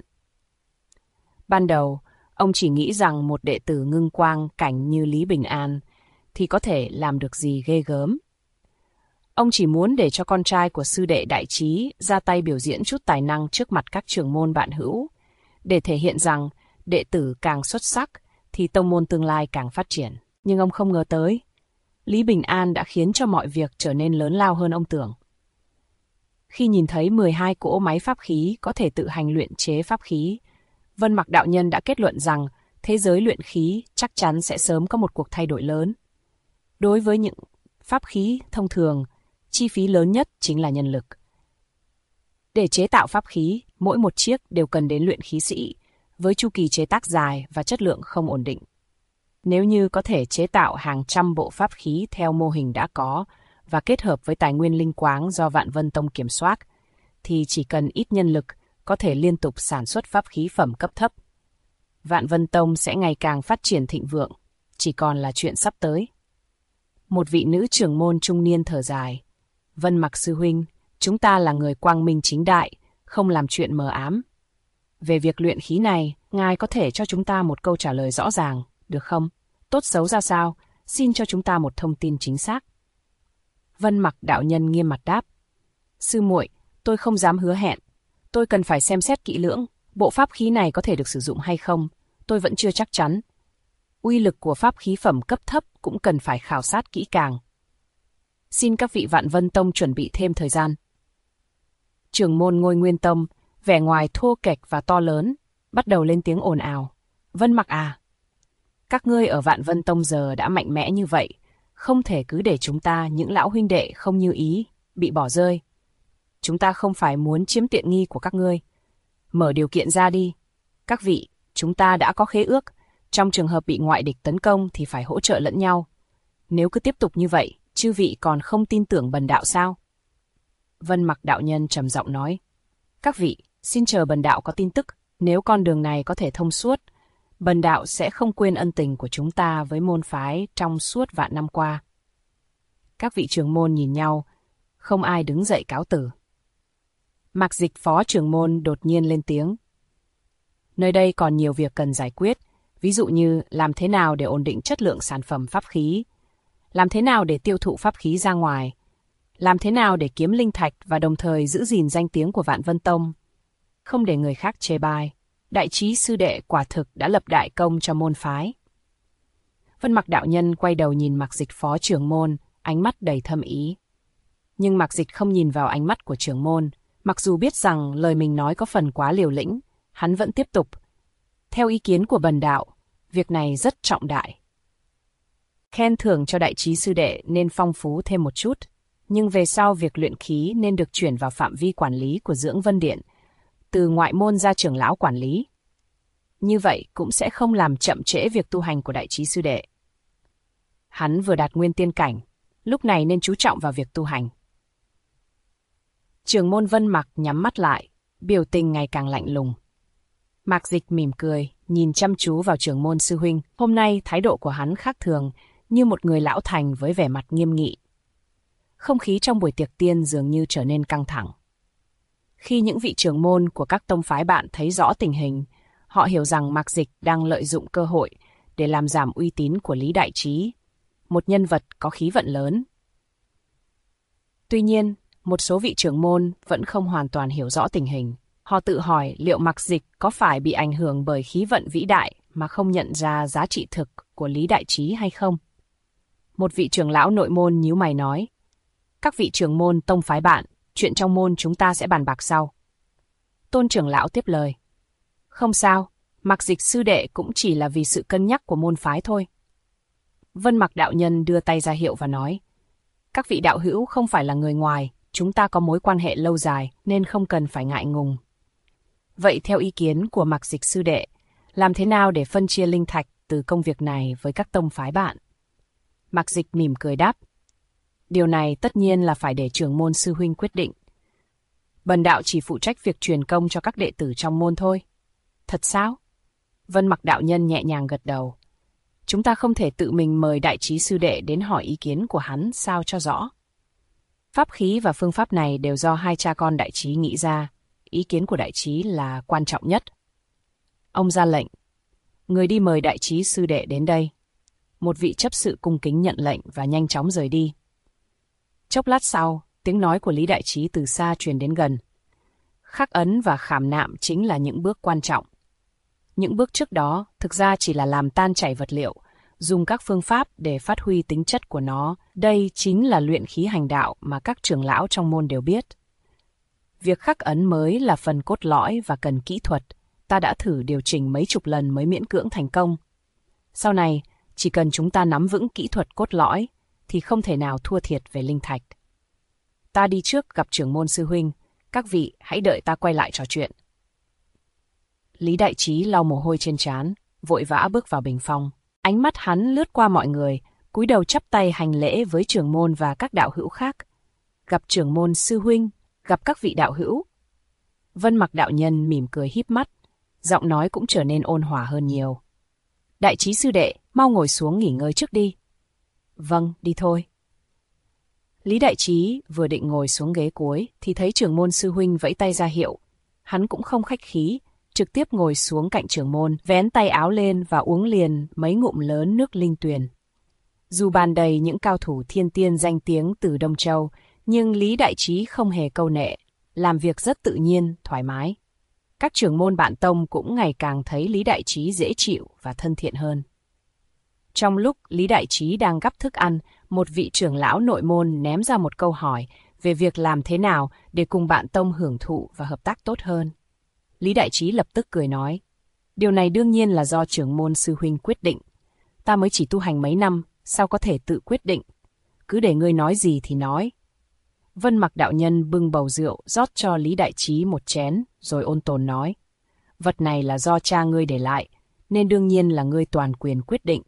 [SPEAKER 2] Ban đầu, ông chỉ nghĩ rằng một đệ tử ngưng quang cảnh như Lý Bình An thì có thể làm được gì ghê gớm. Ông chỉ muốn để cho con trai của sư đệ Đại Trí ra tay biểu diễn chút tài năng trước mặt các trưởng môn bạn hữu, để thể hiện rằng đệ tử càng xuất sắc thì tông môn tương lai càng phát triển. Nhưng ông không ngờ tới, Lý Bình An đã khiến cho mọi việc trở nên lớn lao hơn ông tưởng. Khi nhìn thấy 12 cỗ máy pháp khí có thể tự hành luyện chế pháp khí, Vân Mặc đạo nhân đã kết luận rằng thế giới luyện khí chắc chắn sẽ sớm có một cuộc thay đổi lớn. Đối với những pháp khí thông thường, chi phí lớn nhất chính là nhân lực. Để chế tạo pháp khí, mỗi một chiếc đều cần đến luyện khí sĩ, với chu kỳ chế tác dài và chất lượng không ổn định. Nếu như có thể chế tạo hàng trăm bộ pháp khí theo mô hình đã có và kết hợp với tài nguyên linh quáng do Vạn Vân Tông kiểm soát, thì chỉ cần ít nhân lực có thể liên tục sản xuất pháp khí phẩm cấp thấp. Vạn Vân Tông sẽ ngày càng phát triển thịnh vượng, chỉ còn là chuyện sắp tới. Một vị nữ trưởng môn trung niên thở dài. Vân Mặc sư huynh, chúng ta là người quang minh chính đại, không làm chuyện mờ ám. Về việc luyện khí này, ngài có thể cho chúng ta một câu trả lời rõ ràng, được không? Tốt xấu ra sao, xin cho chúng ta một thông tin chính xác. Vân Mặc đạo nhân nghiêm mặt đáp. Sư muội, tôi không dám hứa hẹn. Tôi cần phải xem xét kỹ lưỡng, bộ pháp khí này có thể được sử dụng hay không, tôi vẫn chưa chắc chắn. Uy lực của pháp khí phẩm cấp thấp cũng cần phải khảo sát kỹ càng. Xin các vị Vạn Vân Tông chuẩn bị thêm thời gian. Trưởng môn Ngôi Nguyên Tông, vẻ ngoài thô kệch và to lớn, bắt đầu lên tiếng ồn ào. Vân Mặc à, các ngươi ở Vạn Vân Tông giờ đã mạnh mẽ như vậy, không thể cứ để chúng ta, những lão huynh đệ không như ý, bị bỏ rơi. Chúng ta không phải muốn chiếm tiện nghi của các ngươi. Mở điều kiện ra đi. Các vị, chúng ta đã có khế ước, Trong trường hợp bị ngoại địch tấn công thì phải hỗ trợ lẫn nhau. Nếu cứ tiếp tục như vậy, chư vị còn không tin tưởng bần đạo sao? Vân Mặc đạo nhân trầm giọng nói. Các vị, xin chờ bần đạo có tin tức. Nếu con đường này có thể thông suốt, bần đạo sẽ không quên ân tình của chúng ta với môn phái trong suốt vạn năm qua. Các vị trưởng môn nhìn nhau, không ai đứng dậy cáo từ. Mạc Dịch phó trưởng môn đột nhiên lên tiếng. Nơi đây còn nhiều việc cần giải quyết, ví dụ như làm thế nào để ổn định chất lượng sản phẩm pháp khí, làm thế nào để tiêu thụ pháp khí ra ngoài, làm thế nào để kiếm linh thạch và đồng thời giữ gìn danh tiếng của Vạn Vân Tông, không để người khác chê bai. Đại trí sư đệ quả thực đã lập đại công cho môn phái. Vân Mặc đạo nhân quay đầu nhìn Mạc Dịch phó trưởng môn, ánh mắt đầy thâm ý. Nhưng Mạc Dịch không nhìn vào ánh mắt của trưởng môn, mặc dù biết rằng lời mình nói có phần quá liều lĩnh, hắn vẫn tiếp tục. Theo ý kiến của bần đạo, việc này rất trọng đại. Khen thưởng cho đại trí sư đệ nên phong phú thêm một chút, nhưng về sau việc luyện khí nên được chuyển vào phạm vi quản lý của Dưỡng Vân Điện, từ ngoại môn ra trưởng lão quản lý. Như vậy cũng sẽ không làm chậm trễ việc tu hành của đại trí sư đệ. Hắn vừa đạt nguyên tiên cảnh, lúc này nên chú trọng vào việc tu hành. Trưởng môn Vân Mặc nhắm mắt lại, biểu tình ngày càng lạnh lùng. Mạc Dịch mỉm cười, nhìn chăm chú vào trưởng môn sư huynh. Hôm nay thái độ của hắn khác thường, như một người lão thành với vẻ mặt nghiêm nghị. Không khí trong buổi tiệc tiên dường như trở nên căng thẳng. Khi những vị trưởng môn của các tông phái bạn thấy rõ tình hình, họ hiểu rằng Mạc Dịch đang lợi dụng cơ hội để làm giảm uy tín của Lý Đại Trí, một nhân vật có khí vận lớn. Tuy nhiên, một số vị trưởng môn vẫn không hoàn toàn hiểu rõ tình hình. Họ tự hỏi liệu Mạc Dịch có phải bị ảnh hưởng bởi khí vận vĩ đại mà không nhận ra giá trị thực của Lý Đại Trí hay không? Một vị trưởng lão nội môn nhíu mày nói. Các vị trưởng môn tông phái bạn, chuyện trong môn chúng ta sẽ bàn bạc sau. Tôn trưởng lão tiếp lời. Không sao, Mạc Dịch sư đệ cũng chỉ là vì sự cân nhắc của môn phái thôi. Vân Mặc đạo nhân đưa tay ra hiệu và nói. Các vị đạo hữu không phải là người ngoài, chúng ta có mối quan hệ lâu dài nên không cần phải ngại ngùng. Vậy theo ý kiến của Mạc Dịch sư đệ, làm thế nào để phân chia linh thạch từ công việc này với các tông phái bạn? Mạc Dịch mỉm cười đáp. Điều này tất nhiên là phải để trưởng môn sư huynh quyết định. Bần đạo chỉ phụ trách việc truyền công cho các đệ tử trong môn thôi. Thật sao? Vân Mặc đạo nhân nhẹ nhàng gật đầu. Chúng ta không thể tự mình mời đại trí sư đệ đến hỏi ý kiến của hắn sao cho rõ. Pháp khí và phương pháp này đều do hai cha con đại trí nghĩ ra. Ý kiến của đại trí là quan trọng nhất. Ông ra lệnh. Người đi mời đại trí sư đệ đến đây. Một vị chấp sự cung kính nhận lệnh và nhanh chóng rời đi. Chốc lát sau, tiếng nói của Lý Đại Trí từ xa truyền đến gần. Khắc ấn và khảm nạm chính là những bước quan trọng. Những bước trước đó thực ra chỉ là làm tan chảy vật liệu, dùng các phương pháp để phát huy tính chất của nó. Đây chính là luyện khí hành đạo mà các trưởng lão trong môn đều biết. Việc khắc ấn mới là phần cốt lõi và cần kỹ thuật. Ta đã thử điều chỉnh mấy chục lần mới miễn cưỡng thành công. Sau này, chỉ cần chúng ta nắm vững kỹ thuật cốt lõi, thì không thể nào thua thiệt về linh thạch. Ta đi trước gặp trưởng môn sư huynh, các vị hãy đợi ta quay lại trò chuyện. Lý Đại Trí lau mồ hôi trên trán, vội vã bước vào bình phong. Ánh mắt hắn lướt qua mọi người, cúi đầu chắp tay hành lễ với trưởng môn và các đạo hữu khác. Gặp trưởng môn sư huynh, gặp các vị đạo hữu. Vân Mặc đạo nhân mỉm cười híp mắt, giọng nói cũng trở nên ôn hòa hơn nhiều. Đại Trí sư đệ, mau ngồi xuống nghỉ ngơi trước đi. Vâng, đi thôi. Lý Đại Trí vừa định ngồi xuống ghế cuối thì thấy trưởng môn sư huynh vẫy tay ra hiệu. Hắn cũng không khách khí, trực tiếp ngồi xuống cạnh trưởng môn, vén tay áo lên và uống liền mấy ngụm lớn nước linh tuyền. Dù bàn đầy những cao thủ thiên tiên danh tiếng từ Đông Châu, nhưng Lý Đại Trí không hề câu nệ, làm việc rất tự nhiên, thoải mái. Các trưởng môn bạn tông cũng ngày càng thấy Lý Đại Trí dễ chịu và thân thiện hơn. Trong lúc Lý Đại Trí đang gắp thức ăn, một vị trưởng lão nội môn ném ra một câu hỏi về việc làm thế nào để cùng bạn tông hưởng thụ và hợp tác tốt hơn. Lý Đại Trí lập tức cười nói, điều này đương nhiên là do trưởng môn sư huynh quyết định. Ta mới chỉ tu hành mấy năm, sao có thể tự quyết định? Cứ để ngươi nói gì thì nói. Vân Mặc đạo nhân bưng bầu rượu rót cho Lý Đại Trí một chén, rồi ôn tồn nói, vật này là do cha ngươi để lại, nên đương nhiên là ngươi toàn quyền quyết định.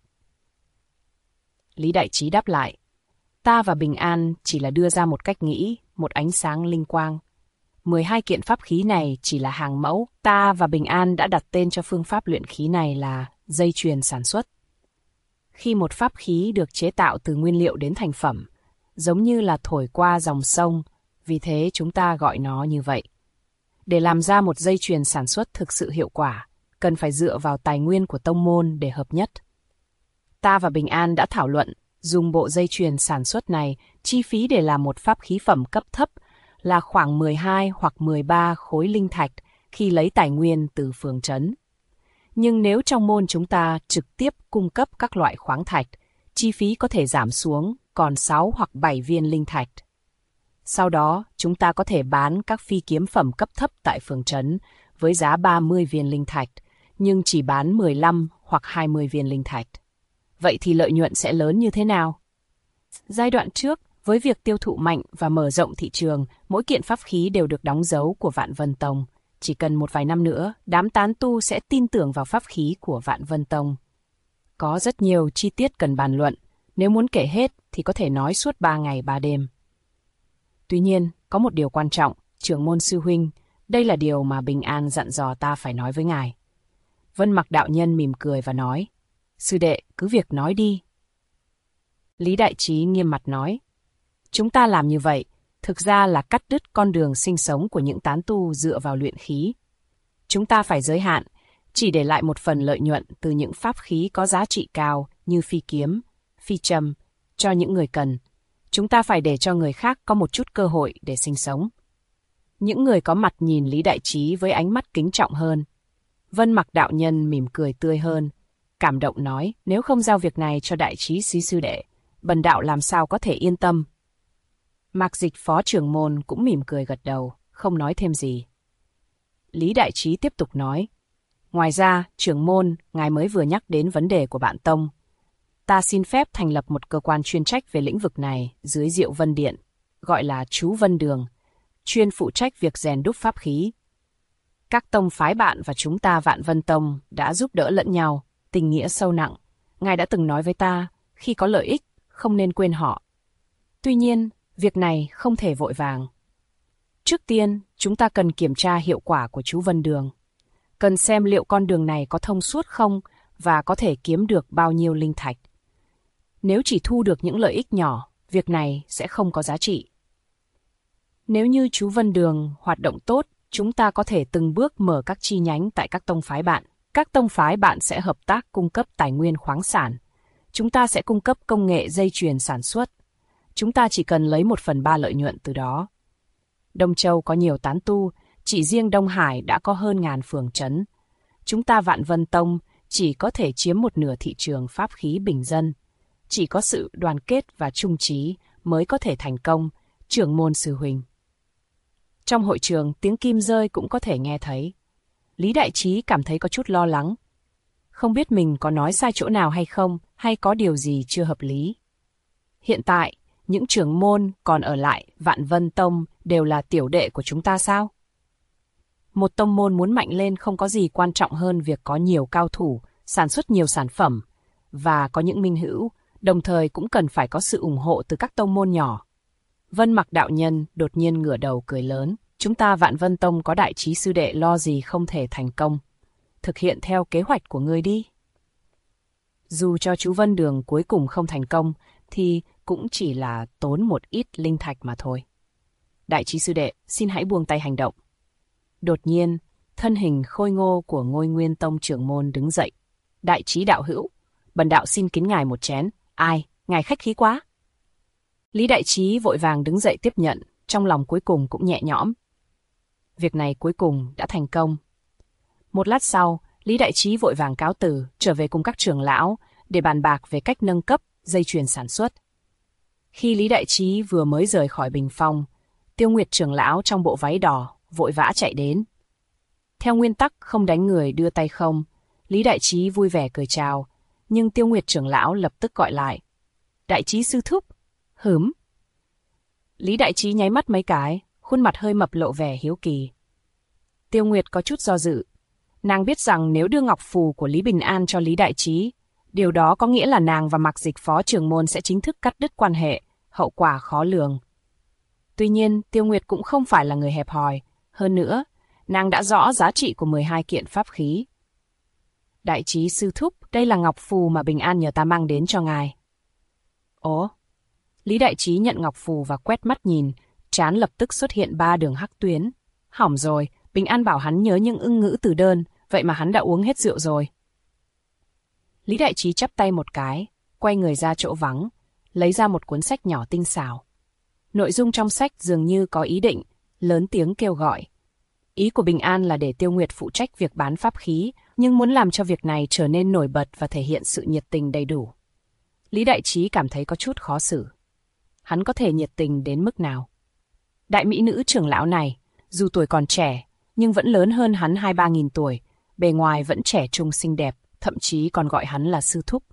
[SPEAKER 2] Lý Đại Trí đáp lại, ta và Bình An chỉ là đưa ra một cách nghĩ, một ánh sáng linh quang. 12 kiện pháp khí này chỉ là hàng mẫu, ta và Bình An đã đặt tên cho phương pháp luyện khí này là dây chuyền sản xuất. Khi một pháp khí được chế tạo từ nguyên liệu đến thành phẩm, giống như là thổi qua dòng sông, vì thế chúng ta gọi nó như vậy. Để làm ra một dây chuyền sản xuất thực sự hiệu quả, cần phải dựa vào tài nguyên của tông môn để hợp nhất. Ta và Bình An đã thảo luận, dùng bộ dây chuyền sản xuất này, chi phí để làm một pháp khí phẩm cấp thấp là khoảng 12 hoặc 13 khối linh thạch khi lấy tài nguyên từ phường trấn. Nhưng nếu trong môn chúng ta trực tiếp cung cấp các loại khoáng thạch, chi phí có thể giảm xuống còn 6 hoặc 7 viên linh thạch. Sau đó, chúng ta có thể bán các phi kiếm phẩm cấp thấp tại phường trấn với giá 30 viên linh thạch, nhưng chỉ bán 15 hoặc 20 viên linh thạch. Vậy thì lợi nhuận sẽ lớn như thế nào? Giai đoạn trước, với việc tiêu thụ mạnh và mở rộng thị trường, mỗi kiện pháp khí đều được đóng dấu của Vạn Vân Tông. Chỉ cần một vài năm nữa, đám tán tu sẽ tin tưởng vào pháp khí của Vạn Vân Tông. Có rất nhiều chi tiết cần bàn luận, nếu muốn kể hết thì có thể nói suốt 3 ngày 3 đêm. Tuy nhiên, có một điều quan trọng, trưởng môn sư huynh, đây là điều mà Bình An dặn dò ta phải nói với ngài. Vân Mặc đạo nhân mỉm cười và nói, sư đệ, cứ việc nói đi. Lý Đại Trí nghiêm mặt nói, chúng ta làm như vậy, thực ra là cắt đứt con đường sinh sống của những tán tu dựa vào luyện khí. Chúng ta phải giới hạn, chỉ để lại một phần lợi nhuận từ những pháp khí có giá trị cao như phi kiếm, phi châm, cho những người cần. Chúng ta phải để cho người khác có một chút cơ hội để sinh sống. Những người có mặt nhìn Lý Đại Trí với ánh mắt kính trọng hơn. Vân Mặc đạo nhân mỉm cười tươi hơn, cảm động nói, nếu không giao việc này cho Đại Trí sư đệ, bần đạo làm sao có thể yên tâm. Mạc Dịch phó trưởng môn cũng mỉm cười gật đầu, không nói thêm gì. Lý Đại Trí tiếp tục nói, ngoài ra, trưởng môn, ngài mới vừa nhắc đến vấn đề của bạn Tông. Ta xin phép thành lập một cơ quan chuyên trách về lĩnh vực này dưới Diệu Vân Điện, gọi là Chú Vân Đường, chuyên phụ trách việc rèn đúc pháp khí. Các tông phái bạn và chúng ta Vạn Vân Tông đã giúp đỡ lẫn nhau, tình nghĩa sâu nặng. Ngài đã từng nói với ta, khi có lợi ích, không nên quên họ. Tuy nhiên, việc này không thể vội vàng. Trước tiên, chúng ta cần kiểm tra hiệu quả của Chú Vân Đường. Cần xem liệu con đường này có thông suốt không và có thể kiếm được bao nhiêu linh thạch. Nếu chỉ thu được những lợi ích nhỏ, việc này sẽ không có giá trị. Nếu như Chú Vân Đường hoạt động tốt, chúng ta có thể từng bước mở các chi nhánh tại các tông phái bạn. Các tông phái bạn sẽ hợp tác cung cấp tài nguyên khoáng sản. Chúng ta sẽ cung cấp công nghệ dây chuyền sản xuất. Chúng ta chỉ cần lấy 1/3 lợi nhuận từ đó. Đông Châu có nhiều tán tu, chỉ riêng Đông Hải đã có hơn 1000 phường trấn. Chúng ta Vạn Vân Tông chỉ có thể chiếm một nửa thị trường pháp khí bình dân. Chỉ có sự đoàn kết và chung trí mới có thể thành công, trưởng môn sư huynh. Trong hội trường, tiếng kim rơi cũng có thể nghe thấy. Lý Đại Trí cảm thấy có chút lo lắng. Không biết mình có nói sai chỗ nào hay không, hay có điều gì chưa hợp lý. Hiện tại, những trưởng môn còn ở lại Vạn Vân Tông đều là tiểu đệ của chúng ta sao? Một tông môn muốn mạnh lên không có gì quan trọng hơn việc có nhiều cao thủ, sản xuất nhiều sản phẩm, và có những minh hữu, đồng thời cũng cần phải có sự ủng hộ từ các tông môn nhỏ. Vân Mặc đạo nhân đột nhiên ngửa đầu cười lớn. Chúng ta Vạn Vân Tông có Đại Trí sư đệ lo gì không thể thành công. Thực hiện theo kế hoạch của ngươi đi. Dù cho chú Vân Đường cuối cùng không thành công, thì cũng chỉ là tốn một ít linh thạch mà thôi. Đại Trí sư đệ, xin hãy buông tay hành động. Đột nhiên, thân hình khôi ngô của Ngôi Nguyên Tông trưởng môn đứng dậy. Đại Trí đạo hữu, bần đạo xin kính ngài một chén. Ai, ngài khách khí quá. Lý Đại Trí vội vàng đứng dậy tiếp nhận, trong lòng cuối cùng cũng nhẹ nhõm. Việc này cuối cùng đã thành công. Một lát sau, Lý Đại Trí vội vàng cáo từ, trở về cùng các trưởng lão để bàn bạc về cách nâng cấp dây chuyền sản xuất. Khi Lý Đại Trí vừa mới rời khỏi bình phong, Tiêu Nguyệt trưởng lão trong bộ váy đỏ vội vã chạy đến. Theo nguyên tắc không đánh người đưa tay không, Lý Đại Trí vui vẻ cười chào, nhưng Tiêu Nguyệt trưởng lão lập tức gọi lại. Đại Trí sư thúc. Hửm. Lý Đại Trí nháy mắt mấy cái, khuôn mặt hơi mập lộ vẻ hiếu kỳ. Tiêu Nguyệt có chút do dự. Nàng biết rằng nếu đưa ngọc phù của Lý Bình An cho Lý Đại Trí, điều đó có nghĩa là nàng và Mạc Dịch phó trưởng môn sẽ chính thức cắt đứt quan hệ, hậu quả khó lường. Tuy nhiên, Tiêu Nguyệt cũng không phải là người hẹp hòi. Hơn nữa, nàng đã rõ giá trị của 12 kiện pháp khí. Đại Trí sư thúc, đây là ngọc phù mà Bình An nhờ ta mang đến cho ngài. Ồ, Lý Đại Trí nhận ngọc phù và quét mắt nhìn, trán lập tức xuất hiện 3 đường hắc tuyến. Hỏng rồi, Bình An bảo hắn nhớ những ưng ngữ từ đơn, vậy mà hắn đã uống hết rượu rồi. Lý Đại Trí chắp tay một cái, quay người ra chỗ vắng, lấy ra một cuốn sách nhỏ tinh xảo. Nội dung trong sách dường như có ý định, lớn tiếng kêu gọi. Ý của Bình An là để Tiêu Nguyệt phụ trách việc bán pháp khí, nhưng muốn làm cho việc này trở nên nổi bật và thể hiện sự nhiệt tình đầy đủ. Lý Đại Trí cảm thấy có chút khó xử. Hắn có thể nhiệt tình đến mức nào? Đại mỹ nữ trưởng lão này, dù tuổi còn trẻ, nhưng vẫn lớn hơn hắn 2-3 nghìn tuổi, bề ngoài vẫn trẻ trung xinh đẹp, thậm chí còn gọi hắn là sư thúc.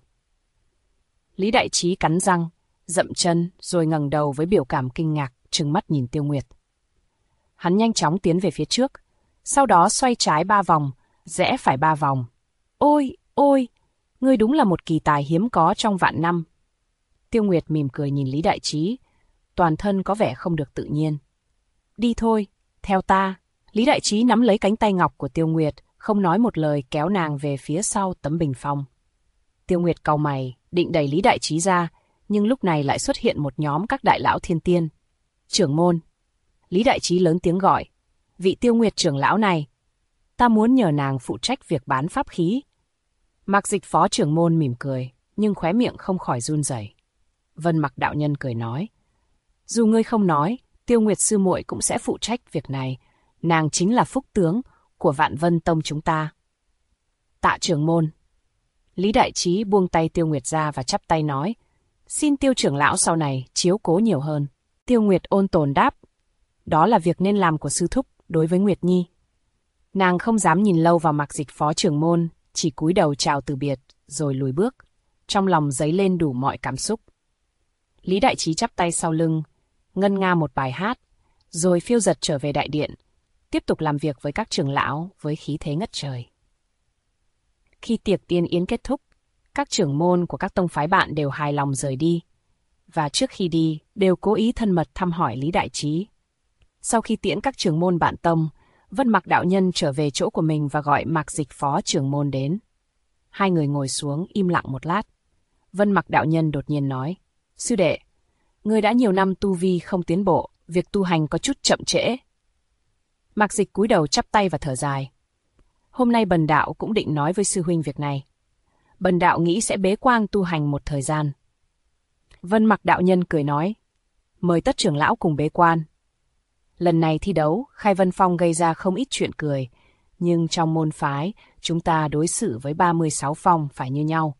[SPEAKER 2] Lý Đại Trí cắn răng, dậm chân rồi ngẩng đầu với biểu cảm kinh ngạc, trừng mắt nhìn Tiêu Nguyệt. Hắn nhanh chóng tiến về phía trước, sau đó xoay trái 3 vòng, rẽ phải 3 vòng. Ôi, ôi, ngươi đúng là một kỳ tài hiếm có trong vạn năm. Tiêu Nguyệt mỉm cười nhìn Lý Đại Trí, toàn thân có vẻ không được tự nhiên. Đi thôi, theo ta. Lý Đại Trí nắm lấy cánh tay ngọc của Tiêu Nguyệt, không nói một lời kéo nàng về phía sau tấm bình phong. Tiêu Nguyệt cau mày, định đẩy Lý Đại Trí ra, nhưng lúc này lại xuất hiện một nhóm các đại lão thiên tiên. Trưởng môn. Lý Đại Trí lớn tiếng gọi. Vị Tiêu Nguyệt trưởng lão này, ta muốn nhờ nàng phụ trách việc bán pháp khí. Mạc Dịch phó trưởng môn mỉm cười, nhưng khóe miệng không khỏi run rẩy. Vân Mặc đạo nhân cười nói. Dù ngươi không nói, Tiêu Nguyệt sư muội cũng sẽ phụ trách việc này. Nàng chính là phúc tướng của Vạn Vân Tông chúng ta. Tạ trưởng môn. Lý Đại Trí buông tay Tiêu Nguyệt ra và chắp tay nói. Xin Tiêu trưởng lão sau này chiếu cố nhiều hơn. Tiêu Nguyệt ôn tồn đáp. Đó là việc nên làm của sư thúc đối với Nguyệt Nhi. Nàng không dám nhìn lâu vào Mạc Dịch phó trưởng môn, chỉ cúi đầu chào từ biệt, rồi lùi bước. Trong lòng dấy lên đủ mọi cảm xúc. Lý Đại Trí chắp tay sau lưng, ngân nga một bài hát, rồi phiêu dật trở về đại điện, tiếp tục làm việc với các trưởng lão với khí thế ngất trời. Khi tiệc tiên yến kết thúc, các trưởng môn của các tông phái bạn đều hài lòng rời đi. Và trước khi đi, đều cố ý thân mật thăm hỏi Lý Đại Trí. Sau khi tiễn các trưởng môn bạn tông, Vân Mặc đạo nhân trở về chỗ của mình và gọi Mạc Dịch phó trưởng môn đến. Hai người ngồi xuống im lặng một lát. Vân Mặc đạo nhân đột nhiên nói, sư đệ, ngươi đã nhiều năm tu vi không tiến bộ, việc tu hành có chút chậm trễ. Mạc Dịch cúi đầu chắp tay và thở dài. Hôm nay Bần đạo cũng định nói với sư huynh việc này. Bần đạo nghĩ sẽ bế quan tu hành một thời gian. Vân Mặc đạo nhân cười nói, mời tất trưởng lão cùng bế quan. Lần này thi đấu, Khai Vân Phong gây ra không ít chuyện cười, nhưng trong môn phái, chúng ta đối xử với 36 phong phải như nhau.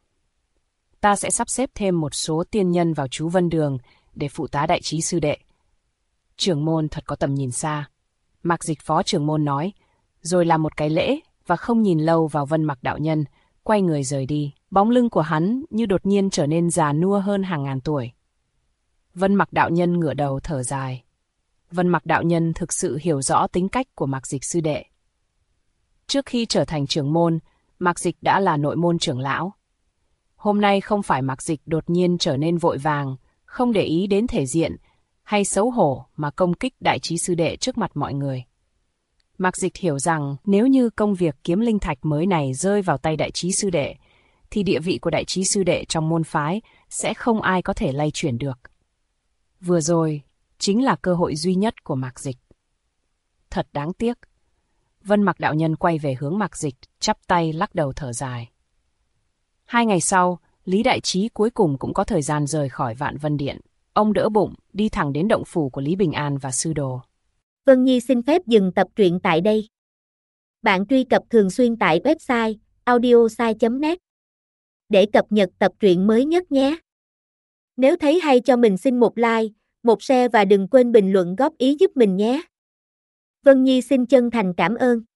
[SPEAKER 2] Ta sẽ sắp xếp thêm một số tiên nhân vào chú Vân Đường để phụ tá Đại Trí sư đệ. Trưởng môn thật có tầm nhìn xa. Mạc Dịch phó trưởng môn nói, rồi làm một cái lễ và không nhìn lâu vào Vân Mặc đạo nhân, quay người rời đi. Bóng lưng của hắn như đột nhiên trở nên già nua hơn hàng ngàn tuổi. Vân Mặc đạo nhân ngửa đầu thở dài. Vân Mặc đạo nhân thực sự hiểu rõ tính cách của Mạc Dịch sư đệ. Trước khi trở thành trưởng môn, Mạc Dịch đã là nội môn trưởng lão. Hôm nay không phải Mạc Dịch đột nhiên trở nên vội vàng, không để ý đến thể diện hay xấu hổ mà công kích Đại Trí sư đệ trước mặt mọi người. Mạc Dịch hiểu rằng nếu như công việc kiếm linh thạch mới này rơi vào tay Đại Trí sư đệ, thì địa vị của Đại Trí sư đệ trong môn phái sẽ không ai có thể lay chuyển được. Vừa rồi chính là cơ hội duy nhất của Mạc Dịch. Thật đáng tiếc. Vân Mặc đạo nhân quay về hướng Mạc Dịch, chắp tay lắc đầu thở dài. 2 ngày sau, Lý Đại Trí cuối cùng cũng có thời gian rời khỏi Vạn Vân Điện. Ông đỡ bụng, đi thẳng đến động phủ của Lý Bình An và sư đồ.
[SPEAKER 1] Vân Nhi xin phép dừng tập truyện tại đây. Bạn truy cập thường xuyên tại website audiosai.net để cập nhật tập truyện mới nhất nhé. Nếu thấy hay cho mình xin một like, một share và đừng quên bình luận góp ý giúp mình nhé. Vân Nhi xin chân thành cảm ơn.